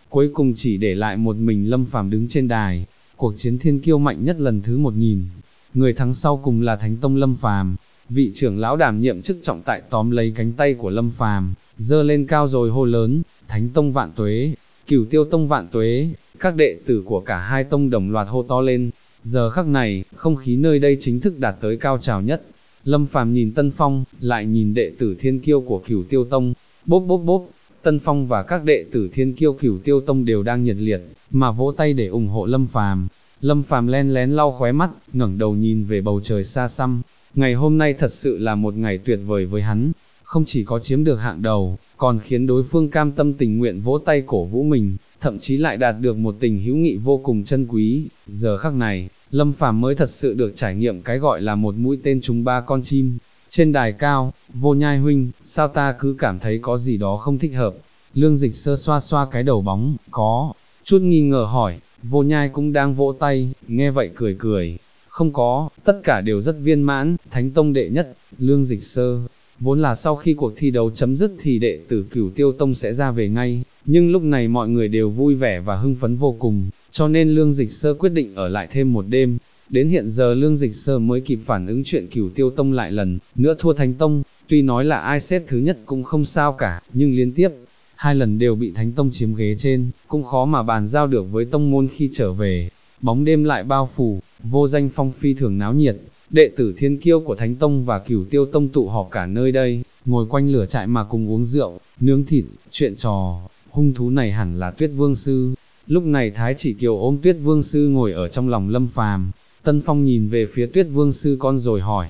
cuối cùng chỉ để lại một mình Lâm Phàm đứng trên đài. Cuộc chiến thiên kiêu mạnh nhất lần thứ 1000, người thắng sau cùng là Thánh Tông Lâm Phàm. Vị trưởng lão đảm nhiệm chức trọng tại tóm lấy cánh tay của Lâm Phàm, giơ lên cao rồi hô lớn, Thánh Tông vạn tuế, Cửu Tiêu Tông vạn tuế. Các đệ tử của cả hai tông đồng loạt hô to lên. Giờ khắc này, không khí nơi đây chính thức đạt tới cao trào nhất. Lâm Phàm nhìn Tân Phong, lại nhìn đệ tử thiên kiêu của Cửu Tiêu Tông, bốp bốp bốp. Tân Phong và các đệ tử thiên kiêu Cửu Tiêu Tông đều đang nhiệt liệt mà vỗ tay để ủng hộ Lâm Phàm. Lâm Phàm len lén lau khóe mắt, ngẩng đầu nhìn về bầu trời xa xăm. Ngày hôm nay thật sự là một ngày tuyệt vời với hắn, không chỉ có chiếm được hạng đầu, còn khiến đối phương cam tâm tình nguyện vỗ tay cổ vũ mình, thậm chí lại đạt được một tình hữu nghị vô cùng chân quý. Giờ khắc này, Lâm Phàm mới thật sự được trải nghiệm cái gọi là một mũi tên trúng ba con chim. Trên đài cao, Vô Nhai huynh, sao ta cứ cảm thấy có gì đó không thích hợp? Lương Dịch Sơ xoa xoa cái đầu bóng, có chút nghi ngờ hỏi. Vô Nhai cũng đang vỗ tay, nghe vậy cười cười. Không có, tất cả đều rất viên mãn, Thánh Tông đệ nhất. Lương Dịch Sơ, vốn là sau khi cuộc thi đấu chấm dứt thì đệ tử Cửu Tiêu Tông sẽ ra về ngay, nhưng lúc này mọi người đều vui vẻ và hưng phấn vô cùng, cho nên Lương Dịch Sơ quyết định ở lại thêm một đêm. Đến hiện giờ Lương Dịch Sơ mới kịp phản ứng chuyện Cửu Tiêu Tông lại lần nữa thua Thánh Tông, tuy nói là ai xếp thứ nhất cũng không sao cả, nhưng liên tiếp hai lần đều bị Thánh Tông chiếm ghế trên, cũng khó mà bàn giao được với tông môn khi trở về. Bóng đêm lại bao phủ, Vô Danh Phong phi thường náo nhiệt, đệ tử thiên kiêu của Thánh Tông và Cửu Tiêu Tông tụ họp cả nơi đây, ngồi quanh lửa trại mà cùng uống rượu, nướng thịt, chuyện trò. Hung thú này hẳn là Tuyết Vương Sư. Lúc này Thái Chỉ Kiều ôm Tuyết Vương Sư ngồi ở trong lòng Lâm Phàm. Tân Phong nhìn về phía Tuyết Vương Sư con rồi hỏi,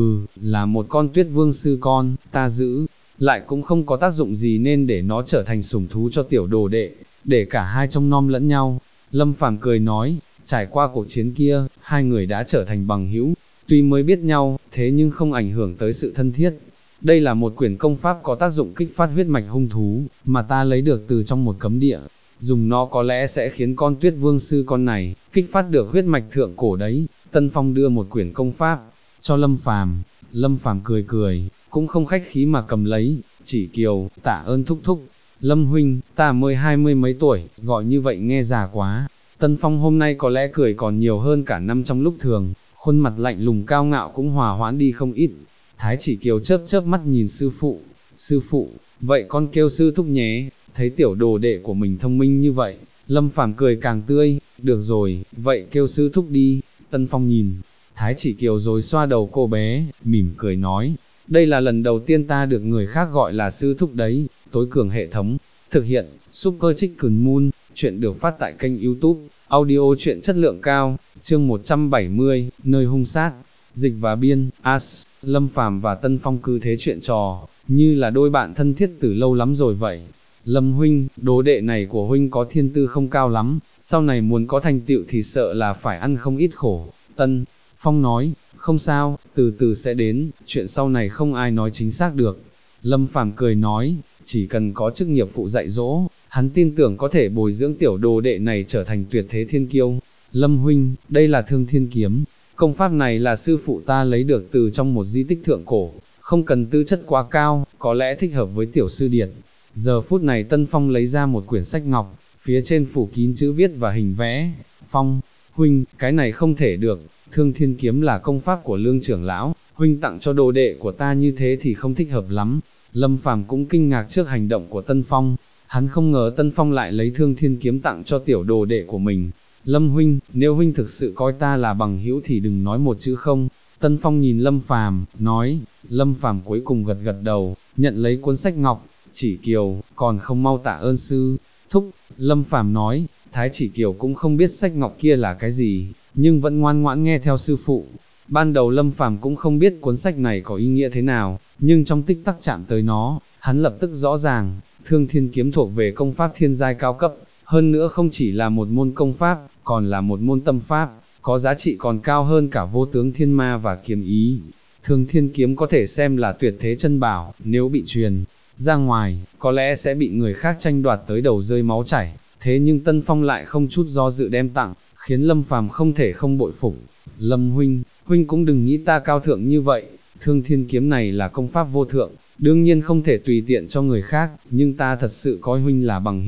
là một con Tuyết Vương Sư con, ta giữ lại cũng không có tác dụng gì nên để nó trở thành sủng thú cho tiểu đồ đệ, để cả hai trông nom lẫn nhau. Lâm Phàm cười nói, trải qua cuộc chiến kia, hai người đã trở thành bằng hữu, tuy mới biết nhau, thế nhưng không ảnh hưởng tới sự thân thiết. Đây là một quyển công pháp có tác dụng kích phát huyết mạch hung thú, mà ta lấy được từ trong một cấm địa. Dùng nó có lẽ sẽ khiến con Tuyết Vương Sư con này, kích phát được huyết mạch thượng cổ đấy. Tân Phong đưa một quyển công pháp cho Lâm Phàm. Lâm Phàm cười cười, cũng không khách khí mà cầm lấy. Chỉ Kiều, tạ ơn thúc thúc. Lâm huynh, ta mới 20 mấy tuổi, gọi như vậy nghe già quá. Tân Phong hôm nay có lẽ cười còn nhiều hơn cả năm trong lúc thường, khuôn mặt lạnh lùng cao ngạo cũng hòa hoãn đi không ít. Thái Chỉ Kiều chớp chớp mắt nhìn sư phụ, vậy con kêu sư thúc nhé. Thấy tiểu đồ đệ của mình thông minh như vậy, Lâm Phàm cười càng tươi, được rồi, vậy kêu sư thúc đi. Tân Phong nhìn Thái Chỉ Kiều rồi xoa đầu cô bé, mỉm cười nói, đây là lần đầu tiên ta được người khác gọi là sư thúc đấy. Tối cường hệ thống, thực hiện, Super Chicken Moon, chuyện được phát tại kênh YouTube, audio chuyện chất lượng cao, chương 170, nơi hung sát, dịch và biên, As. Lâm Phàm và Tân Phong cứ thế chuyện trò, như là đôi bạn thân thiết từ lâu lắm rồi vậy. Lâm huynh, đồ đệ này của huynh có thiên tư không cao lắm, sau này muốn có thành tựu thì sợ là phải ăn không ít khổ. Tân Phong nói, không sao, từ từ sẽ đến, chuyện sau này không ai nói chính xác được. Lâm Phàm cười nói, chỉ cần có chức nghiệp phụ dạy dỗ, hắn tin tưởng có thể bồi dưỡng tiểu đồ đệ này trở thành tuyệt thế thiên kiêu. Lâm huynh, đây là Thương Thiên Kiếm, công pháp này là sư phụ ta lấy được từ trong một di tích thượng cổ, không cần tư chất quá cao, có lẽ thích hợp với tiểu sư điệt. Giờ phút này Tân Phong lấy ra một quyển sách ngọc, phía trên phủ kín chữ viết và hình vẽ. Phong huynh, cái này không thể được, Thương Thiên Kiếm là công pháp của Lương trưởng lão, huynh tặng cho đồ đệ của ta như thế thì không thích hợp lắm. Lâm Phàm cũng kinh ngạc trước hành động của Tân Phong, hắn không ngờ Tân Phong lại lấy Thương Thiên Kiếm tặng cho tiểu đồ đệ của mình. Lâm huynh, nếu huynh thực sự coi ta là bằng hữu thì đừng nói một chữ không. Tân Phong nhìn Lâm Phàm, nói. Lâm Phàm cuối cùng gật gật đầu, nhận lấy cuốn sách ngọc. Chỉ Kiều, còn không mau tạ ơn sư thúc. Lâm Phàm nói. Thái Chỉ Kiều cũng không biết sách ngọc kia là cái gì, nhưng vẫn ngoan ngoãn nghe theo sư phụ. Ban đầu Lâm Phàm cũng không biết cuốn sách này có ý nghĩa thế nào, nhưng trong tích tắc chạm tới nó, hắn lập tức rõ ràng. Thương Thiên Kiếm thuộc về công pháp thiên giai cao cấp, hơn nữa không chỉ là một môn công pháp, còn là một môn tâm pháp, có giá trị còn cao hơn cả Vô Tướng Thiên Ma và Kiếm Ý. Thương Thiên Kiếm có thể xem là tuyệt thế chân bảo, nếu bị truyền ra ngoài, có lẽ sẽ bị người khác tranh đoạt tới đầu rơi máu chảy. Thế nhưng Tân Phong lại không chút do dự đem tặng, khiến Lâm Phàm không thể không bội phục. Lâm huynh, huynh cũng đừng nghĩ ta cao thượng như vậy, Thương Thiên Kiếm này là công pháp vô thượng, đương nhiên không thể tùy tiện cho người khác, nhưng ta thật sự coi huynh là bằng hữu,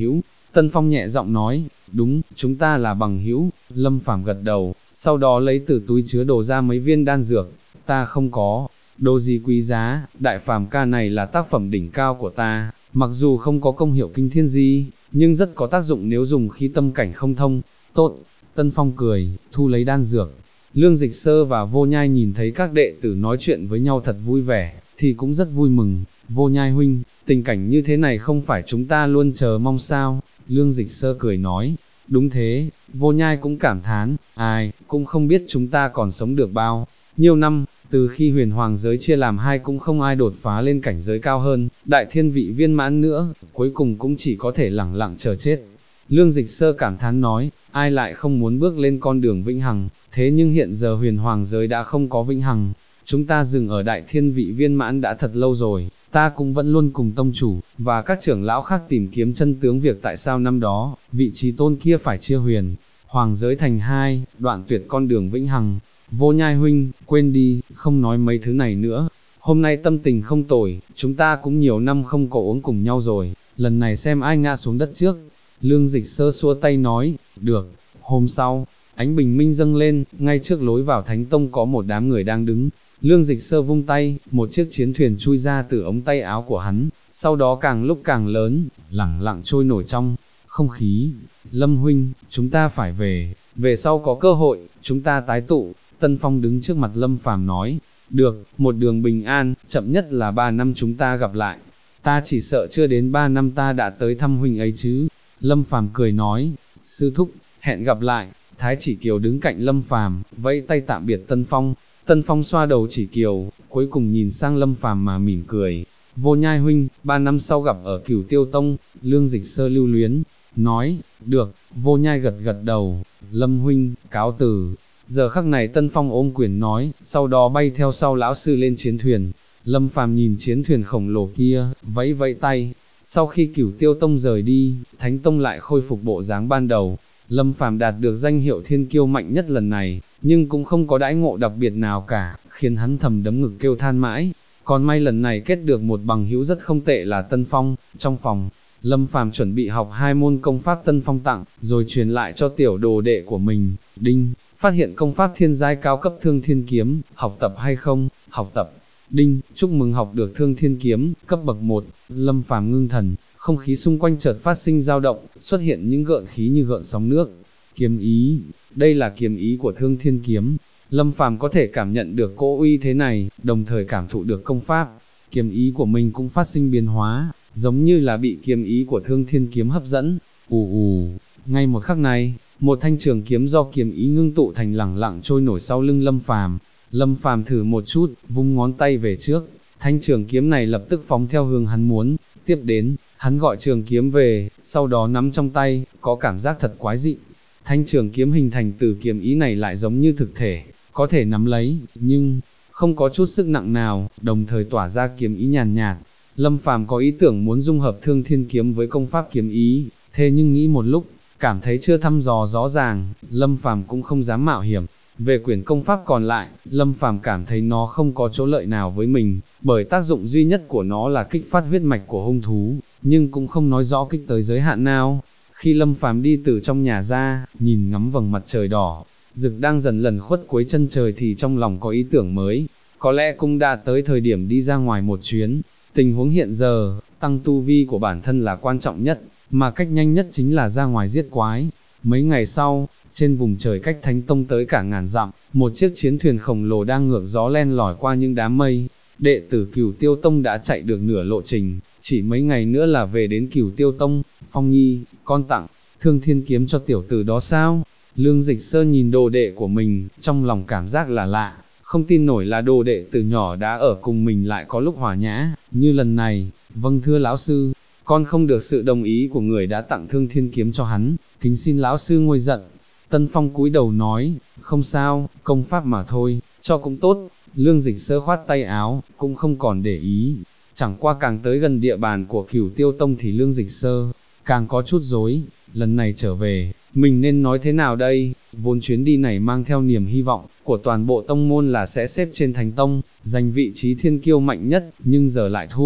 Tân Phong nhẹ giọng nói, đúng, chúng ta là bằng hữu. Lâm Phàm gật đầu, sau đó lấy từ túi chứa đồ ra mấy viên đan dược, ta không có đồ gì quý giá, đại phàm ca này là tác phẩm đỉnh cao của ta, mặc dù không có công hiệu kinh thiên gì, nhưng rất có tác dụng nếu dùng khi tâm cảnh không thông. Tốt, Tân Phong cười, thu lấy đan dược. Lương Dịch Sơ và Vô Nhai nhìn thấy các đệ tử nói chuyện với nhau thật vui vẻ, thì cũng rất vui mừng. Vô Nhai huynh, tình cảnh như thế này không phải chúng ta luôn chờ mong sao? Lương Dịch Sơ cười nói, đúng thế. Vô Nhai cũng cảm thán, ai, cũng không biết chúng ta còn sống được bao nhiêu năm, từ khi huyền hoàng giới chia làm hai cũng không ai đột phá lên cảnh giới cao hơn, đại thiên vị viên mãn nữa, cuối cùng cũng chỉ có thể lẳng lặng chờ chết. Lương Dịch Sơ cảm thán nói, ai lại không muốn bước lên con đường vĩnh hằng, thế nhưng hiện giờ huyền hoàng giới đã không có vĩnh hằng, chúng ta dừng ở đại thiên vị viên mãn đã thật lâu rồi, ta cũng vẫn luôn cùng tông chủ, và các trưởng lão khác tìm kiếm chân tướng việc tại sao năm đó, vị trí tôn kia phải chia huyền, hoàng giới thành hai, đoạn tuyệt con đường vĩnh hằng. Vô Nhai huynh, quên đi, không nói mấy thứ này nữa, hôm nay tâm tình không tồi, chúng ta cũng nhiều năm không có uống cùng nhau rồi, lần này xem ai ngã xuống đất trước. Lương Dịch Sơ xua tay nói, được. Hôm sau, ánh bình minh dâng lên, ngay trước lối vào Thánh Tông có một đám người đang đứng. Lương Dịch Sơ vung tay, một chiếc chiến thuyền chui ra từ ống tay áo của hắn, sau đó càng lúc càng lớn, lẳng lặng trôi nổi trong không khí. Lâm huynh, chúng ta phải về sau có cơ hội, chúng ta tái tụ. Tân Phong đứng trước mặt Lâm Phàm nói, được, một đường bình an, chậm nhất là 3 năm chúng ta gặp lại. Ta chỉ sợ chưa đến 3 năm ta đã tới thăm huynh ấy chứ. Lâm Phàm cười nói, sư thúc, hẹn gặp lại. Thái Chỉ Kiều đứng cạnh Lâm Phàm, vẫy tay tạm biệt Tân Phong. Tân Phong xoa đầu Chỉ Kiều, cuối cùng nhìn sang Lâm Phàm mà mỉm cười. Vô Nhai huynh, 3 năm sau gặp ở Cửu Tiêu Tông. Lương Dịch Sơ lưu luyến, nói, được. Vô Nhai gật gật đầu. Lâm huynh, cáo từ. Giờ khắc này Tân Phong ôm quyền nói, sau đó bay theo sau lão sư lên chiến thuyền. Lâm Phàm nhìn chiến thuyền khổng lồ kia, vẫy vẫy tay. Sau khi Cửu Tiêu Tông rời đi, Thánh Tông lại khôi phục bộ dáng ban đầu. Lâm Phàm đạt được danh hiệu thiên kiêu mạnh nhất lần này, nhưng cũng không có đãi ngộ đặc biệt nào cả, khiến hắn thầm đấm ngực kêu than mãi. Còn may lần này kết được một bằng hữu rất không tệ là Tân Phong. Trong phòng, Lâm Phàm chuẩn bị học 2 môn công pháp Tân Phong tặng, rồi truyền lại cho tiểu đồ đệ của mình. Đinh, phát hiện công pháp thiên giai cao cấp Thương Thiên Kiếm, học tập hay không? Học tập. Đinh, chúc mừng học được Thương Thiên Kiếm, cấp bậc 1. Lâm Phàm ngưng thần, không khí xung quanh chợt phát sinh dao động, xuất hiện những gợn khí như gợn sóng nước. Kiếm ý, đây là kiếm ý của Thương Thiên Kiếm. Lâm Phàm có thể cảm nhận được cỗ uy thế này, đồng thời cảm thụ được công pháp. Kiếm ý của mình cũng phát sinh biến hóa, giống như là bị kiếm ý của Thương Thiên Kiếm hấp dẫn. Ngay một khắc này, một thanh trường kiếm do kiếm ý ngưng tụ thành lẳng lặng trôi nổi sau lưng Lâm Phàm. Lâm Phàm thử một chút, vung ngón tay về trước, thanh trường kiếm này lập tức phóng theo hướng hắn muốn. Tiếp đến, hắn gọi trường kiếm về, sau đó nắm trong tay, có cảm giác thật quái dị. Thanh trường kiếm hình thành từ kiếm ý này lại giống như thực thể, có thể nắm lấy, nhưng không có chút sức nặng nào, đồng thời tỏa ra kiếm ý nhàn nhạt. Lâm Phàm có ý tưởng muốn dung hợp Thương Thiên Kiếm với công pháp kiếm ý, thế nhưng nghĩ một lúc, cảm thấy chưa thăm dò rõ ràng, Lâm Phàm cũng không dám mạo hiểm. Về quyển công pháp còn lại, Lâm Phàm cảm thấy nó không có chỗ lợi nào với mình, bởi tác dụng duy nhất của nó là kích phát huyết mạch của hung thú, nhưng cũng không nói rõ kích tới giới hạn nào. Khi Lâm Phàm đi từ trong nhà ra, nhìn ngắm vầng mặt trời đỏ rực đang dần lần khuất cuối chân trời thì trong lòng có ý tưởng mới, có lẽ cũng đã tới thời điểm đi ra ngoài một chuyến. Tình huống hiện giờ, tăng tu vi của bản thân là quan trọng nhất, mà cách nhanh nhất chính là ra ngoài giết quái. Mấy ngày sau, trên vùng trời cách Thánh Tông tới cả ngàn dặm, một chiếc chiến thuyền khổng lồ đang ngược gió len lỏi qua những đám mây. Đệ tử Cửu Tiêu Tông đã chạy được nửa lộ trình, chỉ mấy ngày nữa là về đến Cửu Tiêu Tông. Phong Nhi, con tặng Thương Thiên Kiếm cho tiểu tử đó sao? Lương Dịch Sơ nhìn đồ đệ của mình, trong lòng cảm giác là lạ, không tin nổi là đồ đệ từ nhỏ đã ở cùng mình lại có lúc hòa nhã, như lần này. Vâng thưa lão sư, con không được sự đồng ý của người đã tặng Thương Thiên Kiếm cho hắn, kính xin lão sư nguôi giận. Tân Phong cúi đầu nói, không sao, công pháp mà thôi, cho cũng tốt. Lương Dịch Sơ khoát tay áo, cũng không còn để ý. Chẳng qua càng tới gần địa bàn của Cửu Tiêu Tông thì Lương Dịch Sơ càng có chút rối. Lần này trở về, mình nên nói thế nào đây? Vốn chuyến đi này mang theo niềm hy vọng của toàn bộ tông môn là sẽ xếp trên Thánh Tông, giành vị trí thiên kiêu mạnh nhất, nhưng giờ lại thua.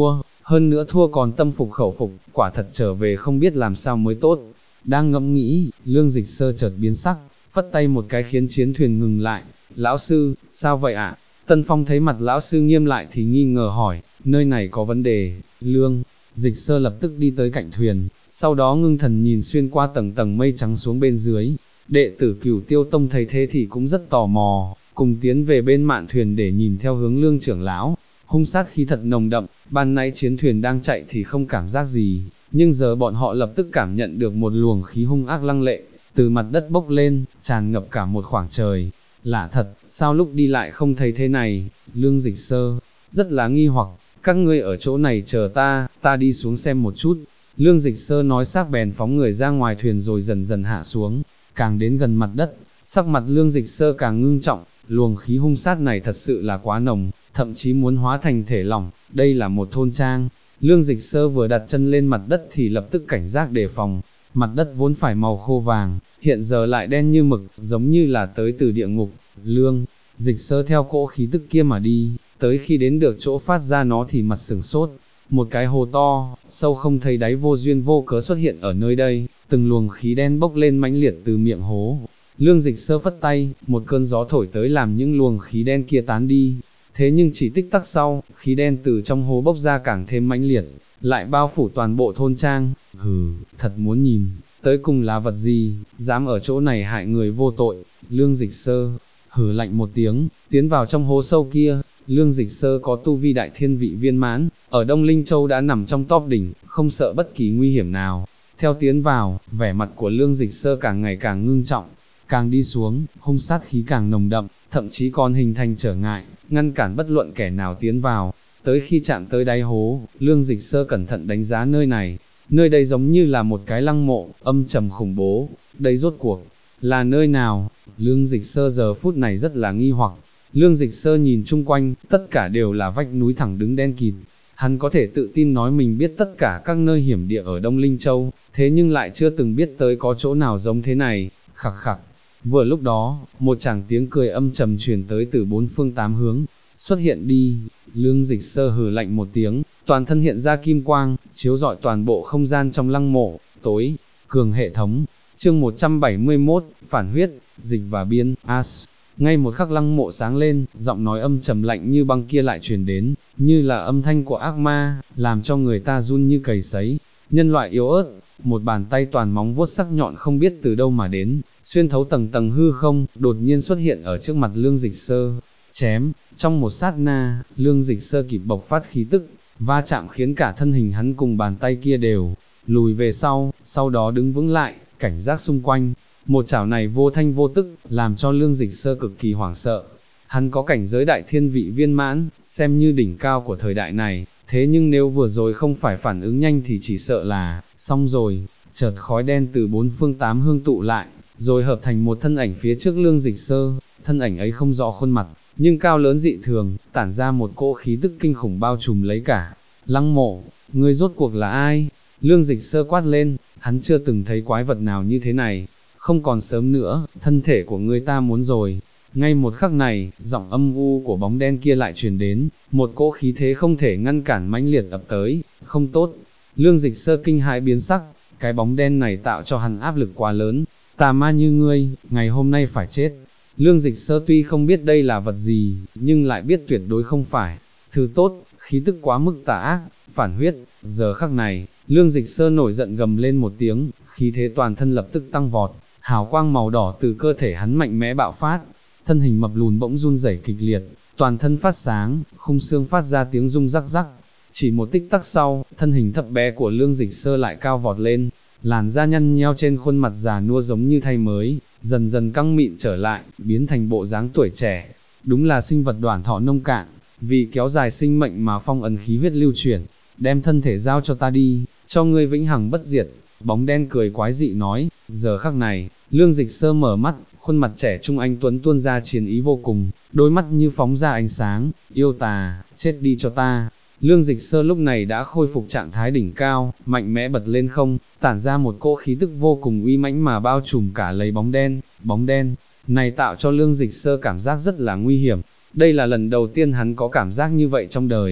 hơn nữa thua còn tâm phục khẩu phục, quả thật trở về không biết làm sao mới tốt. Đang ngẫm nghĩ, Lương Dịch Sơ chợt biến sắc, phất tay một cái khiến chiến thuyền ngừng lại. Lão sư, sao vậy ạ? Tân Phong thấy mặt lão sư nghiêm lại thì nghi ngờ hỏi, nơi này có vấn đề. Lương Dịch Sơ lập tức đi tới cạnh thuyền, sau đó ngưng thần nhìn xuyên qua tầng tầng mây trắng xuống bên dưới. Đệ tử Cửu Tiêu Tông thấy thế thì cũng rất tò mò, cùng tiến về bên mạn thuyền để nhìn theo hướng Lương trưởng lão. Hung sát khí thật nồng đậm, ban nãy chiến thuyền đang chạy thì không cảm giác gì, nhưng giờ bọn họ lập tức cảm nhận được một luồng khí hung ác lăng lệ, từ mặt đất bốc lên, tràn ngập cả một khoảng trời. Lạ thật, sao lúc đi lại không thấy thế này? Lương Dịch Sơ rất là nghi hoặc, các ngươi ở chỗ này chờ ta đi xuống xem một chút. Lương Dịch Sơ nói xác bèn phóng người ra ngoài thuyền rồi dần dần hạ xuống, càng đến gần mặt đất, sắc mặt Lương Dịch Sơ càng ngưng trọng, luồng khí hung sát này thật sự là quá nồng, thậm chí muốn hóa thành thể lỏng. Đây là một thôn trang. Lương Dịch Sơ vừa đặt chân lên mặt đất thì lập tức cảnh giác đề phòng, mặt đất vốn phải màu khô vàng, hiện giờ lại đen như mực, giống như là tới từ địa ngục. Lương Dịch Sơ theo cỗ khí tức kia mà đi, tới khi đến được chỗ phát ra nó thì mặt sửng sốt. Một cái hồ to, sâu không thấy đáy vô duyên vô cớ xuất hiện ở nơi đây, từng luồng khí đen bốc lên mãnh liệt từ miệng hố. Lương Dịch Sơ phất tay, một cơn gió thổi tới làm những luồng khí đen kia tán đi. Thế nhưng chỉ tích tắc sau, khí đen từ trong hố bốc ra càng thêm mãnh liệt, lại bao phủ toàn bộ thôn trang. Hừ, thật muốn nhìn, tới cùng là vật gì, dám ở chỗ này hại người vô tội. Lương Dịch Sơ hừ lạnh một tiếng, tiến vào trong hố sâu kia. Lương Dịch Sơ có tu vi đại thiên vị viên mãn, ở Đông Linh Châu đã nằm trong top đỉnh, không sợ bất kỳ nguy hiểm nào. Theo tiến vào, vẻ mặt của Lương Dịch Sơ càng ngày càng ngưng trọng, càng đi xuống, hung sát khí càng nồng đậm, thậm chí còn hình thành trở ngại, ngăn cản bất luận kẻ nào tiến vào. Tới khi chạm tới đáy hố, Lương Dịch Sơ cẩn thận đánh giá nơi này. Nơi đây giống như là một cái lăng mộ, âm trầm khủng bố. Đây rốt cuộc là nơi nào? Lương Dịch Sơ giờ phút này rất là nghi hoặc. Lương Dịch Sơ nhìn chung quanh, tất cả đều là vách núi thẳng đứng đen kịt. Hắn có thể tự tin nói mình biết tất cả các nơi hiểm địa ở Đông Linh Châu, thế nhưng lại chưa từng biết tới có chỗ nào giống thế này. Khặc khặc. Vừa lúc đó, một chàng tiếng cười âm trầm truyền tới từ bốn phương tám hướng. Xuất hiện đi. Lương Dịch Sơ hừ lạnh một tiếng, toàn thân hiện ra kim quang, chiếu rọi toàn bộ không gian trong lăng mộ. Tối cường hệ thống. Chương 171, phản huyết, dịch và biên, as. Ngay một khắc lăng mộ sáng lên, giọng nói âm trầm lạnh như băng kia lại truyền đến, như là âm thanh của ác ma, làm cho người ta run như cầy sấy. Nhân loại yếu ớt, một bàn tay toàn móng vuốt sắc nhọn không biết từ đâu mà đến, xuyên thấu tầng tầng hư không, đột nhiên xuất hiện ở trước mặt Lương Dịch Sơ. Chém, trong một sát na, Lương Dịch Sơ kịp bộc phát khí tức, va chạm khiến cả thân hình hắn cùng bàn tay kia đều lùi về sau đó đứng vững lại, cảnh giác xung quanh. Một chảo này vô thanh vô tức, làm cho Lương Dịch Sơ cực kỳ hoảng sợ. Hắn có cảnh giới đại thiên vị viên mãn, xem như đỉnh cao của thời đại này, thế nhưng nếu vừa rồi không phải phản ứng nhanh thì chỉ sợ là xong rồi. Chợt khói đen từ bốn phương tám hướng tụ lại, rồi hợp thành một thân ảnh phía trước Lương Dịch Sơ. Thân ảnh ấy không rõ khuôn mặt, nhưng cao lớn dị thường, tản ra một cỗ khí tức kinh khủng bao trùm lấy cả lăng mộ. Ngươi rốt cuộc là ai? Lương Dịch Sơ quát lên, hắn chưa từng thấy quái vật nào như thế này. Không còn sớm nữa, thân thể của ngươi ta muốn rồi. Ngay một khắc này, giọng âm u của bóng đen kia lại truyền đến, một cỗ khí thế không thể ngăn cản mãnh liệt ập tới. Không tốt. Lương Dịch Sơ kinh hãi biến sắc, cái bóng đen này tạo cho hắn áp lực quá lớn. Tà ma như ngươi, ngày hôm nay phải chết. Lương Dịch Sơ tuy không biết đây là vật gì, nhưng lại biết tuyệt đối không phải thứ tốt, khí tức quá mức tà ác, phản huyết. Giờ khắc này, Lương Dịch Sơ nổi giận gầm lên một tiếng, khí thế toàn thân lập tức tăng vọt, hào quang màu đỏ từ cơ thể hắn mạnh mẽ bạo phát, thân hình mập lùn bỗng run rẩy kịch liệt, toàn thân phát sáng, khung xương phát ra tiếng rung rắc rắc. Chỉ một tích tắc sau, thân hình thấp bé của Lương Dịch Sơ lại cao vọt lên, làn da nhăn nheo trên khuôn mặt già nua giống như thay mới, dần dần căng mịn trở lại, biến thành bộ dáng tuổi trẻ. Đúng là sinh vật đoản thọ nông cạn, vì kéo dài sinh mệnh mà phong ấn khí huyết lưu chuyển. Đem thân thể giao cho ta đi, cho ngươi vĩnh hằng bất diệt. Bóng đen cười quái dị nói. Giờ khắc này, Lương Dịch Sơ mở mắt, khuôn mặt trẻ trung anh tuấn tuôn ra chiến ý vô cùng, đôi mắt như phóng ra ánh sáng. Yêu tà, chết đi cho ta. Lương Dịch Sơ lúc này đã khôi phục trạng thái đỉnh cao, mạnh mẽ bật lên không, tản ra một cỗ khí tức vô cùng uy mãnh mà bao trùm cả lấy bóng đen. Bóng đen này tạo cho Lương Dịch Sơ cảm giác rất là nguy hiểm. Đây là lần đầu tiên hắn có cảm giác như vậy trong đời.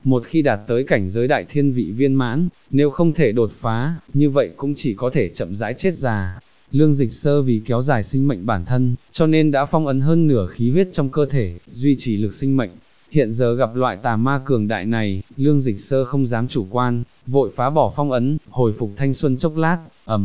một khi đạt tới cảnh giới đại thiên vị viên mãn, nếu không thể đột phá, như vậy cũng chỉ có thể chậm rãi chết già. Lương Dịch Sơ vì kéo dài sinh mệnh bản thân, cho nên đã phong ấn hơn nửa khí huyết trong cơ thể, duy trì lực sinh mệnh. Hiện giờ gặp loại tà ma cường đại này, Lương Dịch Sơ không dám chủ quan, vội phá bỏ phong ấn, hồi phục thanh xuân chốc lát,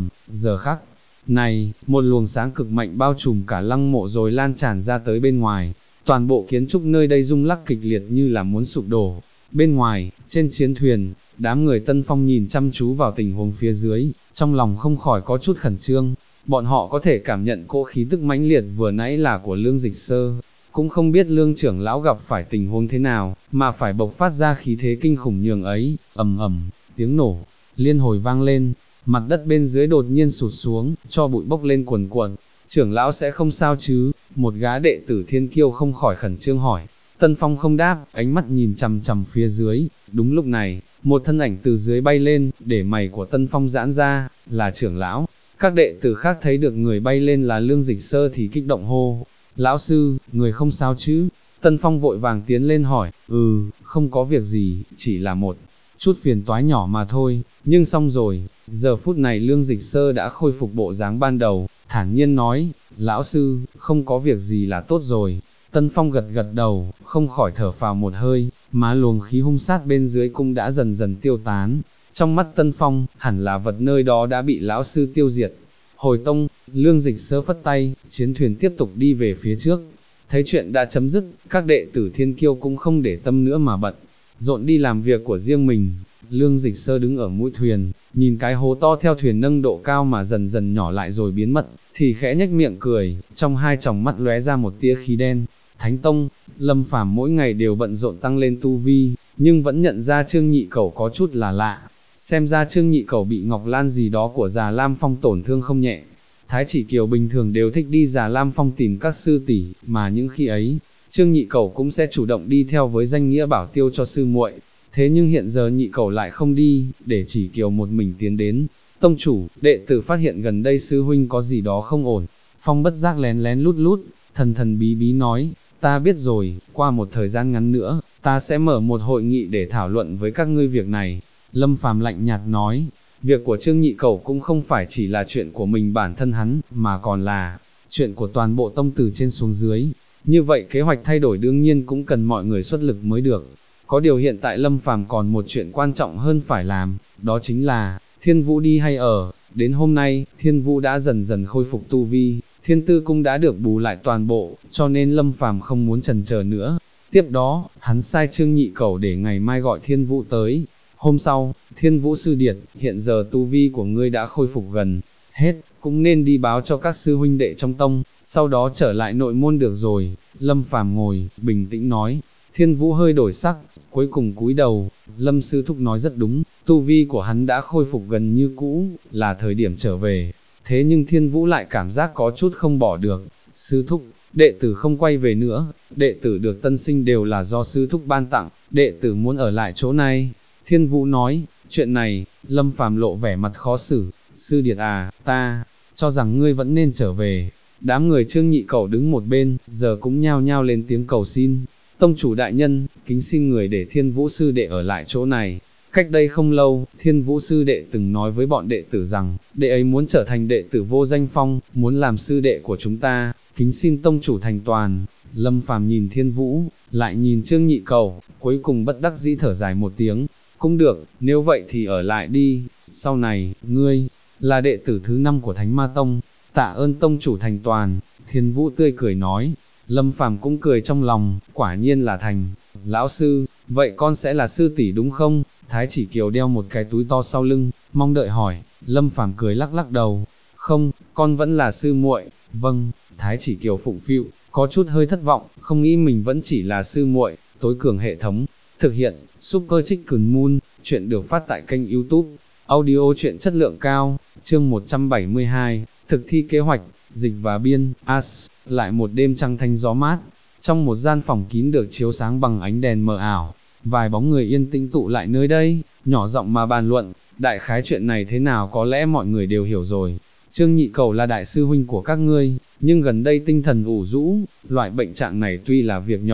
giờ khắc này, một luồng sáng cực mạnh bao trùm cả lăng mộ rồi lan tràn ra tới bên ngoài, toàn bộ kiến trúc nơi đây rung lắc kịch liệt như là muốn sụp đổ. Bên ngoài, trên chiến thuyền, đám người Tân Phong nhìn chăm chú vào tình huống phía dưới, trong lòng không khỏi có chút khẩn trương, bọn họ có thể cảm nhận cỗ khí tức mãnh liệt vừa nãy là của Lương Dịch Sơ, cũng không biết Lương trưởng lão gặp phải tình huống thế nào, mà phải bộc phát ra khí thế kinh khủng nhường ấy, tiếng nổ, liên hồi vang lên, mặt đất bên dưới đột nhiên sụt xuống, cho bụi bốc lên cuồn cuộn. Trưởng lão sẽ không sao chứ? Một gã đệ tử Thiên Kiêu không khỏi khẩn trương hỏi. Tân Phong không đáp, ánh mắt nhìn chằm chằm phía dưới. Đúng lúc này, một thân ảnh từ dưới bay lên, để mày của Tân Phong giãn ra, là trưởng lão. Các đệ tử khác thấy được người bay lên là Lương Dịch Sơ thì kích động hô. Lão sư, người không sao chứ? Tân Phong vội vàng tiến lên hỏi. Không có việc gì, chỉ là một chút phiền toái nhỏ mà thôi. Nhưng xong rồi, giờ phút này Lương Dịch Sơ đã khôi phục bộ dáng ban đầu, thản nhiên nói, lão sư, không có việc gì là tốt rồi. Tân Phong gật gật đầu, không khỏi thở phào một hơi, má luồng khí hung sát bên dưới cũng đã dần dần tiêu tán. Trong mắt Tân Phong, hẳn là vật nơi đó đã bị lão sư tiêu diệt. Hồi tông, Lương Dịch Sơ phất tay, chiến thuyền tiếp tục đi về phía trước. Thấy chuyện đã chấm dứt, các đệ tử Thiên Kiêu cũng không để tâm nữa mà bận rộn đi làm việc của riêng mình. Lương Dịch Sơ đứng ở mũi thuyền, nhìn cái hố to theo thuyền nâng độ cao mà dần dần nhỏ lại rồi biến mất, thì khẽ nhếch miệng cười, trong hai tròng mắt lóe ra một tia khí đen. Thánh Tông, Lâm Phàm mỗi ngày đều bận rộn tăng lên tu vi, nhưng vẫn nhận ra Trương Nhị Cẩu có chút là lạ. Xem ra Trương Nhị Cẩu bị Ngọc Lan gì đó của Già Lam Phong tổn thương không nhẹ. Thái Chỉ Kiều bình thường đều thích đi Già Lam Phong tìm các sư tỷ, mà những khi ấy, Trương Nhị Cẩu cũng sẽ chủ động đi theo với danh nghĩa bảo tiêu cho sư muội. Thế nhưng hiện giờ Nhị Cẩu lại không đi, để Chỉ Kiều một mình tiến đến. Tông chủ, đệ tử phát hiện gần đây sư huynh có gì đó không ổn. Phong bất giác lén lén lút lút, thần thần bí bí nói, ta biết rồi, qua một thời gian ngắn nữa, ta sẽ mở một hội nghị để thảo luận với các ngươi việc này. Lâm Phàm lạnh nhạt nói, việc của Trương Nhị Cẩu cũng không phải chỉ là chuyện của mình bản thân hắn, mà còn là chuyện của toàn bộ tông từ trên xuống dưới. Như vậy kế hoạch thay đổi đương nhiên cũng cần mọi người xuất lực mới được. Có điều hiện tại Lâm Phàm còn một chuyện quan trọng hơn phải làm, đó chính là, Thiên Vũ đi hay ở. Đến hôm nay, Thiên Vũ đã dần dần khôi phục tu vi, Thiên Tư cũng đã được bù lại toàn bộ, cho nên Lâm Phàm không muốn chần chờ nữa. Tiếp đó, hắn sai Trương Nhị Cẩu để ngày mai gọi Thiên Vũ tới. Hôm sau, Thiên Vũ sư điệt, hiện giờ tu vi của ngươi đã khôi phục gần hết, cũng nên đi báo cho các sư huynh đệ trong tông, sau đó trở lại nội môn được rồi. Lâm Phàm ngồi, bình tĩnh nói. Thiên Vũ hơi đổi sắc, cuối cùng cúi đầu. Lâm sư thúc nói rất đúng, tu vi của hắn đã khôi phục gần như cũ, là thời điểm trở về. Thế nhưng Thiên Vũ lại cảm giác có chút không bỏ được. Sư thúc, đệ tử không quay về nữa, đệ tử được tân sinh đều là do sư thúc ban tặng, đệ tử muốn ở lại chỗ này. Thiên Vũ nói, chuyện này, Lâm Phàm lộ vẻ mặt khó xử. Sư điệt à, ta cho rằng ngươi vẫn nên trở về. Đám người Trương Nhị Cẩu đứng một bên, giờ cũng nhao nhao lên tiếng cầu xin. Tông chủ đại nhân, kính xin người để Thiên Vũ sư đệ ở lại chỗ này. Cách đây không lâu, Thiên Vũ sư đệ từng nói với bọn đệ tử rằng, đệ ấy muốn trở thành đệ tử vô danh phong, muốn làm sư đệ của chúng ta, kính xin tông chủ thành toàn. Lâm Phàm nhìn Thiên Vũ, lại nhìn Trương Nhị Cẩu, cuối cùng bất đắc dĩ thở dài một tiếng. Cũng được, nếu vậy thì ở lại đi. Sau này, ngươi là đệ tử thứ 5 của Thánh Ma Tông, tạ ơn tông chủ thành toàn. Thiên Vũ tươi cười nói. Lâm Phàm cũng cười trong lòng, quả nhiên là thành. Lão sư, vậy con sẽ là sư tỷ đúng không? Thái Chỉ Kiều đeo một cái túi to sau lưng, mong đợi hỏi. Lâm Phàm cười lắc lắc đầu. Không, con vẫn là sư muội. Vâng. Thái Chỉ Kiều phụng phịu, có chút hơi thất vọng, không nghĩ mình vẫn chỉ là sư muội. Tối cường hệ thống thực hiện, Super Chicken Moon, chuyện được phát tại kênh YouTube, audio chuyện chất lượng cao, chương 172, thực thi kế hoạch, dịch và biên, lại một đêm trăng thanh gió mát, trong một gian phòng kín được chiếu sáng bằng ánh đèn mờ ảo, vài bóng người yên tĩnh tụ lại nơi đây, nhỏ giọng mà bàn luận, đại khái chuyện này thế nào có lẽ mọi người đều hiểu rồi. Trương Nhị Cẩu là đại sư huynh của các ngươi, nhưng gần đây tinh thần ủ rũ, loại bệnh trạng này tuy là việc nhỏ,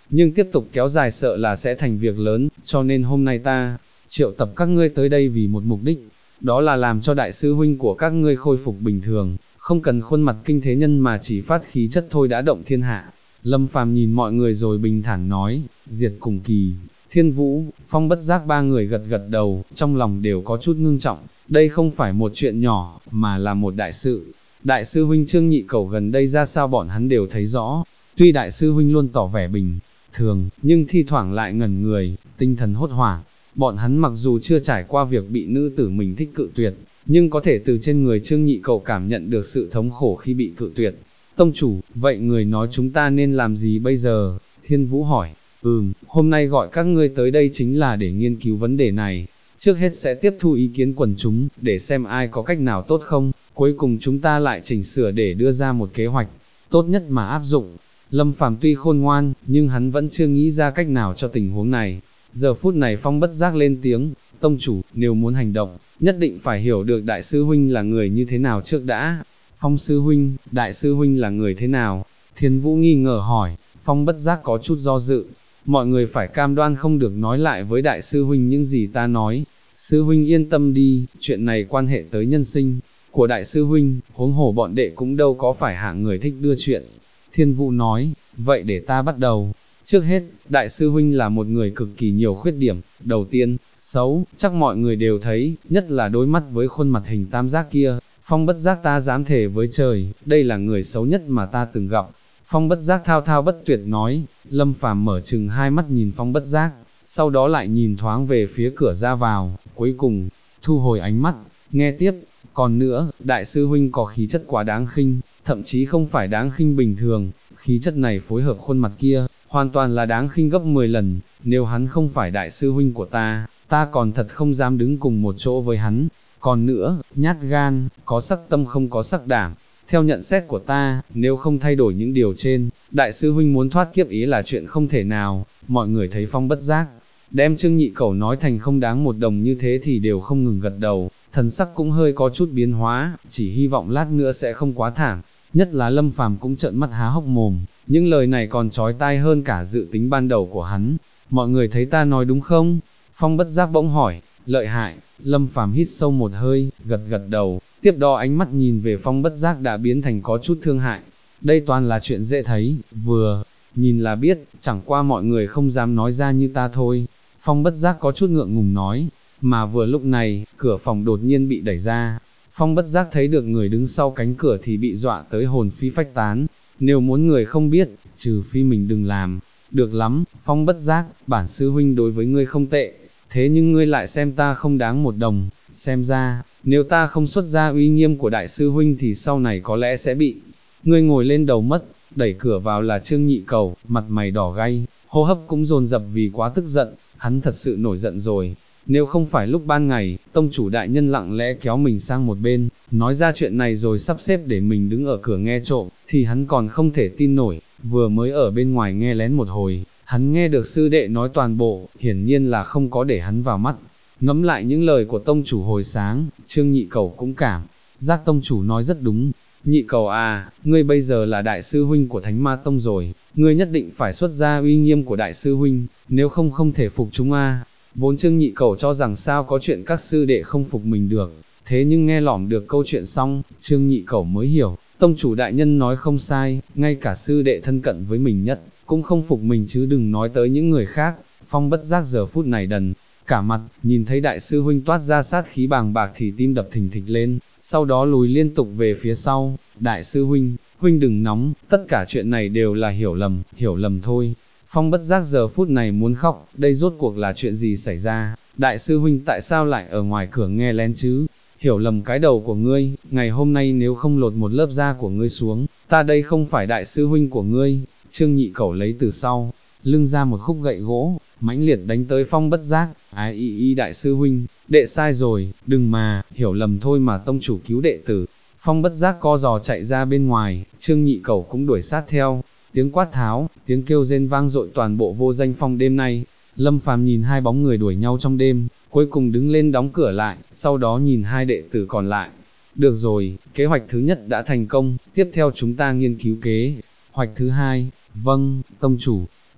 nhưng tiếp tục kéo dài sợ là sẽ thành việc lớn, cho nên hôm nay ta triệu tập các ngươi tới đây vì một mục đích, đó là làm cho đại sư huynh của các ngươi khôi phục bình thường, không cần khuôn mặt kinh thế nhân mà chỉ phát khí chất thôi đã động thiên hạ. Lâm Phàm nhìn mọi người rồi bình thản nói, Diệt Cùng Kỳ, Thiên Vũ, Phong Bất Giác ba người gật gật đầu, trong lòng đều có chút ngưng trọng, đây không phải một chuyện nhỏ, mà là một đại sự. Đại sư huynh Trương Nhị Cẩu gần đây ra sao bọn hắn đều thấy rõ, tuy đại sư huynh luôn tỏ vẻ bình thường, nhưng thi thoảng lại ngẩn người, tinh thần hốt hoảng. Bọn hắn mặc dù chưa trải qua việc bị nữ tử mình thích cự tuyệt, nhưng có thể từ trên người Trương Nhị Cẩu cảm nhận được sự thống khổ khi bị cự tuyệt. Tông chủ, vậy người nói chúng ta nên làm gì bây giờ? Thiên Vũ hỏi. Hôm nay gọi các ngươi tới đây chính là để nghiên cứu vấn đề này. Trước hết sẽ tiếp thu ý kiến quần chúng, để xem ai có cách nào tốt không, cuối cùng chúng ta lại chỉnh sửa để đưa ra một kế hoạch tốt nhất mà áp dụng. Lâm Phàm tuy khôn ngoan, nhưng hắn vẫn chưa nghĩ ra cách nào cho tình huống này. Giờ phút này Phong Bất Giác lên tiếng, tông chủ, nếu muốn hành động, nhất định phải hiểu được đại sư huynh là người như thế nào trước đã. Phong sư huynh, đại sư huynh là người thế nào? Thiên Vũ nghi ngờ hỏi. Phong Bất Giác có chút do dự, mọi người phải cam đoan không được nói lại với đại sư huynh những gì ta nói. Sư huynh yên tâm đi, chuyện này quan hệ tới nhân sinh của đại sư huynh, huống hồ bọn đệ cũng đâu có phải hạng người thích đưa chuyện. Thiên Vũ nói, vậy để ta bắt đầu. Trước hết, đại sư huynh là một người cực kỳ nhiều khuyết điểm. Đầu tiên, xấu, chắc mọi người đều thấy, nhất là đối mắt với khuôn mặt hình tam giác kia. Phong Bất Giác ta dám thề với trời, đây là người xấu nhất mà ta từng gặp. Phong Bất Giác thao thao bất tuyệt nói. Lâm Phàm mở chừng hai mắt nhìn Phong Bất Giác, sau đó lại nhìn thoáng về phía cửa ra vào, cuối cùng thu hồi ánh mắt, nghe tiếp. Còn nữa, đại sư huynh có khí chất quá đáng khinh, thậm chí không phải đáng khinh bình thường, khí chất này phối hợp khuôn mặt kia, hoàn toàn là đáng khinh gấp 10 lần, nếu hắn không phải đại sư huynh của ta còn thật không dám đứng cùng một chỗ với hắn. Còn nữa, nhát gan, có sắc tâm không có sắc đảm. Theo nhận xét của ta, nếu không thay đổi những điều trên, đại sư huynh muốn thoát kiếp ý là chuyện không thể nào. Mọi người thấy Phong Bất Giác đem Trương Nhị Cẩu nói thành không đáng một đồng như thế thì đều không ngừng gật đầu, thần sắc cũng hơi có chút biến hóa, chỉ hy vọng lát nữa sẽ không quá thảm. Nhất là Lâm Phàm cũng trợn mắt há hốc mồm, những lời này còn chói tai hơn cả dự tính ban đầu của hắn. Mọi người thấy ta nói đúng không? Phong Bất Giác bỗng hỏi. Lợi hại. Lâm Phàm hít sâu một hơi, gật gật đầu, tiếp đó ánh mắt nhìn về Phong Bất Giác đã biến thành có chút thương hại. Đây toàn là chuyện dễ thấy, vừa nhìn là biết, chẳng qua mọi người không dám nói ra như ta thôi. Phong Bất Giác có chút ngượng ngùng nói, mà vừa lúc này, cửa phòng đột nhiên bị đẩy ra. Phong Bất Giác thấy được người đứng sau cánh cửa thì bị dọa tới hồn phi phách tán. Nếu muốn người không biết, trừ phi mình đừng làm. Được lắm, Phong Bất Giác, bản sư huynh đối với ngươi không tệ, thế nhưng ngươi lại xem ta không đáng một đồng. Xem ra, nếu ta không xuất ra uy nghiêm của đại sư huynh thì sau này có lẽ sẽ bị ngươi ngồi lên đầu mất. Đẩy cửa vào là Trương Nhị Cẩu, mặt mày đỏ gay, hô hấp cũng dồn dập vì quá tức giận, hắn thật sự nổi giận rồi. Nếu không phải lúc ban ngày, tông chủ đại nhân lặng lẽ kéo mình sang một bên, nói ra chuyện này rồi sắp xếp để mình đứng ở cửa nghe trộm, thì hắn còn không thể tin nổi. Vừa mới ở bên ngoài nghe lén một hồi, hắn nghe được sư đệ nói toàn bộ, hiển nhiên là không có để hắn vào mắt. Ngẫm lại những lời của tông chủ hồi sáng, Trương Nhị Cẩu cũng cảm giác tông chủ nói rất đúng. Nhị Cẩu à, ngươi bây giờ là đại sư huynh của Thánh Ma Tông rồi, ngươi nhất định phải xuất ra uy nghiêm của đại sư huynh, nếu không không thể phục chúng a. Vốn Trương Nhị Cẩu cho rằng sao có chuyện các sư đệ không phục mình được, thế nhưng nghe lỏm được câu chuyện xong, Trương Nhị Cẩu mới hiểu, tông chủ đại nhân nói không sai, ngay cả sư đệ thân cận với mình nhất, cũng không phục mình chứ đừng nói tới những người khác. Phong Bất Giác giờ phút này đần cả mặt, nhìn thấy đại sư huynh toát ra sát khí bàng bạc thì tim đập thình thịch lên, sau đó lùi liên tục về phía sau. Đại sư huynh, huynh đừng nóng, tất cả chuyện này đều là hiểu lầm thôi. Phong Bất Giác giờ phút này muốn khóc, đây rốt cuộc là chuyện gì xảy ra, đại sư huynh tại sao lại ở ngoài cửa nghe lén chứ? Hiểu lầm cái đầu của ngươi, ngày hôm nay nếu không lột một lớp da của ngươi xuống, ta đây không phải đại sư huynh của ngươi. Trương Nhị Cẩu lấy từ sau lưng ra một khúc gậy gỗ, mãnh liệt đánh tới Phong Bất Giác. Đại sư huynh, đệ sai rồi, đừng mà, hiểu lầm thôi mà tông chủ cứu đệ tử. Phong Bất Giác co giò chạy ra bên ngoài, Trương Nhị Cẩu cũng đuổi sát theo. Tiếng quát tháo, tiếng kêu rên vang dội toàn bộ Vô Danh Phong đêm nay. Lâm Phàm nhìn hai bóng người đuổi nhau trong đêm, cuối cùng đứng lên đóng cửa lại, sau đó nhìn hai đệ tử còn lại. Được rồi, kế hoạch thứ nhất đã thành công, tiếp theo chúng ta nghiên cứu kế hoạch thứ hai. Vâng, tông chủ.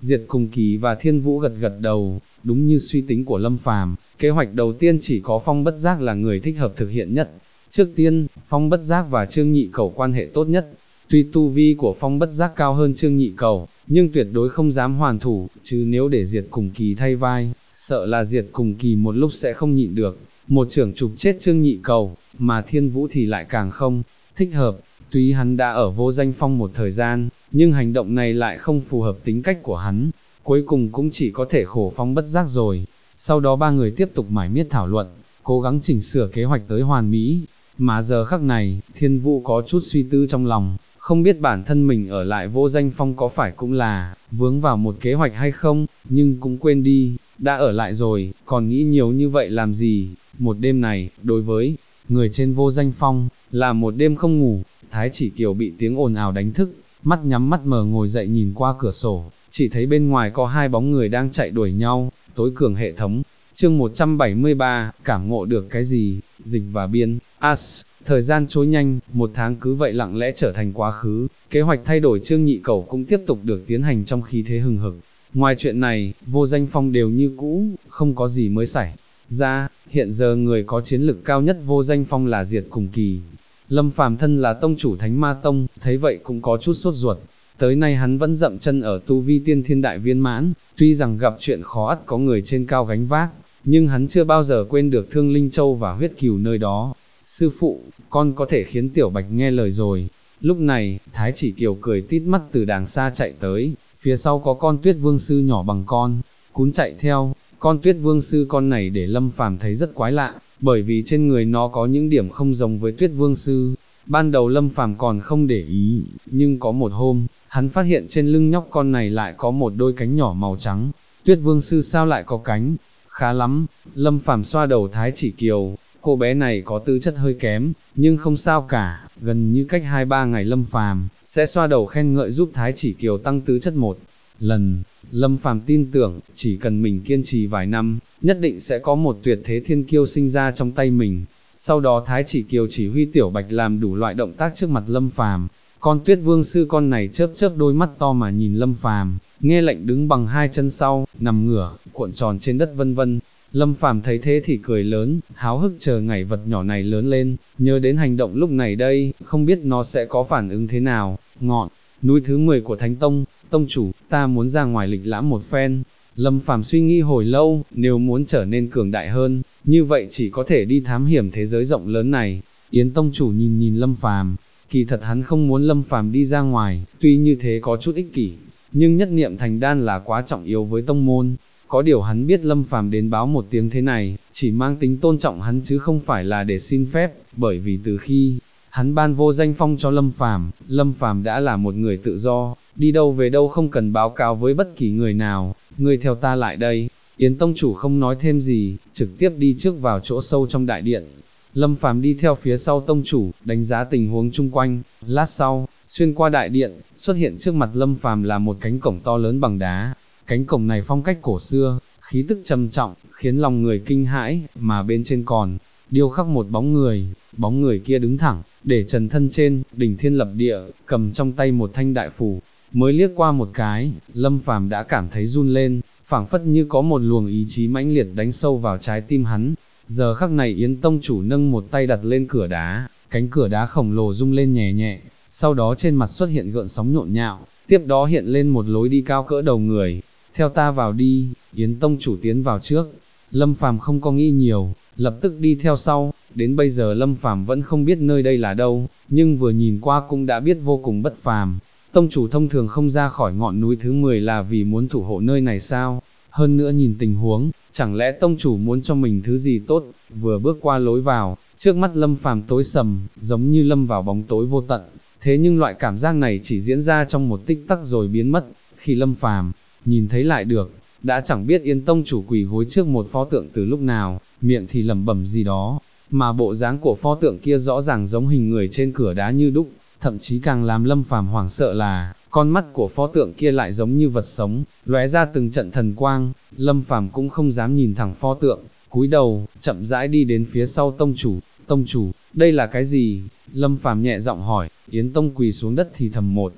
Diệt Cùng Kỳ và Thiên Vũ gật gật đầu, đúng như suy tính của Lâm Phàm, kế hoạch đầu tiên chỉ có Phong Bất Giác là người thích hợp thực hiện nhất. Trước tiên, Phong Bất Giác và Trương Nhị Cẩu quan hệ tốt nhất. Tuy tu vi của Phong Bất Giác cao hơn Trương Nhị Cẩu, nhưng tuyệt đối không dám hoàn thủ, chứ nếu để Diệt Cùng Kỳ thay vai, sợ là Diệt Cùng Kỳ một lúc sẽ không nhịn được, một chưởng chụp chết Trương Nhị Cẩu, mà Thiên Vũ thì lại càng không thích hợp. Tuy hắn đã ở Vô Danh Phong một thời gian, nhưng hành động này lại không phù hợp tính cách của hắn, cuối cùng cũng chỉ có thể khổ Phong Bất Giác rồi. Sau đó ba người tiếp tục mải miết thảo luận, cố gắng chỉnh sửa kế hoạch tới hoàn mỹ, mà giờ khắc này, Thiên Vũ có chút suy tư trong lòng, không biết bản thân mình ở lại Vô Danh Phong có phải cũng là vướng vào một kế hoạch hay không, nhưng cũng quên đi, đã ở lại rồi, còn nghĩ nhiều như vậy làm gì. Một đêm này, đối với người trên Vô Danh Phong, là một đêm không ngủ. Thái Chỉ Kiều bị tiếng ồn ào đánh thức, mắt nhắm mắt mở ngồi dậy nhìn qua cửa sổ, chỉ thấy bên ngoài có hai bóng người đang chạy đuổi nhau. Tối cường hệ thống, chương 173, cảm ngộ được cái gì, Dịch và Biên, thời gian trôi nhanh, một tháng cứ vậy lặng lẽ trở thành quá khứ, kế hoạch thay đổi Trương Nhị Cẩu cũng tiếp tục được tiến hành trong khí thế hừng hực. Ngoài chuyện này, Vô Danh Phong đều như cũ, không có gì mới xảy ra. Hiện giờ người có chiến lực cao nhất Vô Danh Phong là Diệt Cùng Kỳ. Lâm Phàm thân là tông chủ Thánh Ma Tông, thấy vậy cũng có chút sốt ruột. Tới nay hắn vẫn dậm chân ở tu vi tiên thiên đại viên mãn, tuy rằng gặp chuyện khó ắt có người trên cao gánh vác, nhưng hắn chưa bao giờ quên được Thương Linh Châu và huyết cừu nơi đó. Sư phụ, con có thể khiến Tiểu Bạch nghe lời rồi. Lúc này, Thái Chỉ Kiều cười tít mắt từ đàng xa chạy tới, phía sau có con Tuyết Vương Sư nhỏ bằng con, cún chạy theo. Con Tuyết Vương Sư con này để Lâm Phàm thấy rất quái lạ, bởi vì trên người nó có những điểm không giống với Tuyết Vương Sư. Ban đầu Lâm Phàm còn không để ý, nhưng có một hôm, hắn phát hiện trên lưng nhóc con này lại có một đôi cánh nhỏ màu trắng. Tuyết Vương Sư sao lại có cánh? Khá lắm. Lâm Phàm xoa đầu Thái Chỉ Kiều, cô bé này có tư chất hơi kém, nhưng không sao cả, gần như cách 2-3 ngày Lâm Phàm sẽ xoa đầu khen ngợi giúp Thái Chỉ Kiều tăng tư chất một lần. Lâm Phàm tin tưởng, chỉ cần mình kiên trì vài năm, nhất định sẽ có một tuyệt thế thiên kiêu sinh ra trong tay mình. Sau đó Thái Chỉ Kiều chỉ huy Tiểu Bạch làm đủ loại động tác trước mặt Lâm Phàm. Con Tuyết Vương Sư con này chớp chớp đôi mắt to mà nhìn Lâm Phàm, nghe lệnh đứng bằng hai chân sau, nằm ngửa, cuộn tròn trên đất vân vân. Lâm Phàm thấy thế thì cười lớn, háo hức chờ ngày vật nhỏ này lớn lên, nhớ đến hành động lúc này đây, không biết nó sẽ có phản ứng thế nào. Ngọn núi thứ 10 của Thánh Tông, tông chủ, ta muốn ra ngoài lịch lãm một phen. Lâm Phàm suy nghĩ hồi lâu, nếu muốn trở nên cường đại hơn, như vậy chỉ có thể đi thám hiểm thế giới rộng lớn này. Yến tông chủ nhìn nhìn Lâm Phàm, kỳ thật hắn không muốn Lâm Phàm đi ra ngoài, tuy như thế có chút ích kỷ, nhưng nhất niệm thành đan là quá trọng yếu với tông môn. Có điều hắn biết Lâm Phàm đến báo một tiếng thế này, chỉ mang tính tôn trọng hắn chứ không phải là để xin phép, bởi vì từ khi hắn ban Vô Danh Phong cho Lâm Phàm đã là một người tự do, đi đâu về đâu không cần báo cáo với bất kỳ người nào. Ngươi theo ta lại đây. Yến tông chủ không nói thêm gì, trực tiếp đi trước vào chỗ sâu trong đại điện. Lâm Phàm đi theo phía sau tông chủ, đánh giá tình huống chung quanh. Lát sau, xuyên qua đại điện, xuất hiện trước mặt Lâm Phàm là một cánh cổng to lớn bằng đá. Cánh cổng này phong cách cổ xưa, khí tức trầm trọng, khiến lòng người kinh hãi, mà bên trên còn điêu khắc một bóng người kia đứng thẳng, để trần thân trên, đỉnh thiên lập địa, cầm trong tay một thanh đại phủ. Mới liếc qua một cái, Lâm Phàm đã cảm thấy run lên, phảng phất như có một luồng ý chí mãnh liệt đánh sâu vào trái tim hắn. Giờ khắc này Yến tông chủ nâng một tay đặt lên cửa đá, cánh cửa đá khổng lồ rung lên nhẹ nhẹ, sau đó trên mặt xuất hiện gợn sóng nhộn nhạo, tiếp đó hiện lên một lối đi cao cỡ đầu người. Theo ta vào đi. Yến tông chủ tiến vào trước. Lâm Phàm không có nghĩ nhiều, lập tức đi theo sau. Đến bây giờ Lâm Phàm vẫn không biết nơi đây là đâu, nhưng vừa nhìn qua cũng đã biết vô cùng bất phàm. Tông chủ thông thường không ra khỏi ngọn núi thứ 10 là vì muốn thủ hộ nơi này sao? Hơn nữa nhìn tình huống, chẳng lẽ tông chủ muốn cho mình thứ gì tốt? Vừa bước qua lối vào, trước mắt Lâm Phàm tối sầm, giống như lâm vào bóng tối vô tận. Thế nhưng loại cảm giác này chỉ diễn ra trong một tích tắc rồi biến mất. Khi Lâm Phàm nhìn thấy lại được, đã chẳng biết Yến tông chủ quỳ gối trước một pho tượng từ lúc nào, miệng thì lẩm bẩm gì đó, mà bộ dáng của pho tượng kia rõ ràng giống hình người trên cửa đá như đúc, thậm chí càng làm Lâm Phàm hoảng sợ là, con mắt của pho tượng kia lại giống như vật sống, lóe ra từng trận thần quang. Lâm Phàm cũng không dám nhìn thẳng pho tượng, cúi đầu, chậm rãi đi đến phía sau tông chủ. Tông chủ, đây là cái gì? Lâm Phàm nhẹ giọng hỏi. Yến tông quỳ xuống đất thì thầm một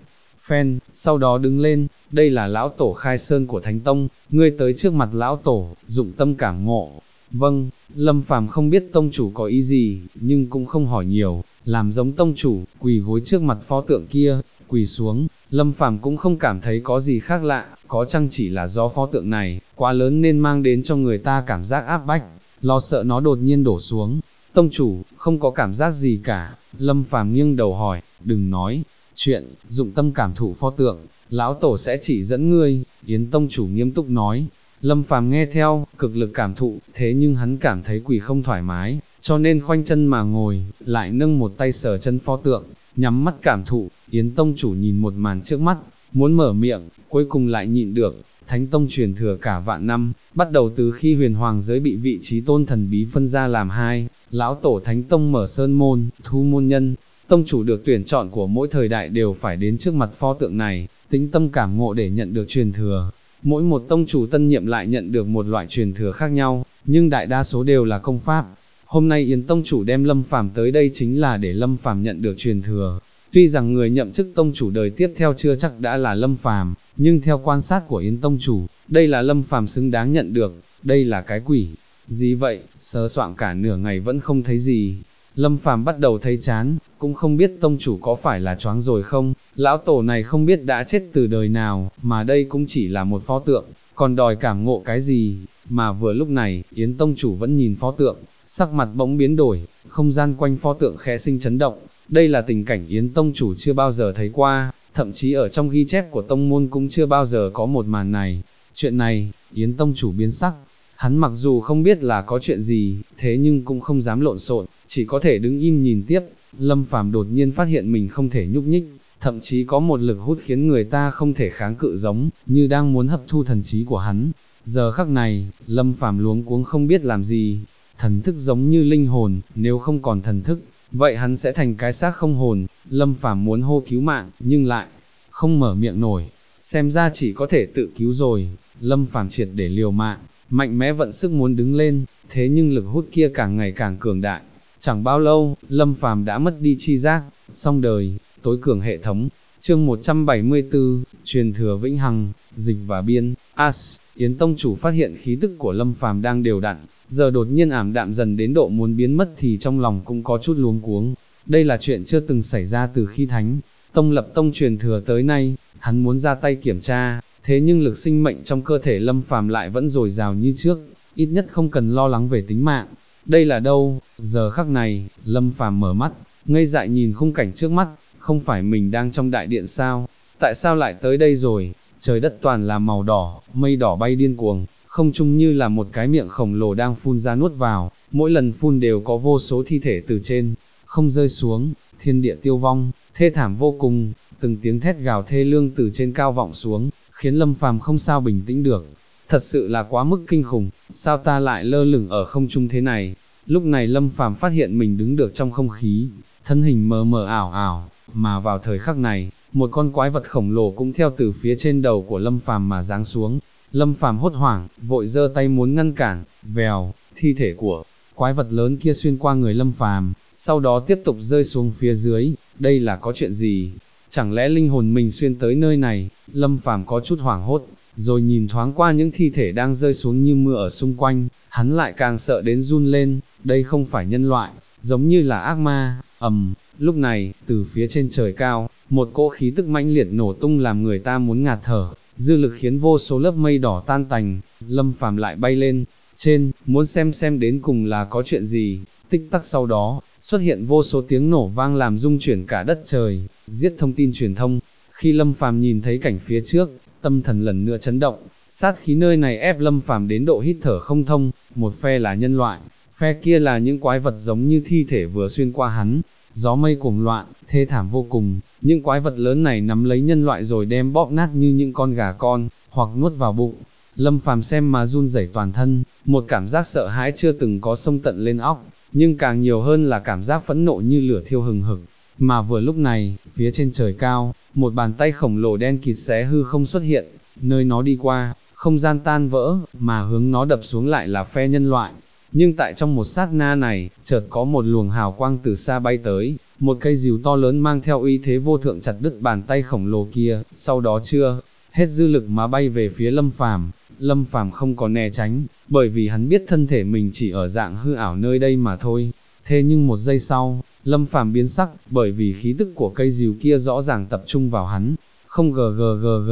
phen, sau đó đứng lên, đây là lão tổ khai sơn của Thánh Tông, ngươi tới trước mặt lão tổ, dụng tâm cảm ngộ. Vâng, Lâm Phàm không biết tông chủ có ý gì, nhưng cũng không hỏi nhiều, làm giống tông chủ, quỳ gối trước mặt pho tượng kia, quỳ xuống, Lâm Phàm cũng không cảm thấy có gì khác lạ, có chăng chỉ là do pho tượng này, quá lớn nên mang đến cho người ta cảm giác áp bách, lo sợ nó đột nhiên đổ xuống. Tông chủ, không có cảm giác gì cả, Lâm Phàm nghiêng đầu hỏi, đừng nói chuyện, dụng tâm cảm thụ pho tượng, lão tổ sẽ chỉ dẫn ngươi, Yến tông chủ nghiêm túc nói. Lâm Phàm nghe theo, cực lực cảm thụ, thế nhưng hắn cảm thấy quỳ không thoải mái, cho nên khoanh chân mà ngồi, lại nâng một tay sờ chân pho tượng, nhắm mắt cảm thụ. Yến tông chủ nhìn một màn trước mắt, muốn mở miệng, cuối cùng lại nhịn được. Thánh Tông truyền thừa cả vạn năm, bắt đầu từ khi huyền hoàng giới bị vị trí tôn thần bí phân ra làm hai, lão tổ Thánh Tông mở sơn môn, thu môn nhân, tông chủ được tuyển chọn của mỗi thời đại đều phải đến trước mặt pho tượng này, tĩnh tâm cảm ngộ để nhận được truyền thừa. Mỗi một tông chủ tân nhiệm lại nhận được một loại truyền thừa khác nhau, nhưng đại đa số đều là công pháp. Hôm nay Yến tông chủ đem Lâm Phàm tới đây chính là để Lâm Phàm nhận được truyền thừa. Tuy rằng người nhậm chức tông chủ đời tiếp theo chưa chắc đã là Lâm Phàm, nhưng theo quan sát của Yến tông chủ, đây là Lâm Phàm xứng đáng nhận được. Đây là cái quỷ gì vậy? Sờ soạng cả nửa ngày vẫn không thấy gì. Lâm Phàm bắt đầu thấy chán, cũng không biết tông chủ có phải là choáng rồi không, lão tổ này không biết đã chết từ đời nào, mà đây cũng chỉ là một pho tượng, còn đòi cảm ngộ cái gì, mà vừa lúc này, Yến tông chủ vẫn nhìn pho tượng, sắc mặt bỗng biến đổi, không gian quanh pho tượng khẽ sinh chấn động, đây là tình cảnh Yến tông chủ chưa bao giờ thấy qua, thậm chí ở trong ghi chép của tông môn cũng chưa bao giờ có một màn này. Chuyện này, Yến tông chủ biến sắc. Hắn mặc dù không biết là có chuyện gì, thế nhưng cũng không dám lộn xộn, chỉ có thể đứng im nhìn tiếp. Lâm Phàm đột nhiên phát hiện mình không thể nhúc nhích, thậm chí có một lực hút khiến người ta không thể kháng cự giống như đang muốn hấp thu thần trí của hắn. Giờ khắc này, Lâm Phàm luống cuống không biết làm gì. Thần thức giống như linh hồn, nếu không còn thần thức, vậy hắn sẽ thành cái xác không hồn. Lâm Phàm muốn hô cứu mạng, nhưng lại không mở miệng nổi. Xem ra chỉ có thể tự cứu rồi. Lâm Phàm triệt để liều mạng, mạnh mẽ vận sức muốn đứng lên, thế nhưng lực hút kia càng ngày càng cường đại. Chẳng bao lâu, Lâm Phàm đã mất đi chi giác, xong đời, tối cường hệ thống. Chương 174, truyền thừa vĩnh hằng, dịch và biên. Yến tông chủ phát hiện khí tức của Lâm Phàm đang đều đặn, giờ đột nhiên ảm đạm dần đến độ muốn biến mất thì trong lòng cũng có chút luống cuống. Đây là chuyện chưa từng xảy ra từ khi Thánh Tông lập tông truyền thừa tới nay, hắn muốn ra tay kiểm tra, thế nhưng lực sinh mệnh trong cơ thể Lâm Phàm lại vẫn dồi dào như trước, ít nhất không cần lo lắng về tính mạng. Đây là đâu? Giờ khắc này, Lâm Phàm mở mắt, ngây dại nhìn khung cảnh trước mắt, không phải mình đang trong đại điện sao? Tại sao lại tới đây rồi? Trời đất toàn là màu đỏ, mây đỏ bay điên cuồng, không trung như là một cái miệng khổng lồ đang phun ra nuốt vào, mỗi lần phun đều có vô số thi thể từ trên không rơi xuống, thiên địa tiêu vong, thê thảm vô cùng, từng tiếng thét gào thê lương từ trên cao vọng xuống, khiến Lâm Phàm không sao bình tĩnh được. Thật sự là quá mức kinh khủng, sao ta lại lơ lửng ở không trung thế này? Lúc này Lâm Phàm phát hiện mình đứng được trong không khí, thân hình mờ mờ ảo ảo, mà vào thời khắc này, một con quái vật khổng lồ cũng theo từ phía trên đầu của Lâm Phàm mà giáng xuống. Lâm Phàm hốt hoảng, vội giơ tay muốn ngăn cản, vèo, thi thể của quái vật lớn kia xuyên qua người Lâm Phàm, sau đó tiếp tục rơi xuống phía dưới. Đây là có chuyện gì? Chẳng lẽ linh hồn mình xuyên tới nơi này? Lâm Phàm có chút hoảng hốt, rồi nhìn thoáng qua những thi thể đang rơi xuống như mưa ở xung quanh, hắn lại càng sợ đến run lên. Đây không phải nhân loại, giống như là ác ma. Lúc này, từ phía trên trời cao, một cỗ khí tức mãnh liệt nổ tung làm người ta muốn ngạt thở, dư lực khiến vô số lớp mây đỏ tan tành. Lâm Phàm lại bay lên trên, muốn xem đến cùng là có chuyện gì. Tích tắc sau đó, xuất hiện vô số tiếng nổ vang làm rung chuyển cả đất trời, giết thông tin truyền thông. Khi Lâm Phàm nhìn thấy cảnh phía trước, tâm thần lần nữa chấn động, sát khí nơi này ép Lâm Phàm đến độ hít thở không thông. Một phe là nhân loại, phe kia là những quái vật giống như thi thể vừa xuyên qua hắn. Gió mây cuồng loạn, thê thảm vô cùng, những quái vật lớn này nắm lấy nhân loại rồi đem bóp nát như những con gà con, hoặc nuốt vào bụng. Lâm Phàm xem mà run rẩy toàn thân, một cảm giác sợ hãi chưa từng có xông tận lên óc, nhưng càng nhiều hơn là cảm giác phẫn nộ như lửa thiêu hừng hực. Mà vừa lúc này, phía trên trời cao, một bàn tay khổng lồ đen kịt xé hư không xuất hiện, nơi nó đi qua, không gian tan vỡ, mà hướng nó đập xuống lại là phe nhân loại. Nhưng tại trong một sát na này, chợt có một luồng hào quang từ xa bay tới, một cây rìu to lớn mang theo uy thế vô thượng chặt đứt bàn tay khổng lồ kia, sau đó chưa hết dư lực mà bay về phía Lâm Phàm. Lâm Phàm không có né tránh, bởi vì hắn biết thân thể mình chỉ ở dạng hư ảo nơi đây mà thôi. Thế nhưng một giây sau, Lâm Phàm biến sắc, bởi vì khí tức của cây rìu kia rõ ràng tập trung vào hắn. Không gg.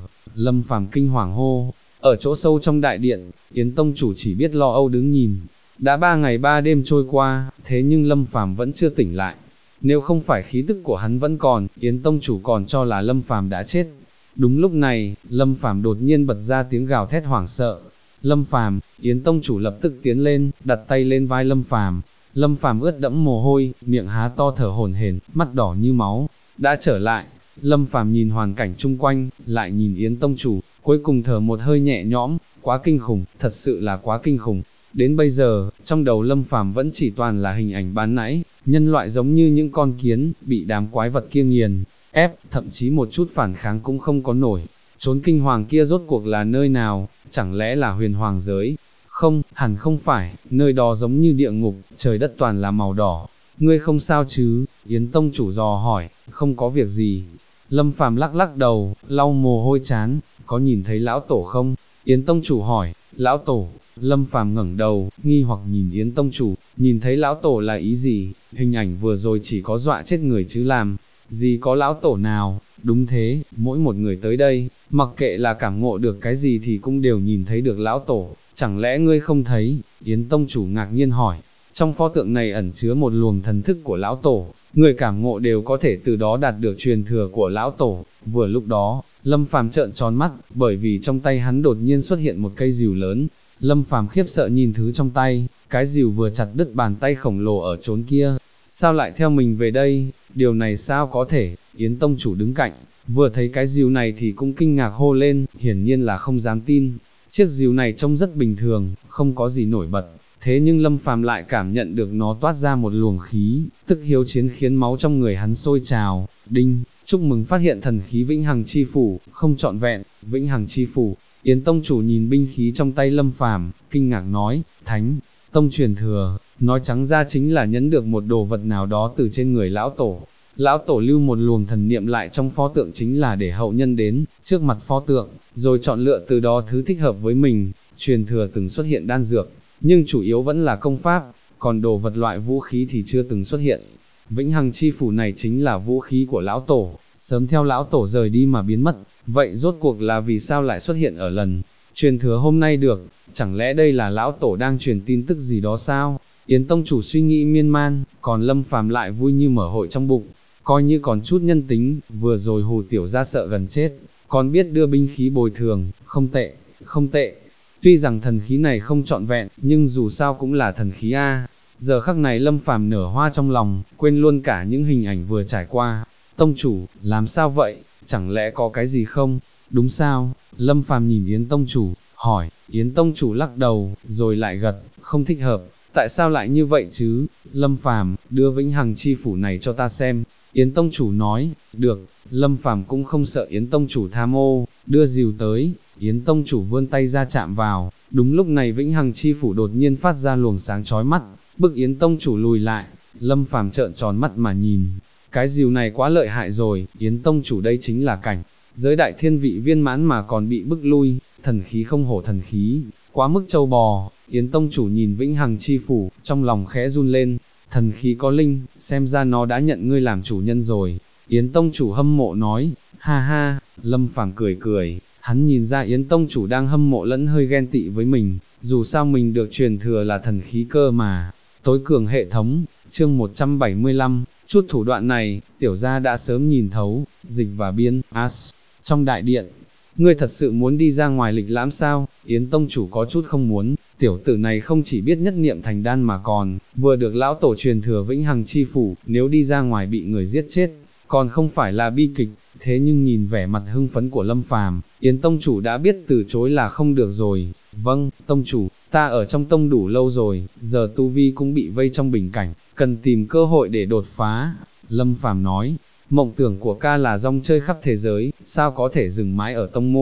Lâm Phàm kinh hoàng hô. Ở chỗ sâu trong đại điện, Yến tông chủ chỉ biết lo âu đứng nhìn. Đã 3 ngày 3 đêm trôi qua, thế nhưng Lâm Phàm vẫn chưa tỉnh lại. Nếu không phải khí tức của hắn vẫn còn, Yến tông chủ còn cho là Lâm Phàm đã chết. Đúng lúc này, Lâm Phàm đột nhiên bật ra tiếng gào thét hoảng sợ. Lâm Phàm, Yến tông chủ lập tức tiến lên, đặt tay lên vai Lâm Phàm. Lâm Phàm ướt đẫm mồ hôi, miệng há to thở hổn hển, mắt đỏ như máu. Đã trở lại. Lâm Phàm nhìn hoàn cảnh chung quanh, lại nhìn Yến tông chủ, cuối cùng thở một hơi nhẹ nhõm. Quá kinh khủng, thật sự là quá kinh khủng. Đến bây giờ, trong đầu Lâm Phàm vẫn chỉ toàn là hình ảnh ban nãy, nhân loại giống như những con kiến, bị đám quái vật kia nghiền ép, thậm chí một chút phản kháng cũng không có nổi. Chốn kinh hoàng kia rốt cuộc là nơi nào, chẳng lẽ là huyền hoàng giới? Không, hẳn không phải, nơi đó giống như địa ngục, trời đất toàn là màu đỏ. Ngươi không sao chứ? Yến tông chủ dò hỏi. Không có việc gì. Lâm Phàm lắc lắc đầu, lau mồ hôi chán. Có nhìn thấy lão tổ không? Yến tông chủ hỏi. Lão tổ? Lâm Phàm ngẩng đầu, nghi hoặc nhìn Yến tông chủ, nhìn thấy lão tổ là ý gì? Hình ảnh vừa rồi chỉ có dọa chết người chứ làm gì có lão tổ nào. Đúng thế, mỗi một người tới đây, mặc kệ là cảm ngộ được cái gì thì cũng đều nhìn thấy được lão tổ. Chẳng lẽ ngươi không thấy? Yến tông chủ ngạc nhiên hỏi. Trong pho tượng này ẩn chứa một luồng thần thức của lão tổ, người cảm ngộ đều có thể từ đó đạt được truyền thừa của lão tổ. Vừa lúc đó, Lâm Phàm trợn tròn mắt, bởi vì trong tay hắn đột nhiên xuất hiện một cây rìu lớn. Lâm Phàm khiếp sợ nhìn thứ trong tay, cái rìu vừa chặt đứt bàn tay khổng lồ ở chốn kia. Sao lại theo mình về đây? Điều này sao có thể? Yến tông chủ đứng cạnh, vừa thấy cái rìu này thì cũng kinh ngạc hô lên, hiển nhiên là không dám tin. Chiếc rìu này trông rất bình thường, không có gì nổi bật, thế nhưng Lâm Phàm lại cảm nhận được nó toát ra một luồng khí, tức hiếu chiến khiến máu trong người hắn sôi trào. Đinh, chúc mừng phát hiện thần khí vĩnh hằng chi phủ, không trọn vẹn. Vĩnh hằng chi phủ. Yến tông chủ nhìn binh khí trong tay Lâm Phàm, kinh ngạc nói, Thánh tông truyền thừa, nói trắng ra chính là nhấn được một đồ vật nào đó từ trên người lão tổ. Lão tổ lưu một luồng thần niệm lại trong pho tượng chính là để hậu nhân đến trước mặt pho tượng, rồi chọn lựa từ đó thứ thích hợp với mình. Truyền thừa từng xuất hiện đan dược, nhưng chủ yếu vẫn là công pháp, còn đồ vật loại vũ khí thì chưa từng xuất hiện. Vĩnh hằng chi phủ này chính là vũ khí của lão tổ, sớm theo lão tổ rời đi mà biến mất. Vậy rốt cuộc là vì sao lại xuất hiện ở lần truyền thừa hôm nay được? Chẳng lẽ đây là lão tổ đang truyền tin tức gì đó sao? Yến tông chủ suy nghĩ miên man, còn Lâm Phàm lại vui như mở hội trong bụng, coi như còn chút nhân tính, vừa rồi hù tiểu ra sợ gần chết, còn biết đưa binh khí bồi thường, không tệ, không tệ. Tuy rằng thần khí này không trọn vẹn, nhưng dù sao cũng là thần khí a. Giờ khắc này Lâm Phàm nở hoa trong lòng, quên luôn cả những hình ảnh vừa trải qua. Tông chủ, làm sao vậy? Chẳng lẽ có cái gì không? Đúng sao? Lâm Phàm nhìn Yến tông chủ, hỏi. Yến tông chủ lắc đầu, rồi lại gật, không thích hợp. Tại sao lại như vậy chứ? Lâm Phàm, đưa vĩnh hằng chi phủ này cho ta xem. Yến tông chủ nói. Được. Lâm Phàm cũng không sợ Yến tông chủ tham ô, đưa rìu tới. Yến tông chủ vươn tay ra chạm vào. Đúng lúc này vĩnh hằng chi phủ đột nhiên phát ra luồng sáng chói mắt, bức Yến tông chủ lùi lại. Lâm Phàm trợn tròn mắt mà nhìn. Cái rìu này quá lợi hại rồi. Yến tông chủ đây chính là cảnh giới đại thiên vị viên mãn mà còn bị bức lui. Thần khí không hổ thần khí, quá mức trâu bò. Yến tông chủ nhìn vĩnh hằng chi phủ, trong lòng khẽ run lên. Thần khí có linh, xem ra nó đã nhận ngươi làm chủ nhân rồi. Yến tông chủ hâm mộ nói. Ha ha. Lâm Phàm cười cười, hắn nhìn ra Yến tông chủ đang hâm mộ lẫn hơi ghen tị với mình, dù sao mình được truyền thừa là thần khí cơ mà. Tối cường hệ thống. Chương 175, chút thủ đoạn này, tiểu gia đã sớm nhìn thấu. Dịch và biên, As. Trong đại điện, ngươi thật sự muốn đi ra ngoài lịch lãm sao? Yến tông chủ có chút không muốn. Tiểu tử này không chỉ biết nhất niệm thành đan mà còn vừa được lão tổ truyền thừa vĩnh hằng chi phủ, nếu đi ra ngoài bị người giết chết, còn không phải là bi kịch. Thế nhưng nhìn vẻ mặt hưng phấn của Lâm Phàm, Yến tông chủ đã biết từ chối là không được rồi. Vâng, tông chủ, ta ở trong tông đủ lâu rồi, giờ tu vi cũng bị vây trong bình cảnh, cần tìm cơ hội để đột phá. Lâm Phàm nói. Mộng tưởng của ca là rong chơi khắp thế giới, sao có thể dừng mãi ở tông môn?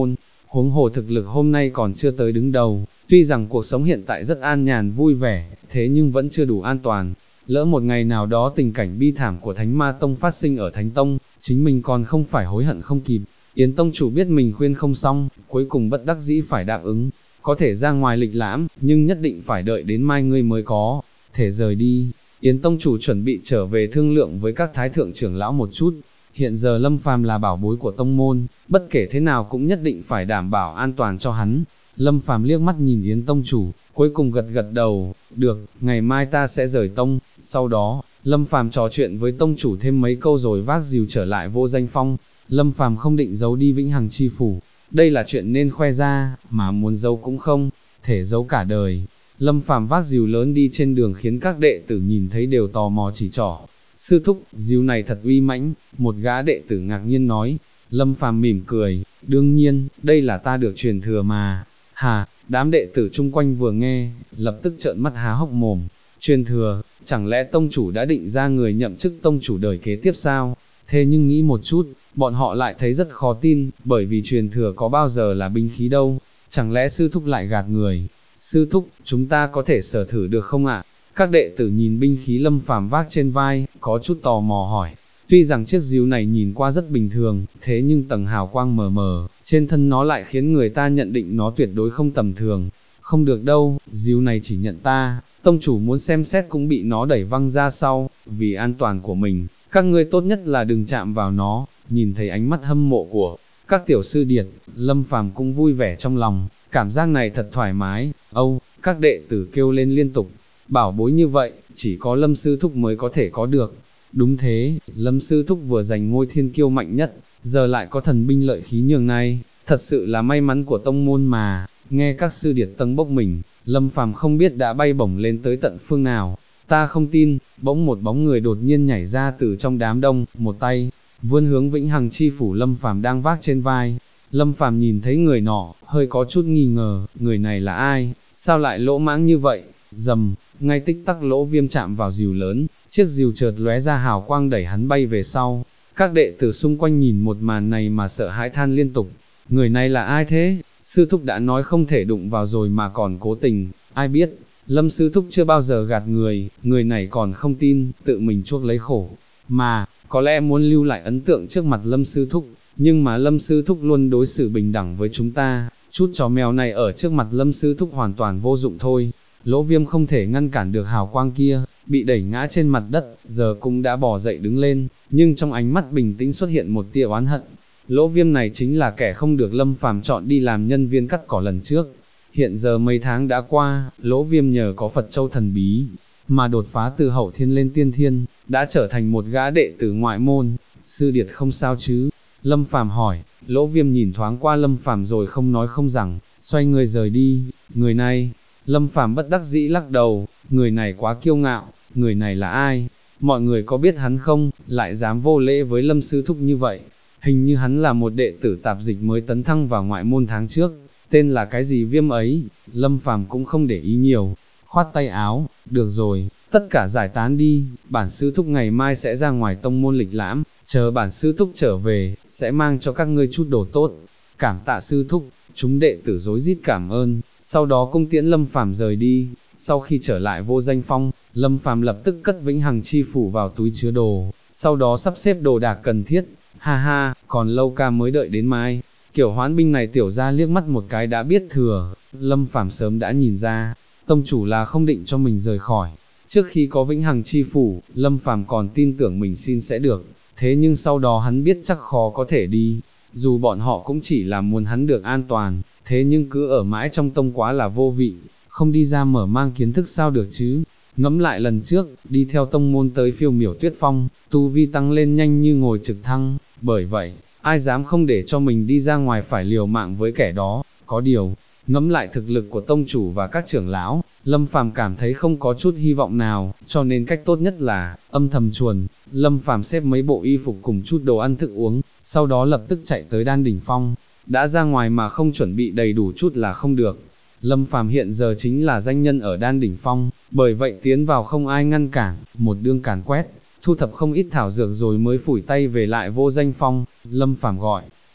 huống hồ thực lực hôm nay còn chưa tới đứng đầu, tuy rằng cuộc sống hiện tại rất an nhàn vui vẻ, thế nhưng vẫn chưa đủ an toàn. Lỡ một ngày nào đó tình cảnh bi thảm của Thánh Ma Tông phát sinh ở Thánh Tông, chính mình còn không phải hối hận không kịp. Yến Tông chủ biết mình khuyên không xong, cuối cùng bất đắc dĩ phải đáp ứng, có thể ra ngoài lịch lãm, nhưng nhất định phải đợi đến mai ngươi mới có thể rời đi. Yến Tông chủ chuẩn bị trở về thương lượng với các thái thượng trưởng lão một chút. Hiện giờ Lâm Phàm là bảo bối của tông môn, bất kể thế nào cũng nhất định phải đảm bảo an toàn cho hắn. Lâm Phàm liếc mắt nhìn Yến Tông chủ, cuối cùng gật gật đầu, được, ngày mai ta sẽ rời tông. Sau đó, Lâm Phàm trò chuyện với tông chủ thêm mấy câu rồi vác rìu trở lại Vô Danh Phong. Lâm Phàm không định giấu đi Vĩnh Hằng Chi Phủ, đây là chuyện nên khoe ra, mà muốn giấu cũng không thể giấu cả đời. Lâm Phàm vác rìu lớn đi trên đường khiến các đệ tử nhìn thấy đều tò mò chỉ trỏ. Sư thúc, rìu này thật uy mãnh, một gã đệ tử ngạc nhiên nói. Lâm Phàm mỉm cười, đương nhiên, đây là ta được truyền thừa mà. Hà, đám đệ tử chung quanh vừa nghe, lập tức trợn mắt há hốc mồm. Truyền thừa, chẳng lẽ tông chủ đã định ra người nhậm chức tông chủ đời kế tiếp sao? Thế nhưng nghĩ một chút, bọn họ lại thấy rất khó tin, bởi vì truyền thừa có bao giờ là binh khí đâu, chẳng lẽ sư thúc lại gạt người? Sư thúc, chúng ta có thể sở thử được không ạ? Các đệ tử nhìn binh khí Lâm Phàm vác trên vai, có chút tò mò hỏi. Tuy rằng chiếc rìu này nhìn qua rất bình thường, thế nhưng tầng hào quang mờ mờ, trên thân nó lại khiến người ta nhận định nó tuyệt đối không tầm thường. Không được đâu, rìu này chỉ nhận ta, tông chủ muốn xem xét cũng bị nó đẩy văng ra sau, vì an toàn của mình, các ngươi tốt nhất là đừng chạm vào nó. Nhìn thấy ánh mắt hâm mộ của các tiểu sư điệt, Lâm Phàm cũng vui vẻ trong lòng, cảm giác này thật thoải mái. Âu, các đệ tử kêu lên liên tục, bảo bối như vậy, chỉ có Lâm sư thúc mới có thể có được. Đúng thế, Lâm sư thúc vừa giành ngôi thiên kiêu mạnh nhất, giờ lại có thần binh lợi khí nhường này, thật sự là may mắn của tông môn mà. Nghe các sư điệt tâng bốc mình, Lâm Phàm không biết đã bay bổng lên tới tận phương nào. Ta không tin, bỗng một bóng người đột nhiên nhảy ra từ trong đám đông, một tay vươn hướng Vĩnh Hằng Chi Phủ Lâm Phàm đang vác trên vai. Lâm Phàm nhìn thấy người nọ, hơi có chút nghi ngờ, người này là ai, sao lại lỗ mãng như vậy? Dầm, ngay tích tắc lỗ viêm chạm vào rìu lớn, chiếc rìu chợt lóe ra hào quang đẩy hắn bay về sau. Các đệ tử xung quanh nhìn một màn này mà sợ hãi than liên tục. Người này là ai thế? Sư thúc đã nói không thể đụng vào rồi mà còn cố tình, ai biết, Lâm sư thúc chưa bao giờ gạt người này còn không tin, tự mình chuốc lấy khổ. Mà, có lẽ muốn lưu lại ấn tượng trước mặt Lâm sư thúc, nhưng mà Lâm sư thúc luôn đối xử bình đẳng với chúng ta, chút chó mèo này ở trước mặt Lâm sư thúc hoàn toàn vô dụng thôi. Lỗ viêm không thể ngăn cản được hào quang kia, bị đẩy ngã trên mặt đất, giờ cũng đã bò dậy đứng lên, nhưng trong ánh mắt bình tĩnh xuất hiện một tia oán hận. Lỗ viêm này chính là kẻ không được Lâm Phàm chọn đi làm nhân viên cắt cỏ lần trước. Hiện giờ mấy tháng đã qua, Lỗ viêm nhờ có Phật Châu thần bí, mà đột phá từ hậu thiên lên tiên thiên, đã trở thành một gã đệ tử ngoại môn. Sư điệt không sao chứ? Lâm Phàm hỏi. Lỗ viêm nhìn thoáng qua Lâm Phàm rồi không nói không rằng, xoay người rời đi. Người này, Lâm Phàm bất đắc dĩ lắc đầu, người này quá kiêu ngạo, người này là ai? Mọi người có biết hắn không, lại dám vô lễ với Lâm sư thúc như vậy? Hình như hắn là một đệ tử tạp dịch mới tấn thăng vào ngoại môn tháng trước, tên là cái gì viêm ấy. Lâm Phàm cũng không để ý nhiều, khoát tay áo, được rồi, tất cả giải tán đi, bản sư thúc ngày mai sẽ ra ngoài tông môn lịch lãm, chờ bản sư thúc trở về, sẽ mang cho các ngươi chút đồ tốt. Cảm tạ sư thúc. Chúng đệ tử rối rít cảm ơn, sau đó cung tiễn Lâm Phàm rời đi. Sau khi trở lại Vô Danh Phong, Lâm Phàm lập tức cất Vĩnh Hằng Chi Phủ vào túi chứa đồ, sau đó sắp xếp đồ đạc cần thiết. Ha ha, còn lâu ca mới đợi đến mai. Kiểu hoán binh này tiểu ra liếc mắt một cái đã biết thừa. Lâm Phàm sớm đã nhìn ra, tông chủ là không định cho mình rời khỏi. Trước khi có Vĩnh Hằng Chi Phủ, Lâm Phàm còn tin tưởng mình xin sẽ được, thế nhưng sau đó hắn biết chắc khó có thể đi. Dù bọn họ cũng chỉ là muốn hắn được an toàn, thế nhưng cứ ở mãi trong tông quá là vô vị, không đi ra mở mang kiến thức sao được chứ. Ngẫm lại lần trước, đi theo tông môn tới Phiêu Miểu Tuyết Phong, tu vi tăng lên nhanh như ngồi trực thăng, bởi vậy, ai dám không để cho mình đi ra ngoài phải liều mạng với kẻ đó. Có điều, ngẫm lại thực lực của tông chủ và các trưởng lão, Lâm Phàm cảm thấy không có chút hy vọng nào, cho nên cách tốt nhất là âm thầm chuồn. Lâm Phàm xếp mấy bộ y phục cùng chút đồ ăn thức uống, sau đó lập tức chạy tới Đan Đỉnh Phong. Đã ra ngoài mà không chuẩn bị đầy đủ chút là không được. Lâm Phàm hiện giờ chính là danh nhân ở Đan Đỉnh Phong, bởi vậy tiến vào không ai ngăn cản, một đương càn quét, thu thập không ít thảo dược rồi mới phủi tay về lại Vô Danh Phong. Lâm Phàm gọi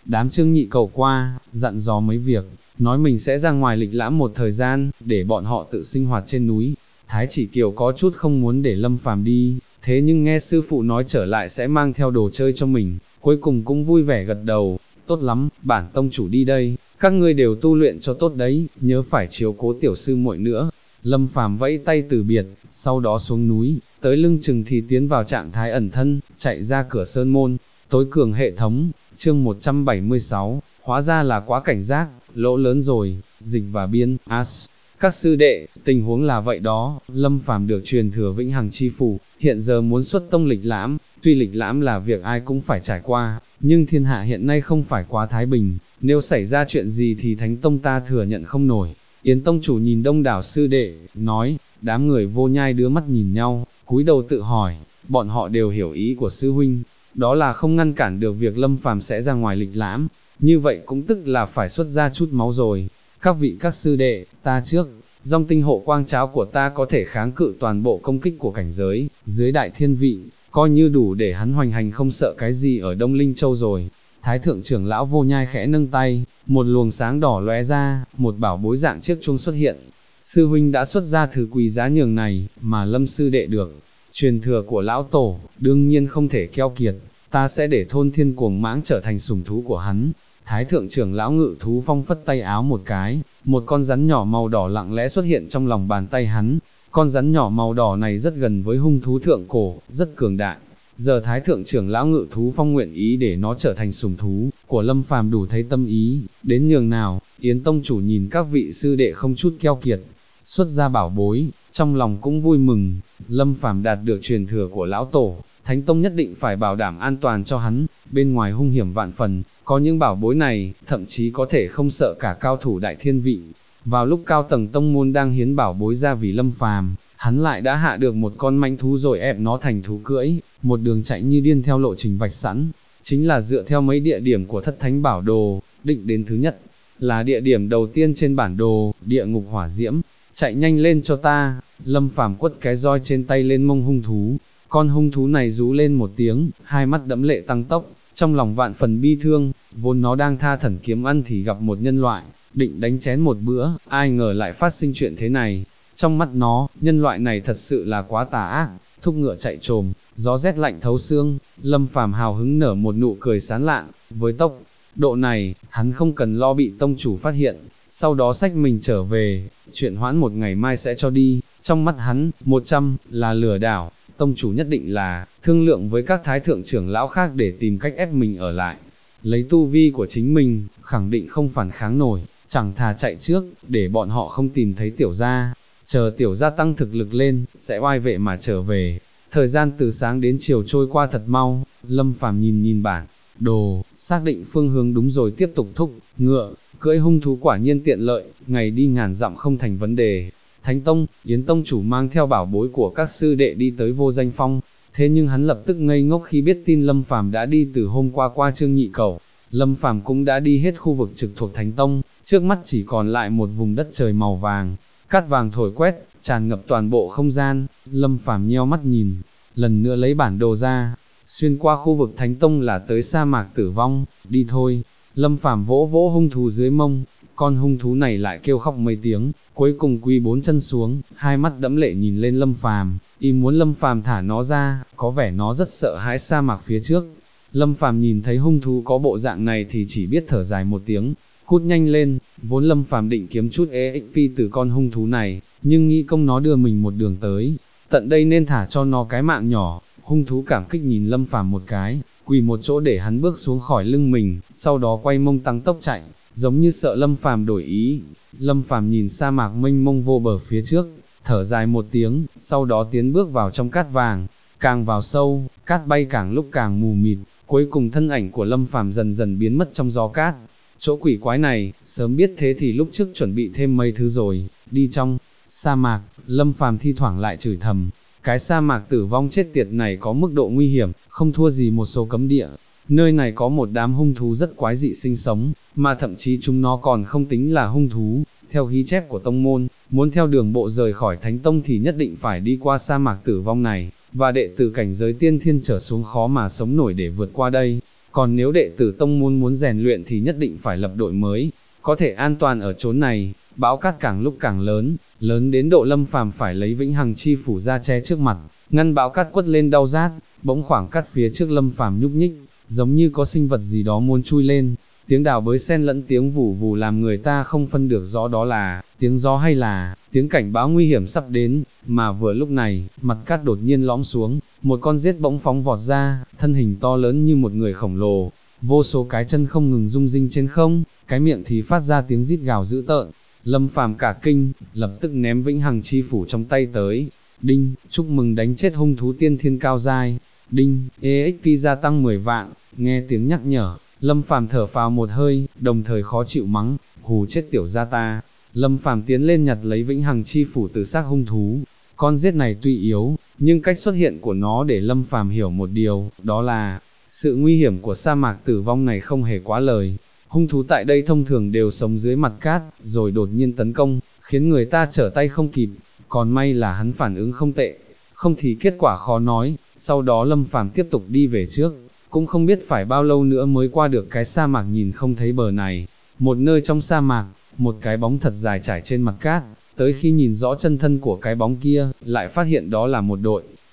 đám Trương Nhị Cầu qua, dặn dò mấy việc, nói mình sẽ ra ngoài lịch lãm một thời gian, để bọn họ tự sinh hoạt trên núi. Thái Chỉ Kiều có chút không muốn để Lâm Phàm đi, thế nhưng nghe sư phụ nói trở lại sẽ mang theo đồ chơi cho mình, cuối cùng cũng vui vẻ gật đầu, tốt lắm, bản tông chủ đi đây, các ngươi đều tu luyện cho tốt đấy, nhớ phải chiếu cố tiểu sư muội nữa. Lâm Phàm vẫy tay từ biệt, sau đó xuống núi, tới lưng chừng thì tiến vào trạng thái ẩn thân, chạy ra cửa sơn môn, tối cường hệ thống, chương 176, hóa ra là quá cảnh giác, lỗ lớn rồi, Dịch và Biên, các sư đệ, tình huống là vậy đó, Lâm Phàm được truyền thừa Vĩnh Hằng Chi Phủ, hiện giờ muốn xuất tông lịch lãm, tuy lịch lãm là việc ai cũng phải trải qua, nhưng thiên hạ hiện nay không phải quá thái bình, nếu xảy ra chuyện gì thì Thánh Tông ta thừa nhận không nổi. Yến Tông chủ nhìn đông đảo sư đệ, nói, đám người Vô Nhai đưa mắt nhìn nhau, cúi đầu tự hỏi, bọn họ đều hiểu ý của sư huynh, đó là không ngăn cản được việc Lâm Phàm sẽ ra ngoài lịch lãm, như vậy cũng tức là phải xuất ra chút máu rồi. Các vị các sư đệ, ta trước, dòng tinh hộ quang cháo của ta có thể kháng cự toàn bộ công kích của cảnh giới, dưới đại thiên vị, coi như đủ để hắn hoành hành không sợ cái gì ở Đông Linh Châu rồi. Thái thượng trưởng lão Vô Nhai khẽ nâng tay, một luồng sáng đỏ lóe ra, một bảo bối dạng chiếc chuông xuất hiện. Sư huynh đã xuất ra thứ quý giá nhường này, mà Lâm sư đệ được. Truyền thừa của lão tổ, đương nhiên không thể keo kiệt, ta sẽ để thôn thiên cuồng mãng trở thành sủng thú của hắn. Thái thượng trưởng lão Ngự Thú Phong phất tay áo một cái, một con rắn nhỏ màu đỏ lặng lẽ xuất hiện trong lòng bàn tay hắn. Con rắn nhỏ màu đỏ này rất gần với hung thú thượng cổ, rất cường đại. Giờ Thái thượng trưởng lão Ngự Thú Phong nguyện ý để nó trở thành sủng thú của Lâm Phàm đủ thấy tâm ý, đến nhường nào. Yến Tông chủ nhìn các vị sư đệ không chút keo kiệt, xuất ra bảo bối, trong lòng cũng vui mừng. Lâm Phàm đạt được truyền thừa của lão tổ, Thánh Tông nhất định phải bảo đảm an toàn cho hắn, bên ngoài hung hiểm vạn phần, có những bảo bối này, thậm chí có thể không sợ cả cao thủ đại thiên vị. Vào lúc cao tầng tông môn đang hiến bảo bối ra vì Lâm Phàm, hắn lại đã hạ được một con manh thú rồi ép nó thành thú cưỡi, một đường chạy như điên theo lộ trình vạch sẵn, chính là dựa theo mấy địa điểm của thất thánh bảo đồ, định đến thứ nhất, là địa điểm đầu tiên trên bản đồ, địa ngục hỏa diễm, chạy nhanh lên cho ta. Lâm Phàm quất cái roi trên tay lên mông hung thú, con hung thú này rú lên một tiếng, hai mắt đẫm lệ tăng tốc, trong lòng vạn phần bi thương, vốn nó đang tha thẩn kiếm ăn thì gặp một nhân loại, định đánh chén một bữa, ai ngờ lại phát sinh chuyện thế này. Trong mắt nó, nhân loại này thật sự là quá tà ác, thúc ngựa chạy trồm, gió rét lạnh thấu xương. Lâm Phàm hào hứng nở một nụ cười sán lạn, với tốc độ này, hắn không cần lo bị tông chủ phát hiện, sau đó xách mình trở về, chuyện hoãn một ngày mai sẽ cho đi. Trong mắt hắn, 100 là lừa đảo, tông chủ nhất định là thương lượng với các thái thượng trưởng lão khác để tìm cách ép mình ở lại. Lấy tu vi của chính mình, khẳng định không phản kháng nổi, chẳng thà chạy trước, để bọn họ không tìm thấy tiểu gia, chờ tiểu gia tăng thực lực lên, sẽ oai vệ mà trở về. Thời gian từ sáng đến chiều trôi qua thật mau, Lâm Phàm nhìn nhìn bản đồ, xác định phương hướng đúng rồi tiếp tục thúc ngựa, cưỡi hung thú quả nhiên tiện lợi, ngày đi ngàn dặm không thành vấn đề. Thánh Tông, Yến Tông chủ mang theo bảo bối của các sư đệ đi tới Vô Danh Phong, thế nhưng hắn lập tức ngây ngốc khi biết tin Lâm Phàm đã đi từ hôm qua Trương Nhị Cầu. Lâm Phàm cũng đã đi hết khu vực trực thuộc Thánh Tông, trước mắt chỉ còn lại một vùng đất trời màu vàng, cát vàng thổi quét, tràn ngập toàn bộ không gian. Lâm Phàm nheo mắt nhìn, lần nữa lấy bản đồ ra, xuyên qua khu vực Thánh Tông là tới sa mạc Tử Vong, đi thôi. Lâm Phàm vỗ vỗ hung thú dưới mông, con hung thú này lại kêu khóc mấy tiếng, cuối cùng quỳ 4 chân xuống, hai mắt đẫm lệ nhìn lên Lâm Phàm, y muốn Lâm Phàm thả nó ra, có vẻ nó rất sợ hãi sa mạc phía trước. Lâm Phàm nhìn thấy hung thú có bộ dạng này thì chỉ biết thở dài một tiếng, cút nhanh lên. Vốn Lâm Phàm định kiếm chút EXP từ con hung thú này, nhưng nghĩ công nó đưa mình một đường tới tận đây nên thả cho nó cái mạng nhỏ. Hung thú cảm kích nhìn Lâm Phàm một cái, quỳ một chỗ để hắn bước xuống khỏi lưng mình, sau đó quay mông tăng tốc chạy, giống như sợ Lâm Phàm đổi ý. Lâm Phàm nhìn sa mạc mênh mông vô bờ phía trước, thở dài một tiếng, sau đó tiến bước vào trong cát vàng, càng vào sâu, cát bay càng lúc càng mù mịt, cuối cùng thân ảnh của Lâm Phàm dần dần biến mất trong gió cát. Chỗ quỷ quái này, sớm biết thế thì lúc trước chuẩn bị thêm mấy thứ rồi. Đi trong sa mạc, Lâm Phàm thi thoảng lại chửi thầm, cái sa mạc Tử Vong chết tiệt này có mức độ nguy hiểm, không thua gì một số cấm địa. Nơi này có một đám hung thú rất quái dị sinh sống, mà thậm chí chúng nó còn không tính là hung thú. Theo ghi chép của tông môn, muốn theo đường bộ rời khỏi Thánh Tông thì nhất định phải đi qua sa mạc Tử Vong này, và đệ tử cảnh giới tiên thiên trở xuống khó mà sống nổi để vượt qua đây. còn nếu đệ tử tông môn muốn rèn luyện thì nhất định phải lập đội mới, có thể an toàn ở chốn này. Bão cát càng lúc càng lớn, lớn đến độ Lâm Phàm phải lấy vĩnh hằng chi phủ ra che trước mặt, ngăn bão cát quất lên đau rát. Bỗng khoảng cát phía trước Lâm Phàm nhúc nhích, giống như có sinh vật gì đó muốn chui lên. Tiếng đào bới xen lẫn tiếng vù vù làm người ta không phân được rõ đó là tiếng gió hay là tiếng cảnh báo nguy hiểm sắp đến. Mà vừa lúc này, mặt cát đột nhiên lõm xuống, một con rết bỗng phóng vọt ra, thân hình to lớn như một người khổng lồ, vô số cái chân không ngừng rung rinh trên không, cái miệng thì phát ra tiếng rít gào dữ tợn. Lâm Phàm cả kinh, lập tức ném vĩnh hằng chi phủ trong tay tới. Đinh, chúc mừng đánh chết hung thú tiên thiên cao giai. Đinh, EXP gia tăng 10 vạn. Nghe tiếng nhắc nhở, Lâm Phàm thở phào một hơi, đồng thời khó chịu mắng, hù chết tiểu gia ta. Lâm Phàm tiến lên nhặt lấy vĩnh hằng chi phủ từ xác hung thú. Con giết này tuy yếu, nhưng cách xuất hiện của nó để Lâm Phàm hiểu một điều, đó là sự nguy hiểm của sa mạc tử vong này không hề quá lời. Hung thú tại đây thông thường đều sống dưới mặt cát, rồi đột nhiên tấn công, khiến người ta trở tay không kịp. Còn may là hắn phản ứng không tệ, không thì kết quả khó nói. Sau đó Lâm Phàm tiếp tục đi về trước, cũng không biết phải bao lâu nữa mới qua được cái sa mạc nhìn không thấy bờ này. Một nơi trong sa mạc, một cái bóng thật dài trải trên mặt cát, tới khi nhìn rõ chân thân của cái bóng kia, lại phát hiện đó là một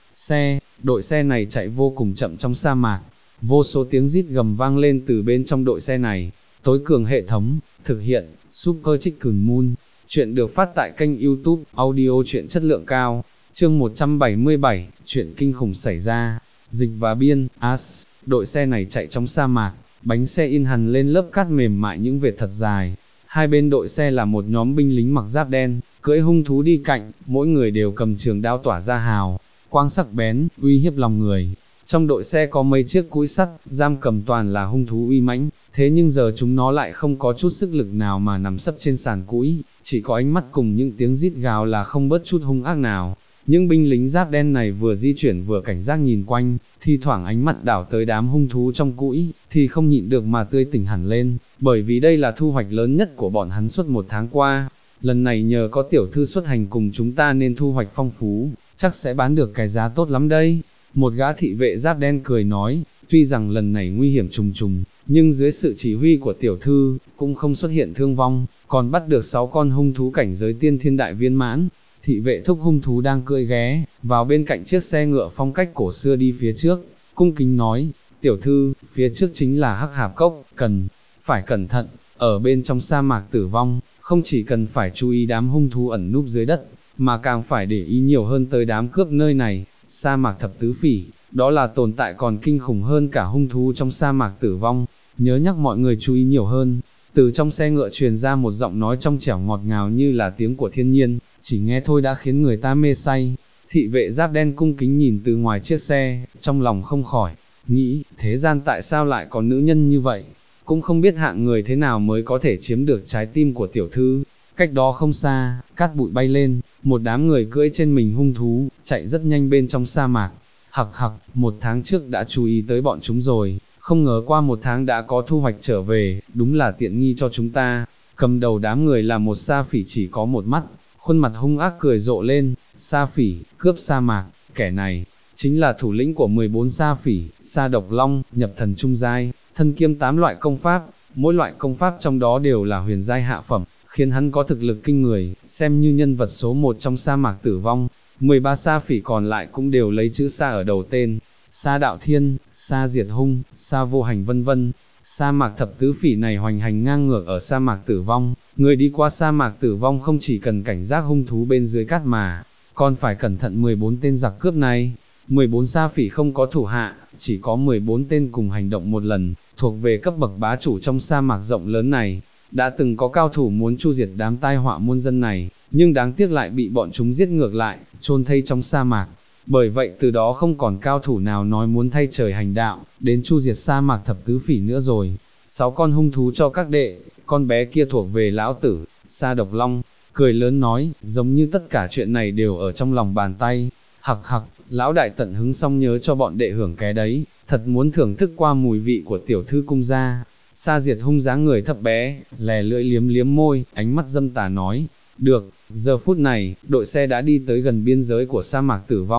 đội xe này chạy vô cùng chậm trong sa mạc. Vô số tiếng rít gầm vang lên từ bên trong đội xe này. Tối cường hệ thống, thực hiện, Super Chicken Moon. Chuyện được phát tại kênh YouTube, audio truyện chất lượng cao. Chương 177, chuyện kinh khủng xảy ra. Dịch và biên, As, đội xe này chạy trong sa mạc, bánh xe in hằn lên lớp cát mềm mại những vệt thật dài. Hai bên đội xe là một nhóm binh lính mặc giáp đen, cưỡi hung thú đi cạnh, mỗi người đều cầm trường đao tỏa ra hào quang sắc bén, uy hiếp lòng người. Trong đội xe có mấy chiếc cũi sắt, giam cầm toàn là hung thú uy mãnh, thế nhưng giờ chúng nó lại không có chút sức lực nào mà nằm sấp trên sàn cũi, chỉ có ánh mắt cùng những tiếng rít gào là không bớt chút hung ác nào. Những binh lính giáp đen này vừa di chuyển vừa cảnh giác nhìn quanh, thi thoảng ánh mắt đảo tới đám hung thú trong cũi, thì không nhịn được mà tươi tỉnh hẳn lên, bởi vì đây là thu hoạch lớn nhất của bọn hắn suốt một tháng qua. Lần này nhờ có tiểu thư xuất hành cùng chúng ta nên thu hoạch phong phú, chắc sẽ bán được cái giá tốt lắm đây. Một gã thị vệ giáp đen cười nói, tuy rằng lần này nguy hiểm trùng trùng, nhưng dưới sự chỉ huy của tiểu thư, cũng không xuất hiện thương vong, còn bắt được 6 con hung thú cảnh giới tiên thiên đại viên mãn. Thị vệ thúc hung thú đang cưỡi ghé vào bên cạnh chiếc xe ngựa phong cách cổ xưa đi phía trước, cung kính nói, tiểu thư, phía trước chính là Hắc Hạp Cốc, phải cẩn thận, ở bên trong sa mạc tử vong, không chỉ cần phải chú ý đám hung thú ẩn núp dưới đất, mà càng phải để ý nhiều hơn tới đám cướp nơi này. Sa mạc thập tứ phỉ, đó là tồn tại còn kinh khủng hơn cả hung thú trong sa mạc tử vong, nhớ nhắc mọi người chú ý nhiều hơn. Từ trong xe ngựa truyền ra một giọng nói trong trẻo ngọt ngào như là tiếng của thiên nhiên, chỉ nghe thôi đã khiến người ta mê say. Thị vệ giáp đen cung kính nhìn từ ngoài chiếc xe, trong lòng không khỏi nghĩ, thế gian tại sao lại có nữ nhân như vậy, cũng không biết hạng người thế nào mới có thể chiếm được trái tim của tiểu thư. Cách đó không xa, cát bụi bay lên, một đám người cưỡi trên mình hung thú, chạy rất nhanh bên trong sa mạc. Hặc hặc, một tháng trước đã chú ý tới bọn chúng rồi, không ngờ qua một tháng đã có thu hoạch trở về, đúng là tiện nghi cho chúng ta. Cầm đầu đám người là một sa phỉ chỉ có một mắt, khuôn mặt hung ác cười rộ lên. Sa phỉ, cướp sa mạc, kẻ này chính là thủ lĩnh của 14 sa phỉ, Sa Độc Long, nhập thần trung giai, thân kiêm 8 loại công pháp, mỗi loại công pháp trong đó đều là huyền giai hạ phẩm, khiến hắn có thực lực kinh người, xem như nhân vật số 1 trong sa mạc tử vong. 13 sa phỉ còn lại cũng đều lấy chữ Sa ở đầu tên, Sa Đạo Thiên, Sa Diệt Hung, Sa Vô Hành vân vân. Sa mạc thập tứ phỉ này hoành hành ngang ngược ở sa mạc tử vong, người đi qua sa mạc tử vong không chỉ cần cảnh giác hung thú bên dưới cát mà còn phải cẩn thận 14 tên giặc cướp này. 14 sa phỉ không có thủ hạ, chỉ có 14 tên cùng hành động một lần, thuộc về cấp bậc bá chủ trong sa mạc rộng lớn này. Đã từng có cao thủ muốn chu diệt đám tai họa muôn dân này, nhưng đáng tiếc lại bị bọn chúng giết ngược lại, chôn thây trong sa mạc. Bởi vậy từ đó không còn cao thủ nào nói muốn thay trời hành đạo, đến chu diệt sa mạc thập tứ phỉ nữa rồi. 6 con hung thú cho các đệ, con bé kia thuộc về lão tử. Sa Độc Long cười lớn nói, giống như tất cả chuyện này đều ở trong lòng bàn tay. Hặc hặc, lão đại tận hứng xong nhớ cho bọn đệ hưởng cái đấy, thật muốn thưởng thức qua mùi vị của tiểu thư cung gia. Sa Diệt Hung dáng người thấp bé, lè lưỡi liếm liếm môi, ánh mắt dâm tà nói, được. Giờ phút này, đội xe đã đi tới gần biên giới của sa mạc tử vong,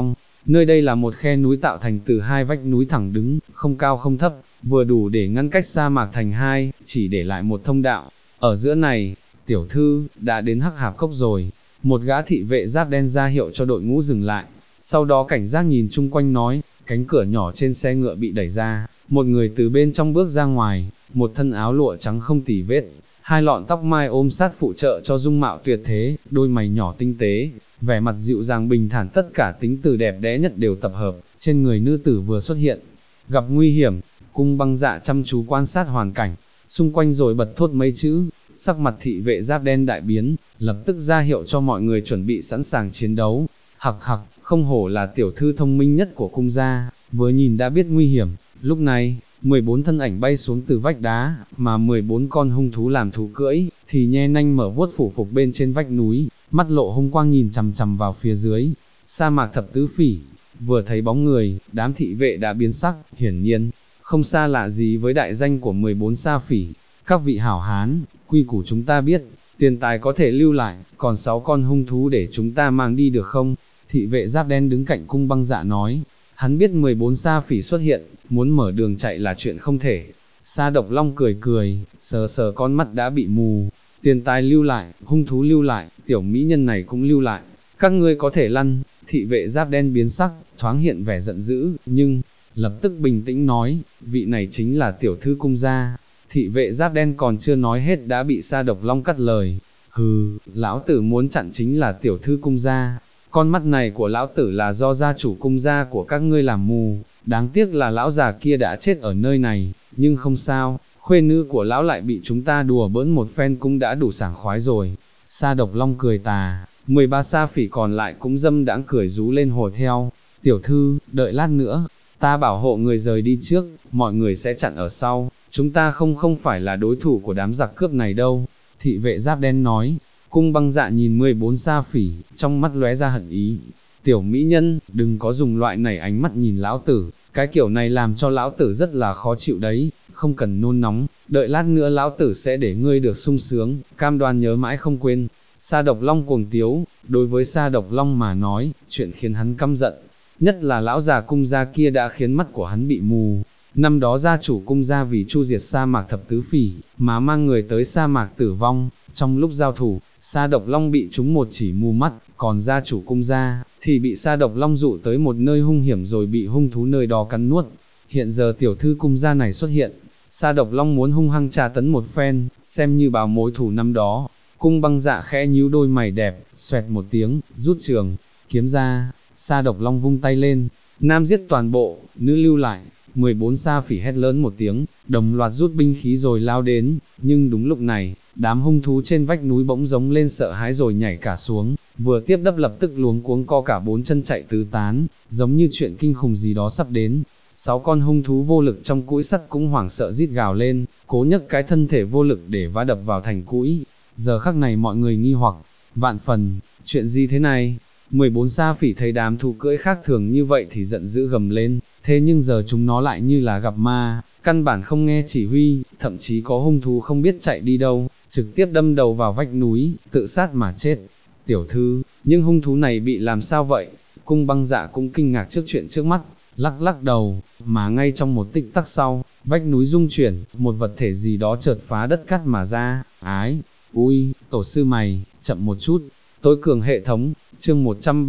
Nơi đây là một khe núi tạo thành từ hai vách núi thẳng đứng, không cao không thấp, vừa đủ để ngăn cách sa mạc thành hai, chỉ để lại một thông đạo. Ở giữa này, tiểu thư, đã đến Hắc Hạp Cốc rồi. Một gã thị vệ giáp đen ra hiệu cho đội ngũ dừng lại, sau đó cảnh giác nhìn chung quanh nói, cánh cửa nhỏ trên xe ngựa bị đẩy ra, một người từ bên trong bước ra ngoài, một thân áo lụa trắng không tì vết, hai lọn tóc mai ôm sát phụ trợ cho dung mạo tuyệt thế, đôi mày nhỏ tinh tế, vẻ mặt dịu dàng bình thản, tất cả tính từ đẹp đẽ nhất đều tập hợp, trên người nữ tử vừa xuất hiện. Gặp nguy hiểm, Cung Băng Dạ chăm chú quan sát hoàn cảnh, xung quanh rồi bật thốt mấy chữ, sắc mặt thị vệ giáp đen đại biến, lập tức ra hiệu cho mọi người chuẩn bị sẵn sàng chiến đấu. Hặc hặc, không hổ là tiểu thư thông minh nhất của cung gia, vừa nhìn đã biết nguy hiểm. Lúc này, 14 thân ảnh bay xuống từ vách đá, mà 14 con hung thú làm thú cưỡi, thì nhe nanh mở vuốt phủ phục bên trên vách núi, mắt lộ hung quang nhìn chằm chằm vào phía dưới. Sa mạc thập tứ phỉ, vừa thấy bóng người, đám thị vệ đã biến sắc, hiển nhiên, không xa lạ gì với đại danh của 14 sa phỉ. Các vị hảo hán, quy củ chúng ta biết, tiền tài có thể lưu lại, còn 6 con hung thú để chúng ta mang đi được không? Thị vệ giáp đen đứng cạnh Cung Băng Dạ nói, hắn biết 14 sa phỉ xuất hiện, muốn mở đường chạy là chuyện không thể. Sa Độc Long cười cười, sờ sờ con mắt đã bị mù, tiền tài lưu lại, hung thú lưu lại, tiểu mỹ nhân này cũng lưu lại, các ngươi có thể lăn. Thị vệ giáp đen biến sắc, thoáng hiện vẻ giận dữ, nhưng lập tức bình tĩnh nói, vị này chính là tiểu thư cung gia. Thị vệ giáp đen còn chưa nói hết đã bị Sa Độc Long cắt lời, hừ, lão tử muốn chặn chính là tiểu thư cung gia, con mắt này của lão tử là do gia chủ cung gia của các ngươi làm mù, đáng tiếc là lão già kia đã chết ở nơi này, nhưng không sao, khuê nữ của lão lại bị chúng ta đùa bỡn một phen cũng đã đủ sảng khoái rồi. Sa Độc Long cười tà, 13 sa phỉ còn lại cũng dâm đãng cười rú lên hùa theo, tiểu thư, đợi lát nữa, ta bảo hộ người rời đi trước, mọi người sẽ chặn ở sau, chúng ta không phải là đối thủ của đám giặc cướp này đâu. Thị vệ giáp đen nói. Cung Băng Dạ nhìn 14 sa phỉ, trong mắt lóe ra hận ý. Tiểu mỹ nhân, đừng có dùng loại này ánh mắt nhìn lão tử, cái kiểu này làm cho lão tử rất là khó chịu đấy, không cần nôn nóng, đợi lát nữa lão tử sẽ để ngươi được sung sướng, cam đoan nhớ mãi không quên. Sa Độc Long cuồng tiếu, đối với Sa Độc Long mà nói, chuyện khiến hắn căm giận, nhất là lão già cung gia kia đã khiến mắt của hắn bị mù. Năm đó gia chủ cung gia vì chu diệt sa mạc thập tứ phỉ, mà mang người tới sa mạc tử vong, trong lúc giao thủ, Sa Độc Long bị trúng một chỉ mù mắt, còn gia chủ cung gia, thì bị Sa Độc Long dụ tới một nơi hung hiểm rồi bị hung thú nơi đó cắn nuốt. Hiện giờ tiểu thư cung gia này xuất hiện, Sa Độc Long muốn hung hăng tra tấn một phen, xem như báo mối thù năm đó. Cung Băng Dạ khẽ nhíu đôi mày đẹp, xoẹt một tiếng, rút trường kiếm ra, Sa Độc Long vung tay lên, nam giết toàn bộ, nữ lưu lại. 14 sa phỉ hét lớn một tiếng, đồng loạt rút binh khí rồi lao đến, nhưng đúng lúc này, đám hung thú trên vách núi bỗng giống lên sợ hãi rồi nhảy cả xuống, vừa tiếp đắp lập tức luống cuống co cả bốn chân chạy tứ tán, giống như chuyện kinh khủng gì đó sắp đến. 6 con hung thú vô lực trong cũi sắt cũng hoảng sợ rít gào lên, cố nhấc cái thân thể vô lực để vá đập vào thành cũi. Giờ khắc này mọi người nghi hoặc, vạn phần, chuyện gì thế này? 14 sa phỉ thấy đám thú cưỡi khác thường như vậy thì giận dữ gầm lên, thế nhưng giờ chúng nó lại như là gặp ma, căn bản không nghe chỉ huy, thậm chí có hung thú không biết chạy đi đâu, trực tiếp đâm đầu vào vách núi, tự sát mà chết. Tiểu thư, nhưng hung thú này bị làm sao vậy? Cung Băng Dạ cũng kinh ngạc trước chuyện trước mắt, lắc lắc đầu, mà ngay trong một tích tắc sau, vách núi rung chuyển, một vật thể gì đó chợt phá đất cắt mà ra, ái, ui, tổ sư mày, chậm một chút. Tối cường hệ thống, chương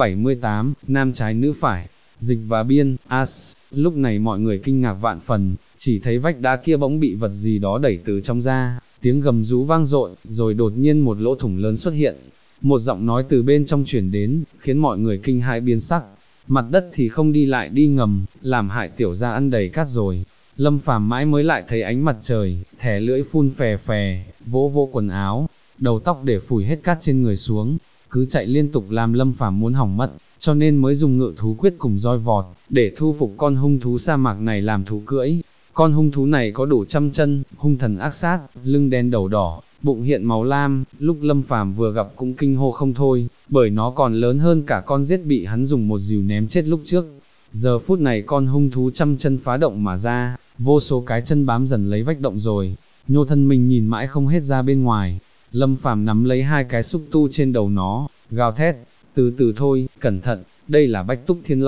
178, nam trái nữ phải, dịch và biên, as, lúc này mọi người kinh ngạc vạn phần, chỉ thấy vách đá kia bỗng bị vật gì đó đẩy từ trong ra, tiếng gầm rú vang dội, rồi đột nhiên một lỗ thủng lớn xuất hiện, một giọng nói từ bên trong truyền đến, khiến mọi người kinh hãi biến sắc, mặt đất thì không đi lại đi ngầm, làm hại tiểu gia ăn đầy cát rồi. Lâm Phàm mãi mới lại thấy ánh mặt trời, thẻ lưỡi phun phè phè, vỗ vỗ quần áo, đầu tóc để phủi hết cát trên người xuống, cứ chạy liên tục làm Lâm Phàm muốn hỏng mất, cho nên mới dùng ngự thú quyết cùng roi vọt, để thu phục con hung thú sa mạc này làm thú cưỡi. Con hung thú này có đủ 100 chân, hung thần ác sát, lưng đen đầu đỏ, bụng hiện màu lam, lúc Lâm Phàm vừa gặp cũng kinh hô không thôi, bởi nó còn lớn hơn cả con giết bị hắn dùng một dìu ném chết lúc trước. Giờ phút này con hung thú 100 chân phá động mà ra, vô số cái chân bám dần lấy vách động rồi, nhô thân mình nhìn mãi không hết ra bên ngoài. Lâm Phàm nắm lấy hai cái xúc tu trên đầu nó, gào thét, từ từ thôi, cẩn thận, đây là Bách Túc Thiên Long.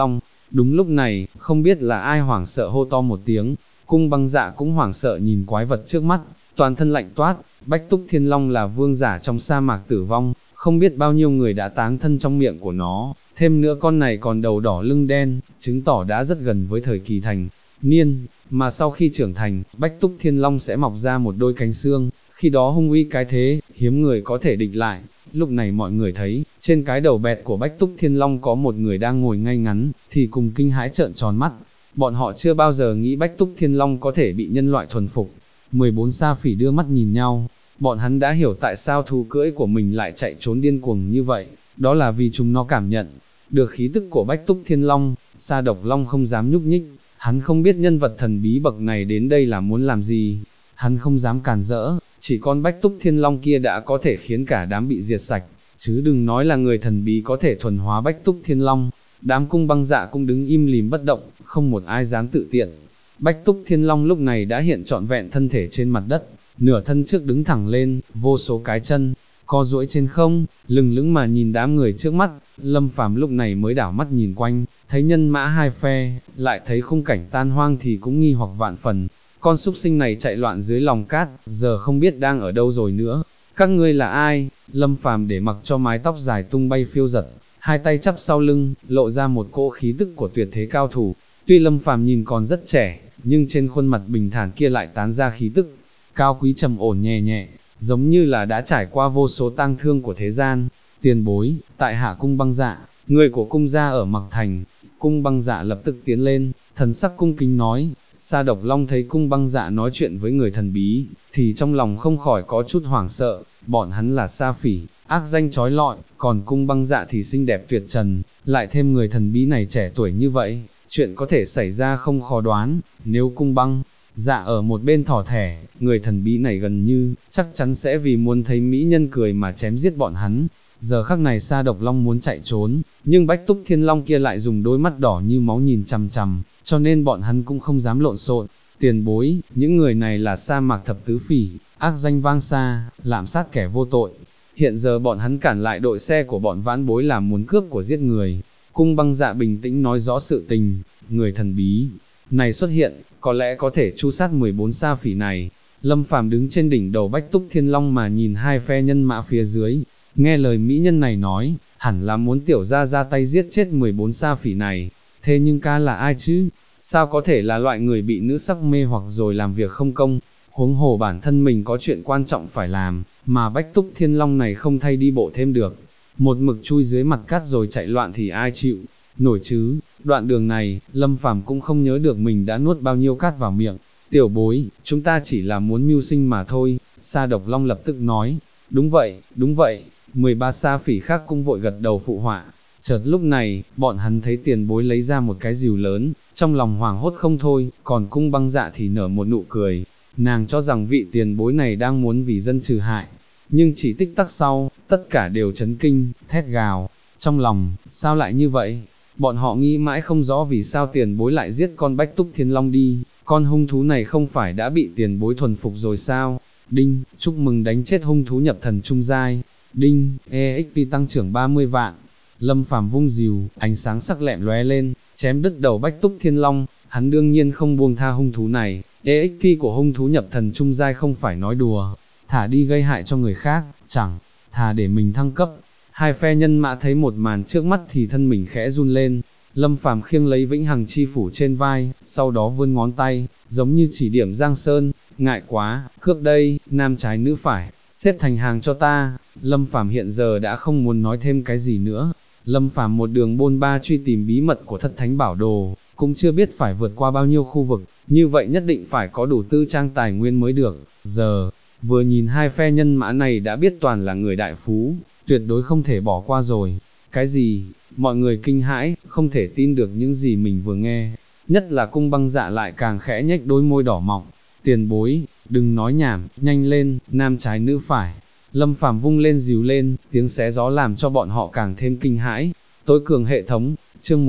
Đúng lúc này, không biết là ai hoảng sợ hô to một tiếng, Cung Băng Dạ cũng hoảng sợ nhìn quái vật trước mắt, toàn thân lạnh toát. Bách Túc Thiên Long là vương giả trong sa mạc tử vong, không biết bao nhiêu người đã táng thân trong miệng của nó, thêm nữa con này còn đầu đỏ lưng đen, chứng tỏ đã rất gần với thời kỳ thành niên, mà sau khi trưởng thành, Bách Túc Thiên Long sẽ mọc ra một đôi cánh xương, khi đó hung uy cái thế, hiếm người có thể địch lại. Lúc này mọi người thấy, trên cái đầu bẹt của Bách Túc Thiên Long có một người đang ngồi ngay ngắn, thì cùng kinh hãi trợn tròn mắt. Bọn họ chưa bao giờ nghĩ Bách Túc Thiên Long có thể bị nhân loại thuần phục. 14 sa phỉ đưa mắt nhìn nhau, bọn hắn đã hiểu tại sao thú cưỡi của mình lại chạy trốn điên cuồng như vậy, đó là vì chúng nó cảm nhận được khí tức của Bách Túc Thiên Long. Sa Độc Long không dám nhúc nhích, hắn không biết nhân vật thần bí bậc này đến đây là muốn làm gì, hắn không dám cản rỡ, chỉ con Bách Túc Thiên Long kia đã có thể khiến cả đám bị diệt sạch, chứ đừng nói là người thần bí có thể thuần hóa Bách Túc Thiên Long. Đám Cung Băng Dạ cũng đứng im lìm bất động, không một ai dám tự tiện. Bách Túc Thiên Long lúc này đã hiện trọn vẹn thân thể trên mặt đất, nửa thân trước đứng thẳng lên, vô số cái chân co duỗi trên không, lừng lững mà nhìn đám người trước mắt. Lâm Phàm lúc này mới đảo mắt nhìn quanh, thấy nhân mã hai phe, lại thấy khung cảnh tan hoang thì cũng nghi hoặc vạn phần. Con súc sinh này chạy loạn dưới lòng cát, giờ không biết đang ở đâu rồi nữa. Các ngươi là ai? Lâm Phàm để mặc cho mái tóc dài tung bay phiêu giật, hai tay chắp sau lưng, lộ ra một cỗ khí tức của tuyệt thế cao thủ. Tuy Lâm Phàm nhìn còn rất trẻ, nhưng trên khuôn mặt bình thản kia lại tán ra khí tức cao quý trầm ổn nhẹ nhẹ, giống như là đã trải qua vô số tang thương của thế gian. Tiền bối, tại hạ Cung Băng Dạ, người của cung gia ở Mặc Thành. Cung Băng Dạ lập tức tiến lên, thần sắc cung kính nói. Sa Độc Long thấy Cung Băng Dạ nói chuyện với người thần bí, thì trong lòng không khỏi có chút hoảng sợ. Bọn hắn là sa phỉ, ác danh chói lọi, còn Cung Băng Dạ thì xinh đẹp tuyệt trần, lại thêm người thần bí này trẻ tuổi như vậy, chuyện có thể xảy ra không khó đoán. Nếu Cung Băng Dạ ở một bên thỏ thẻ, người thần bí này gần như chắc chắn sẽ vì muốn thấy mỹ nhân cười mà chém giết bọn hắn. Giờ khắc này Sa Độc Long muốn chạy trốn, nhưng Bách Túc Thiên Long kia lại dùng đôi mắt đỏ như máu nhìn chằm chằm, cho nên bọn hắn cũng không dám lộn xộn. Tiền bối, những người này là sa mạc thập tứ phỉ, ác danh vang xa, lạm sát kẻ vô tội. Hiện giờ bọn hắn cản lại đội xe của bọn vãn bối là muốn cướp của giết người. Cung Băng Dạ bình tĩnh nói rõ sự tình. Người thần bí này xuất hiện, có lẽ có thể tru sát 14 sa phỉ này. Lâm Phàm đứng trên đỉnh đầu Bách Túc Thiên Long mà nhìn hai phe nhân mã phía dưới, nghe lời mỹ nhân này nói, hẳn là muốn tiểu gia ra tay giết chết 14 sa phỉ này. Thế nhưng ca là ai chứ? Sao có thể là loại người bị nữ sắc mê hoặc rồi làm việc không công? Huống hồ bản thân mình có chuyện quan trọng phải làm, mà Bách Túc Thiên Long này không thay đi bộ thêm được. Một mực chui dưới mặt cát rồi chạy loạn thì ai chịu nổi chứ? Đoạn đường này, Lâm Phàm cũng không nhớ được mình đã nuốt bao nhiêu cát vào miệng. Tiểu bối, chúng ta chỉ là muốn mưu sinh mà thôi. Sa Độc Long lập tức nói. Đúng vậy, đúng vậy. 13 sa phỉ khác cũng vội gật đầu phụ họa. Chợt lúc này, bọn hắn thấy tiền bối lấy ra một cái rìu lớn, trong lòng hoảng hốt không thôi, còn Cung Băng Dạ thì nở một nụ cười. Nàng cho rằng vị tiền bối này đang muốn vì dân trừ hại, nhưng chỉ tích tắc sau, tất cả đều chấn kinh, thét gào. Trong lòng, sao lại như vậy? Bọn họ nghĩ mãi không rõ vì sao tiền bối lại giết con Bách Túc Thiên Long đi, con hung thú này không phải đã bị tiền bối thuần phục rồi sao? Đinh, chúc mừng đánh chết hung thú nhập thần trung giai. Đinh, EXP tăng trưởng 30 vạn. Lâm Phàm vung rìu, ánh sáng sắc lẹm lóe lên, chém đứt đầu Bách Túc Thiên Long. Hắn đương nhiên không buông tha hung thú này. EXP của hung thú nhập thần trung giai không phải nói đùa, thả đi gây hại cho người khác, chẳng thà để mình thăng cấp. Hai phe nhân mã thấy một màn trước mắt thì thân mình khẽ run lên. Lâm Phàm khiêng lấy Vĩnh Hằng chi phủ trên vai, sau đó vươn ngón tay, giống như chỉ điểm Giang Sơn. Ngại quá, cướp đây, nam trái nữ phải, xếp thành hàng cho ta. Lâm Phàm hiện giờ đã không muốn nói thêm cái gì nữa. Lâm Phàm một đường bôn ba truy tìm bí mật của Thất Thánh Bảo Đồ, cũng chưa biết phải vượt qua bao nhiêu khu vực, như vậy nhất định phải có đủ tư trang tài nguyên mới được. Giờ, vừa nhìn hai phe nhân mã này đã biết toàn là người đại phú, tuyệt đối không thể bỏ qua rồi. Cái gì? Mọi người kinh hãi, không thể tin được những gì mình vừa nghe, nhất là Cung Băng Dạ lại càng khẽ nhếch đôi môi đỏ mọng. Tiền bối, đừng nói nhảm, nhanh lên, nam trái nữ phải. Lâm Phàm vung lên rìu lên, tiếng xé gió làm cho bọn họ càng thêm kinh hãi. Tối cường hệ thống, chương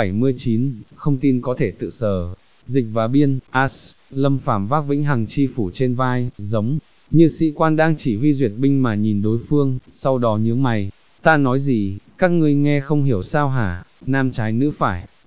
179, không tin có thể tự sờ. Dịch và biên, Lâm Phàm vác Vĩnh Hằng chi phủ trên vai, giống như sĩ quan đang chỉ huy duyệt binh mà nhìn đối phương, sau đó nhướng mày. Ta nói gì, các ngươi nghe không hiểu sao hả? Nam trái nữ phải,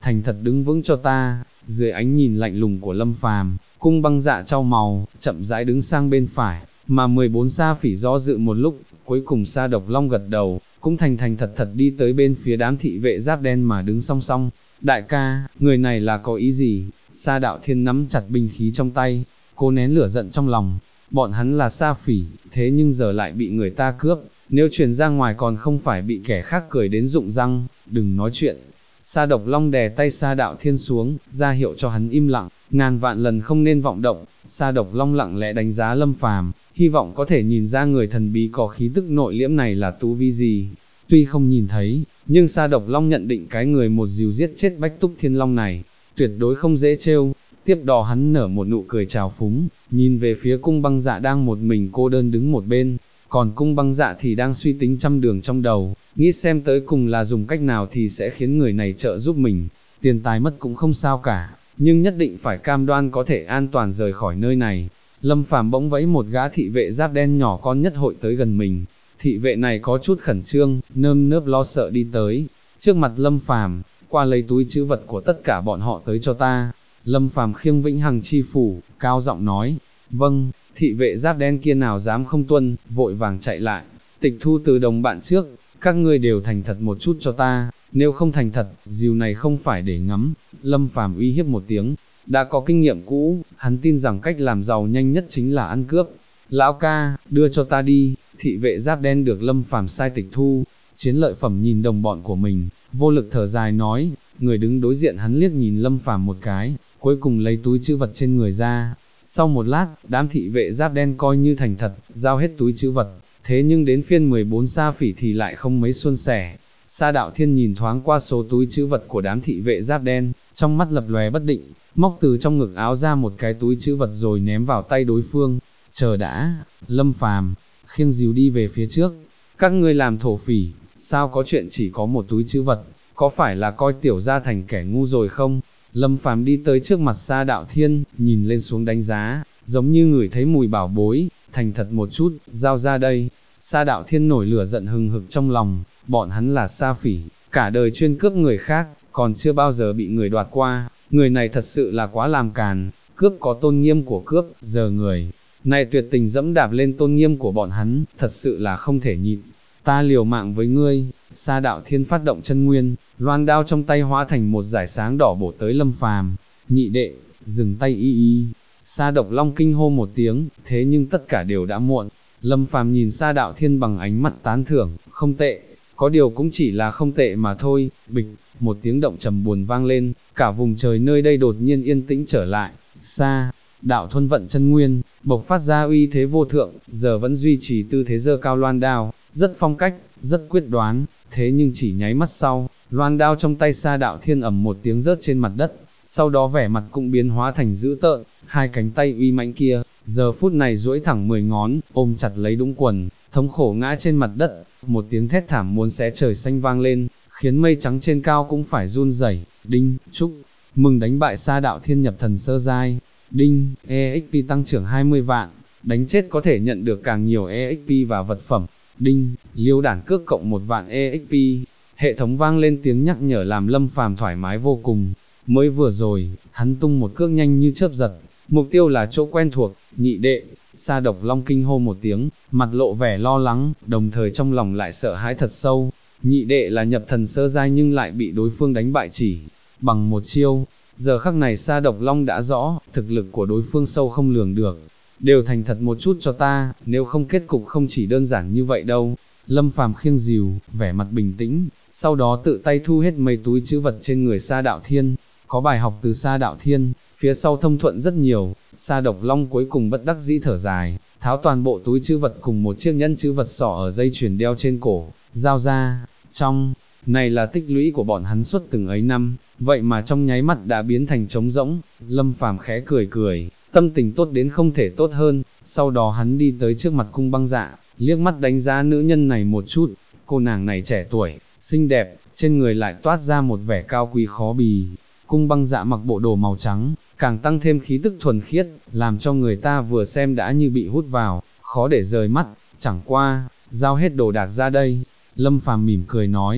thành thật đứng vững cho ta. Dưới ánh nhìn lạnh lùng của Lâm Phàm, Cung Băng Dạ trao màu, chậm rãi đứng sang bên phải, mà 14 sa phỉ do dự một lúc, cuối cùng Sa Độc Long gật đầu, cũng thành thành thật thật đi tới bên phía đám thị vệ giáp đen mà đứng song song. Đại ca, người này là có ý gì? Sa Đạo Thiên nắm chặt binh khí trong tay, cố nén lửa giận trong lòng. Bọn hắn là sa phỉ, thế nhưng giờ lại bị người ta cướp, nếu truyền ra ngoài còn không phải bị kẻ khác cười đến rụng răng. Đừng nói chuyện. Sa Độc Long đè tay Sa Đạo Thiên xuống, ra hiệu cho hắn im lặng, ngàn vạn lần không nên vọng động. Sa Độc Long lặng lẽ đánh giá Lâm Phàm, hy vọng có thể nhìn ra người thần bí có khí tức nội liễm này là tu vi gì. Tuy không nhìn thấy, nhưng Sa Độc Long nhận định cái người một dìu giết chết Bách Túc Thiên Long này, tuyệt đối không dễ trêu. Tiếp đó hắn nở một nụ cười trào phúng, nhìn về phía Cung Băng Dạ đang một mình cô đơn đứng một bên, còn Cung Băng Dạ thì đang suy tính trăm đường trong đầu, nghĩ xem tới cùng là dùng cách nào thì sẽ khiến người này trợ giúp mình. Tiền tài mất cũng không sao cả, nhưng nhất định phải cam đoan có thể an toàn rời khỏi nơi này. Lâm Phàm bỗng vẫy một gã thị vệ giáp đen nhỏ con nhất hội tới gần mình. Thị vệ này có chút khẩn trương, nơm nớp lo sợ đi tới trước mặt Lâm Phàm, qua lấy túi trữ vật của tất cả bọn họ tới cho ta. Lâm Phàm khiêng Vĩnh Hằng chi phủ, cao giọng nói. Vâng. Thị vệ giáp đen kia nào dám không tuân, vội vàng chạy lại. Tịch thu từ đồng bạn trước, các ngươi đều thành thật một chút cho ta, nếu không thành thật, dìu này không phải để ngắm. Lâm Phàm uy hiếp một tiếng, đã có kinh nghiệm cũ, hắn tin rằng cách làm giàu nhanh nhất chính là ăn cướp. Lão ca, đưa cho ta đi. Thị vệ giáp đen được Lâm Phàm sai tịch thu chiến lợi phẩm nhìn đồng bọn của mình, vô lực thở dài nói. Người đứng đối diện hắn liếc nhìn Lâm Phàm một cái, cuối cùng lấy túi trữ vật trên người ra. Sau một lát, đám thị vệ giáp đen coi như thành thật, giao hết túi trữ vật, thế nhưng đến phiên 14 sa phỉ thì lại không mấy suôn sẻ. Sa Đạo Thiên nhìn thoáng qua số túi trữ vật của đám thị vệ giáp đen, trong mắt lập lòe bất định, móc từ trong ngực áo ra một cái túi trữ vật rồi ném vào tay đối phương. Chờ đã. Lâm Phàm khiêng dìu đi về phía trước. Các ngươi làm thổ phỉ, sao có chuyện chỉ có một túi trữ vật, có phải là coi tiểu gia thành kẻ ngu rồi không? Lâm Phàm đi tới trước mặt Sa Đạo Thiên, nhìn lên xuống đánh giá, giống như ngửi thấy mùi bảo bối. Thành thật một chút, giao ra đây. Sa Đạo Thiên nổi lửa giận hừng hực trong lòng, bọn hắn là sa phỉ, cả đời chuyên cướp người khác, còn chưa bao giờ bị người đoạt qua. Người này thật sự là quá làm càn, cướp có tôn nghiêm của cướp, giờ người này tuyệt tình dẫm đạp lên tôn nghiêm của bọn hắn, thật sự là không thể nhịn. Ta liều mạng với ngươi. Sa Đạo Thiên phát động chân nguyên, loan đao trong tay hóa thành một dải sáng đỏ bổ tới Lâm Phàm. Nhị đệ, dừng tay y. Sa Độc Long kinh hô một tiếng, thế nhưng tất cả đều đã muộn. Lâm Phàm nhìn Sa Đạo Thiên bằng ánh mắt tán thưởng, không tệ, có điều cũng chỉ là không tệ mà thôi. Bịch, một tiếng động trầm buồn vang lên, cả vùng trời nơi đây đột nhiên yên tĩnh trở lại. Sa Đạo Thuần vận chân nguyên, bộc phát ra uy thế vô thượng, giờ vẫn duy trì tư thế giơ cao loan đao, rất phong cách, rất quyết đoán. Thế nhưng chỉ nháy mắt sau, loan đao trong tay Sa Đạo Thiên ầm một tiếng rớt trên mặt đất, sau đó vẻ mặt cũng biến hóa thành dữ tợn. Hai cánh tay uy mãnh kia, giờ phút này duỗi thẳng 10 ngón, ôm chặt lấy đũng quần, thống khổ ngã trên mặt đất. Một tiếng thét thảm muốn xé trời xanh vang lên, khiến mây trắng trên cao cũng phải run rẩy. Đinh, chúc mừng đánh bại Sa Đạo Thiên nhập thần sơ giai. Đinh, EXP tăng trưởng 20 vạn, đánh chết có thể nhận được càng nhiều EXP và vật phẩm. Đinh, liêu đản cước cộng 1 vạn EXP. Hệ thống vang lên tiếng nhắc nhở làm Lâm Phàm thoải mái vô cùng. Mới vừa rồi, hắn tung một cước nhanh như chớp giật, mục tiêu là chỗ quen thuộc. Nhị đệ. Sa Độc Long kinh hô một tiếng, mặt lộ vẻ lo lắng, đồng thời trong lòng lại sợ hãi thật sâu. Nhị đệ là nhập thần sơ giai nhưng lại bị đối phương đánh bại chỉ bằng một chiêu. Giờ khắc này Sa Độc Long đã rõ, thực lực của đối phương sâu không lường được. Đều thành thật một chút cho ta, nếu không kết cục không chỉ đơn giản như vậy đâu. Lâm Phàm khiêng dìu, vẻ mặt bình tĩnh, sau đó tự tay thu hết mấy túi trữ vật trên người Sa Đạo Thiên. Có bài học từ Sa Đạo Thiên, phía sau thông thuận rất nhiều. Sa Độc Long cuối cùng bất đắc dĩ thở dài, tháo toàn bộ túi trữ vật cùng một chiếc nhẫn trữ vật sỏ ở dây chuyền đeo trên cổ, giao ra. Trong này là tích lũy của bọn hắn suốt từng ấy năm, vậy mà trong nháy mắt đã biến thành trống rỗng. Lâm Phàm khẽ cười cười, tâm tình tốt đến không thể tốt hơn. Sau đó hắn đi tới trước mặt Cung Băng Dạ, liếc mắt đánh giá nữ nhân này một chút. Cô nàng này trẻ tuổi, xinh đẹp, trên người lại toát ra một vẻ cao quý khó bì. Cung Băng Dạ mặc bộ đồ màu trắng, càng tăng thêm khí tức thuần khiết, làm cho người ta vừa xem đã như bị hút vào, khó để rời mắt. Chẳng qua, giao hết đồ đạc ra đây. Lâm Phàm mỉm cười nói.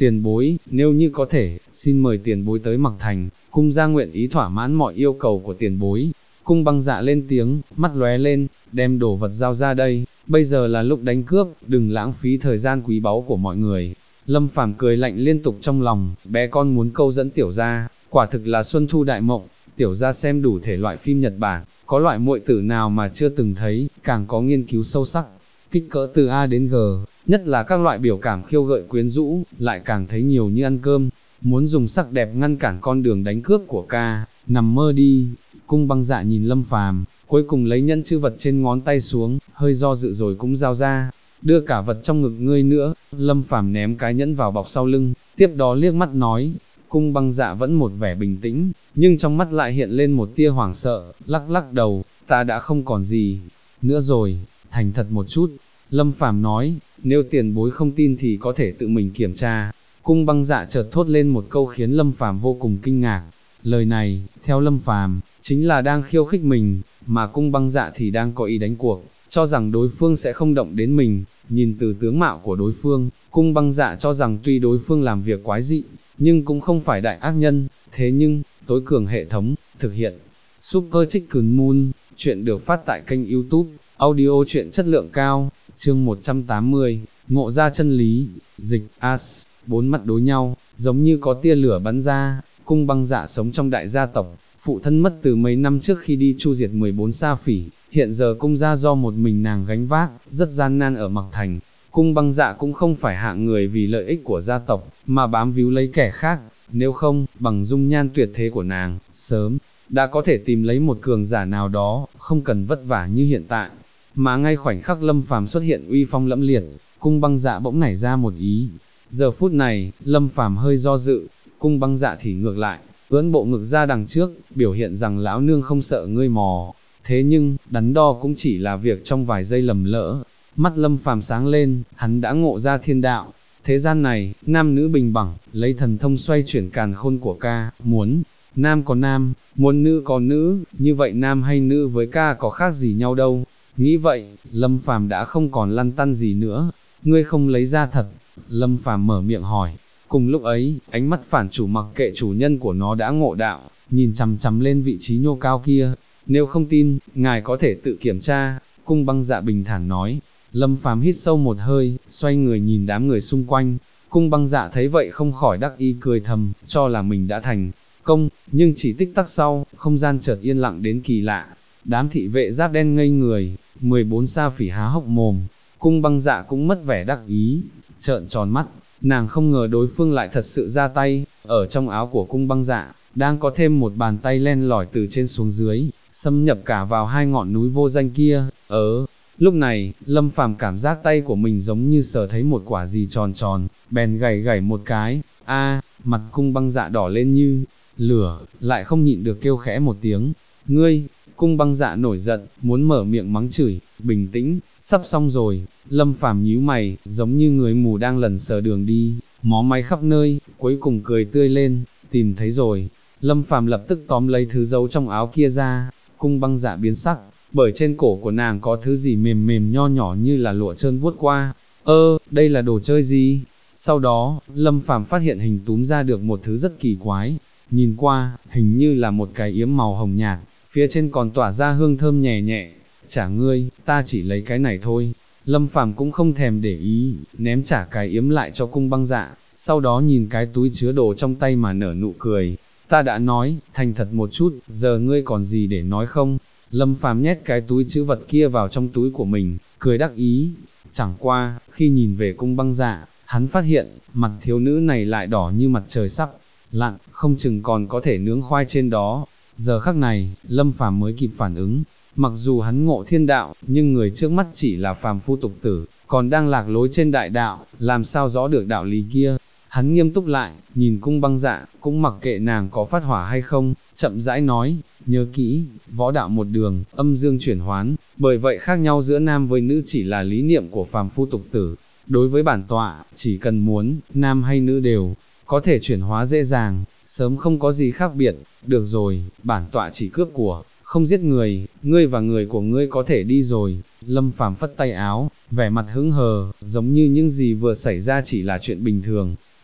tiền bối, nếu như có thể, xin mời tiền bối tới Mặc Thành, cung gia nguyện ý thỏa mãn mọi yêu cầu của tiền bối. Cung Băng Dạ lên tiếng, mắt lóe lên, đem đồ vật giao ra đây, bây giờ là lúc đánh cướp, đừng lãng phí thời gian quý báu của mọi người. Lâm Phàm cười lạnh liên tục trong lòng, bé con muốn câu dẫn tiểu gia, quả thực là xuân thu đại mộng, tiểu gia xem đủ thể loại phim Nhật Bản, có loại muội tử nào mà chưa từng thấy, càng có nghiên cứu sâu sắc, kích cỡ từ A đến G, nhất là các loại biểu cảm khiêu gợi quyến rũ, lại càng thấy nhiều như ăn cơm, muốn dùng sắc đẹp ngăn cản con đường đánh cướp của ca, nằm mơ đi. Cung Băng Dạ nhìn Lâm Phàm, cuối cùng lấy nhẫn chữ vật trên ngón tay xuống, hơi do dự rồi cũng giao ra, đưa cả vật trong ngực ngươi nữa. Lâm Phàm ném cái nhẫn vào bọc sau lưng, tiếp đó liếc mắt nói. Cung Băng Dạ vẫn một vẻ bình tĩnh, nhưng trong mắt lại hiện lên một tia hoảng sợ, lắc lắc đầu, ta đã không còn gì nữa rồi, thành thật một chút. Lâm Phàm nói, nếu tiền bối không tin thì có thể tự mình kiểm tra. Cung Băng Dạ chợt thốt lên một câu khiến Lâm Phàm vô cùng kinh ngạc. Lời này, theo Lâm Phàm, chính là đang khiêu khích mình, mà Cung Băng Dạ thì đang có ý đánh cuộc, cho rằng đối phương sẽ không động đến mình. Nhìn từ tướng mạo của đối phương, Cung Băng Dạ cho rằng tuy đối phương làm việc quái dị, nhưng cũng không phải đại ác nhân. Thế nhưng, tối cường hệ thống, thực hiện. Super Chicken Moon, chuyện được phát tại kênh YouTube, audio chuyện chất lượng cao, chương 180, ngộ ra chân lý, dịch, as, bốn mặt đối nhau, giống như có tia lửa bắn ra. Cung Băng Dạ sống trong đại gia tộc, phụ thân mất từ mấy năm trước khi đi chu diệt 14 sa phỉ, hiện giờ cung gia do một mình nàng gánh vác, rất gian nan ở Mặc Thành. Cung Băng Dạ cũng không phải hạng người vì lợi ích của gia tộc, mà bám víu lấy kẻ khác, nếu không, bằng dung nhan tuyệt thế của nàng, sớm đã có thể tìm lấy một cường giả nào đó, không cần vất vả như hiện tại. Mà ngay khoảnh khắc Lâm Phàm xuất hiện uy phong lẫm liệt, Cung Băng Dạ bỗng nảy ra một ý. Giờ phút này, Lâm Phàm hơi do dự, Cung Băng Dạ thì ngược lại, ưỡn bộ ngực ra đằng trước, biểu hiện rằng lão nương không sợ ngươi mò. Thế nhưng, đắn đo cũng chỉ là việc trong vài giây lầm lỡ. Mắt Lâm Phàm sáng lên, hắn đã ngộ ra thiên đạo. Thế gian này, nam nữ bình đẳng, lấy thần thông xoay chuyển càn khôn của ca, muốn nam có nam, muốn nữ có nữ, như vậy nam hay nữ với ca có khác gì nhau đâu. Nghĩ vậy, Lâm Phàm đã không còn lăn tăn gì nữa. Ngươi không lấy ra thật? Lâm Phàm mở miệng hỏi. Cùng lúc ấy, ánh mắt phản chủ mặc kệ chủ nhân của nó đã ngộ đạo, nhìn chằm chằm lên vị trí nhô cao kia. Nếu không tin, ngài có thể tự kiểm tra. Cung Băng Dạ bình thản nói. Lâm Phàm hít sâu một hơi, xoay người nhìn đám người xung quanh. Cung Băng Dạ thấy vậy không khỏi đắc ý cười thầm, cho là mình đã thành công, nhưng chỉ tích tắc sau, không gian chợt yên lặng đến kỳ lạ. Đám thị vệ giáp đen ngây người, 14 sa phỉ há hốc mồm. Cung Băng Dạ cũng mất vẻ đắc ý, trợn tròn mắt, nàng không ngờ đối phương lại thật sự ra tay. Ở trong áo của Cung Băng Dạ, đang có thêm một bàn tay len lỏi từ trên xuống dưới, xâm nhập cả vào hai ngọn núi vô danh kia. Lúc này, Lâm Phàm cảm giác tay của mình giống như sờ thấy một quả gì tròn tròn, bèn gảy gảy một cái. Mặt Cung Băng Dạ đỏ lên như lửa, lại không nhịn được kêu khẽ một tiếng. Ngươi! Cung Băng Dạ nổi giận, muốn mở miệng mắng chửi. Bình tĩnh, sắp xong rồi. Lâm Phàm nhíu mày, giống như người mù đang lần sờ đường đi, mó máy khắp nơi, cuối cùng cười tươi lên. Tìm thấy rồi. Lâm Phàm lập tức tóm lấy thứ giấu trong áo kia ra. Cung Băng Dạ biến sắc, bởi trên cổ của nàng có thứ gì mềm mềm nho nhỏ như là lụa trơn vuốt qua. Đây là đồ chơi gì? Sau đó, Lâm Phàm phát hiện hình túm ra được một thứ rất kỳ quái. Nhìn qua, hình như là một cái yếm màu hồng nhạt, phía trên còn tỏa ra hương thơm nhẹ nhẹ. Trả ngươi, ta chỉ lấy cái này thôi. Lâm Phàm cũng không thèm để ý, ném trả cái yếm lại cho Cung Băng Dạ, sau đó nhìn cái túi chứa đồ trong tay mà nở nụ cười. Ta đã nói, thành thật một chút, giờ ngươi còn gì để nói không? Lâm Phàm nhét cái túi trữ vật kia vào trong túi của mình, cười đắc ý. Chẳng qua, khi nhìn về Cung Băng Dạ, hắn phát hiện, mặt thiếu nữ này lại đỏ như mặt trời sắp lặn, không chừng còn có thể nướng khoai trên đó. Giờ khắc này, Lâm Phàm mới kịp phản ứng, mặc dù hắn ngộ thiên đạo, nhưng người trước mắt chỉ là phàm phu tục tử, còn đang lạc lối trên đại đạo, làm sao rõ được đạo lý kia. Hắn nghiêm túc lại, nhìn Cung Băng Dạ, cũng mặc kệ nàng có phát hỏa hay không, chậm rãi nói, nhớ kỹ, võ đạo một đường, âm dương chuyển hoán, bởi vậy khác nhau giữa nam với nữ chỉ là lý niệm của phàm phu tục tử. Đối với bản tọa, chỉ cần muốn, nam hay nữ đều có thể chuyển hóa dễ dàng, sớm không có gì khác biệt. Được rồi, bản tọa chỉ cướp của, không giết người, ngươi và người của ngươi có thể đi rồi. Lâm Phàm phất tay áo, vẻ mặt hững hờ, giống như những gì vừa xảy ra chỉ là chuyện bình thường.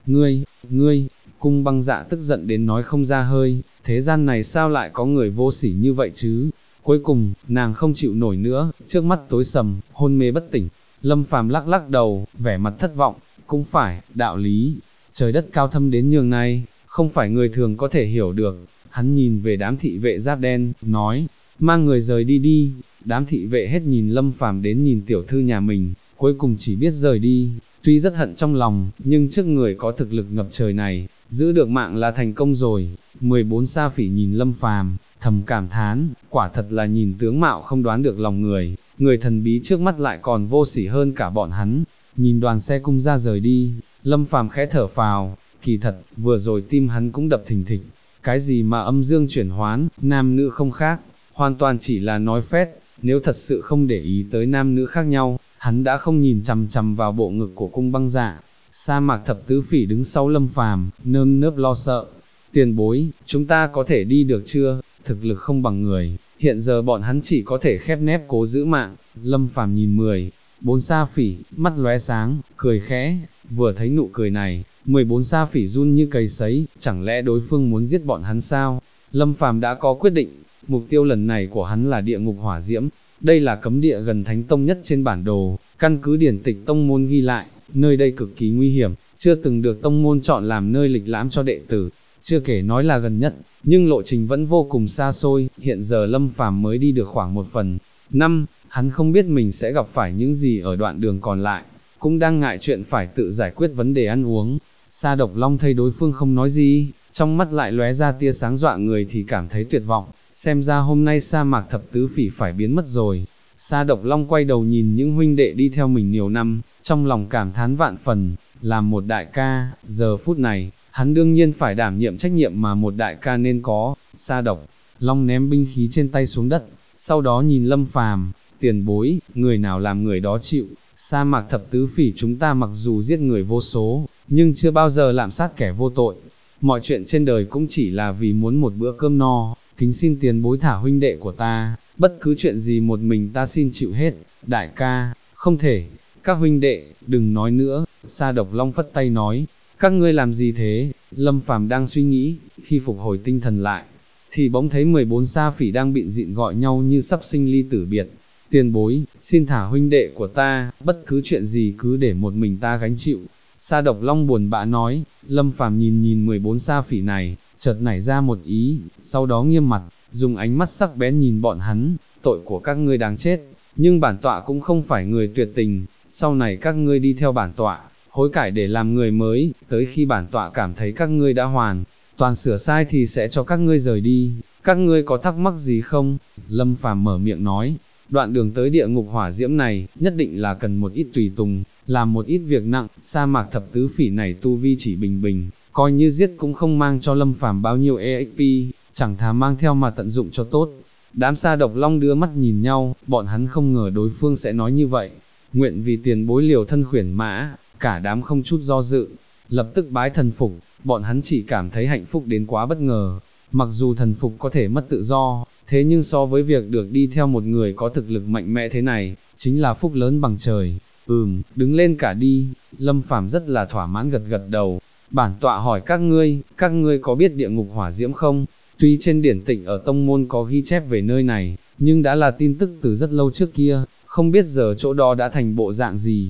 Ngươi, Cung Băng Dạ tức giận đến nói không ra hơi, thế gian này sao lại có người vô sỉ như vậy chứ? Cuối cùng, nàng không chịu nổi nữa, trước mắt tối sầm, hôn mê bất tỉnh. Lâm Phàm lắc lắc đầu, vẻ mặt thất vọng, cũng phải, đạo lý, trời đất cao thâm đến nhường này, không phải người thường có thể hiểu được. Hắn nhìn về đám thị vệ giáp đen, nói, mang người rời đi đi. Đám thị vệ hết nhìn Lâm Phàm đến nhìn tiểu thư nhà mình, cuối cùng chỉ biết rời đi. Tuy rất hận trong lòng, nhưng trước người có thực lực ngập trời này, giữ được mạng là thành công rồi. 14 sa phỉ nhìn Lâm Phàm, thầm cảm thán, quả thật là nhìn tướng mạo không đoán được lòng người, người thần bí trước mắt lại còn vô sỉ hơn cả bọn hắn. Nhìn đoàn xe cung ra rời đi, Lâm Phàm khẽ thở phào, kỳ thật, vừa rồi tim hắn cũng đập thình thịch. Cái gì mà âm dương chuyển hoán, nam nữ không khác, hoàn toàn chỉ là nói phét. Nếu thật sự không để ý tới nam nữ khác nhau, hắn đã không nhìn chằm chằm vào bộ ngực của Cung Băng Dạ. Sa Mạc Thập Tứ Phỉ đứng sau Lâm Phàm, nơm nớp lo sợ. Tiền bối, chúng ta có thể đi được chưa? Thực lực không bằng người, hiện giờ bọn hắn chỉ có thể khép nép cố giữ mạng. Lâm Phàm nhìn 14 sa phỉ, mắt lóe sáng, cười khẽ. Vừa thấy nụ cười này, 14 sa phỉ run như cầy sấy, chẳng lẽ đối phương muốn giết bọn hắn sao? Lâm Phàm đã có quyết định, mục tiêu lần này của hắn là địa ngục hỏa diễm. Đây là cấm địa gần Thánh Tông nhất trên bản đồ, căn cứ điển tịch tông môn ghi lại, nơi đây cực kỳ nguy hiểm, chưa từng được tông môn chọn làm nơi lịch lãm cho đệ tử. Chưa kể nói là gần nhất, nhưng lộ trình vẫn vô cùng xa xôi, hiện giờ Lâm Phàm mới đi được khoảng 1/5, hắn không biết mình sẽ gặp phải những gì ở đoạn đường còn lại, cũng đang ngại chuyện phải tự giải quyết vấn đề ăn uống. Sa Độc Long thấy đối phương không nói gì, trong mắt lại lóe ra tia sáng dọa người thì cảm thấy tuyệt vọng, xem ra hôm nay Sa Mạc Thập Tứ Phỉ phải biến mất rồi. Sa Độc Long quay đầu nhìn những huynh đệ đi theo mình nhiều năm, trong lòng cảm thán vạn phần, làm một đại ca, giờ phút này, hắn đương nhiên phải đảm nhiệm trách nhiệm mà một đại ca nên có. Sa Độc Long ném binh khí trên tay xuống đất, sau đó nhìn Lâm Phàm, tiền bối, người nào làm người đó chịu. Sa Mạc Thập Tứ Phỉ chúng ta mặc dù giết người vô số, nhưng chưa bao giờ lạm sát kẻ vô tội. Mọi chuyện trên đời cũng chỉ là vì muốn một bữa cơm no, kính xin tiền bối thả huynh đệ của ta, bất cứ chuyện gì một mình ta xin chịu hết. Đại ca, không thể, các huynh đệ, đừng nói nữa. Sa Độc Long phất tay nói, các ngươi làm gì thế? Lâm Phàm đang suy nghĩ, khi phục hồi tinh thần lại, thì bỗng thấy 14 sa phỉ đang bịn dịn gọi nhau như sắp sinh ly tử biệt. Tiền bối, xin thả huynh đệ của ta, bất cứ chuyện gì cứ để một mình ta gánh chịu. Sa Độc Long buồn bã nói. Lâm Phàm nhìn 14 sa phỉ này, chợt nảy ra một ý, sau đó nghiêm mặt, dùng ánh mắt sắc bén nhìn bọn hắn, tội của các ngươi đáng chết, nhưng bản tọa cũng không phải người tuyệt tình, sau này các ngươi đi theo bản tọa, hối cải để làm người mới, tới khi bản tọa cảm thấy các ngươi đã hoàn toàn sửa sai thì sẽ cho các ngươi rời đi. Các ngươi có thắc mắc gì không? Lâm Phàm mở miệng nói. Đoạn đường tới địa ngục hỏa diễm này, nhất định là cần một ít tùy tùng, làm một ít việc nặng. Sa Mạc Thập Tứ Phỉ này tu vi chỉ bình bình, coi như giết cũng không mang cho Lâm Phàm bao nhiêu EXP, chẳng thà mang theo mà tận dụng cho tốt. Đám Sa Độc Long đưa mắt nhìn nhau, bọn hắn không ngờ đối phương sẽ nói như vậy. Nguyện vì tiền bối liều thân khuyển mã, cả đám không chút do dự, lập tức bái thần phục. Bọn hắn chỉ cảm thấy hạnh phúc đến quá bất ngờ. Mặc dù thần phục có thể mất tự do, thế nhưng so với việc được đi theo một người có thực lực mạnh mẽ thế này, chính là phúc lớn bằng trời. Đứng lên cả đi. Lâm Phàm rất là thỏa mãn gật gật đầu. Bản tọa hỏi các ngươi có biết địa ngục hỏa diễm không? Tuy trên điển tịch ở tông môn có ghi chép về nơi này, nhưng đã là tin tức từ rất lâu trước kia, không biết giờ chỗ đó đã thành bộ dạng gì.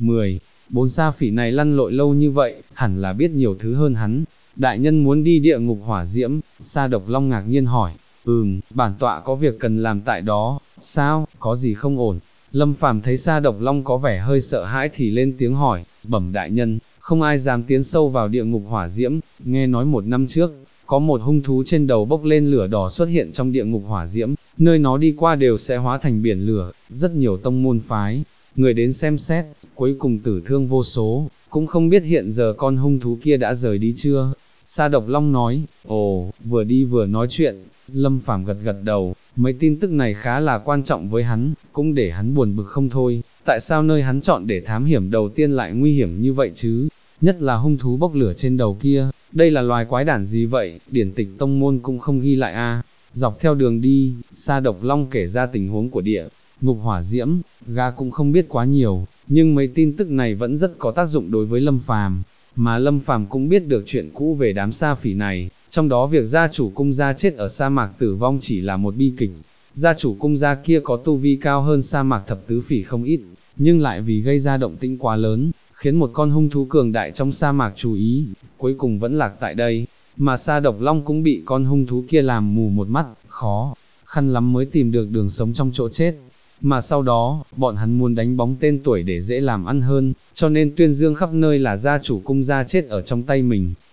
14 sa phỉ này lăn lội lâu như vậy, hẳn là biết nhiều thứ hơn hắn. Đại nhân muốn đi địa ngục hỏa diễm? Sa Độc Long ngạc nhiên hỏi. Bản tọa có việc cần làm tại đó. Sao, có gì không ổn? Lâm Phàm thấy Sa Độc Long có vẻ hơi sợ hãi thì lên tiếng hỏi. Bẩm đại nhân, không ai dám tiến sâu vào địa ngục hỏa diễm. Nghe nói 1 năm trước, có một hung thú trên đầu bốc lên lửa đỏ xuất hiện trong địa ngục hỏa diễm, nơi nó đi qua đều sẽ hóa thành biển lửa. Rất nhiều tông môn phái người đến xem xét, cuối cùng tử thương vô số, cũng không biết hiện giờ con hung thú kia đã rời đi chưa. Sa Độc Long nói. Ồ, vừa đi vừa nói chuyện. Lâm Phàm gật gật đầu, mấy tin tức này khá là quan trọng với hắn, cũng để hắn buồn bực không thôi. Tại sao nơi hắn chọn để thám hiểm đầu tiên lại nguy hiểm như vậy chứ? Nhất là hung thú bốc lửa trên đầu kia, đây là loài quái đản gì vậy? Điển tịch tông môn cũng không ghi lại a. Dọc theo đường đi, Sa Độc Long kể ra tình huống của địa ngục hỏa diễm, gã cũng không biết quá nhiều, nhưng mấy tin tức này vẫn rất có tác dụng đối với Lâm Phàm. mà Lâm Phàm cũng biết được chuyện cũ về đám sa phỉ này, trong đó việc gia chủ cung gia chết ở sa mạc tử vong chỉ là một bi kịch. Gia chủ cung gia kia có tu vi cao hơn sa mạc thập tứ phỉ không ít, nhưng lại vì gây ra động tĩnh quá lớn, khiến một con hung thú cường đại trong sa mạc chú ý, cuối cùng vẫn lạc tại đây, mà Sa Độc Long cũng bị con hung thú kia làm mù một mắt, khó khăn lắm mới tìm được đường sống trong chỗ chết. Mà sau đó, bọn hắn muốn đánh bóng tên tuổi để dễ làm ăn hơn, cho nên tuyên dương khắp nơi là gia chủ cung gia chết ở trong tay mình.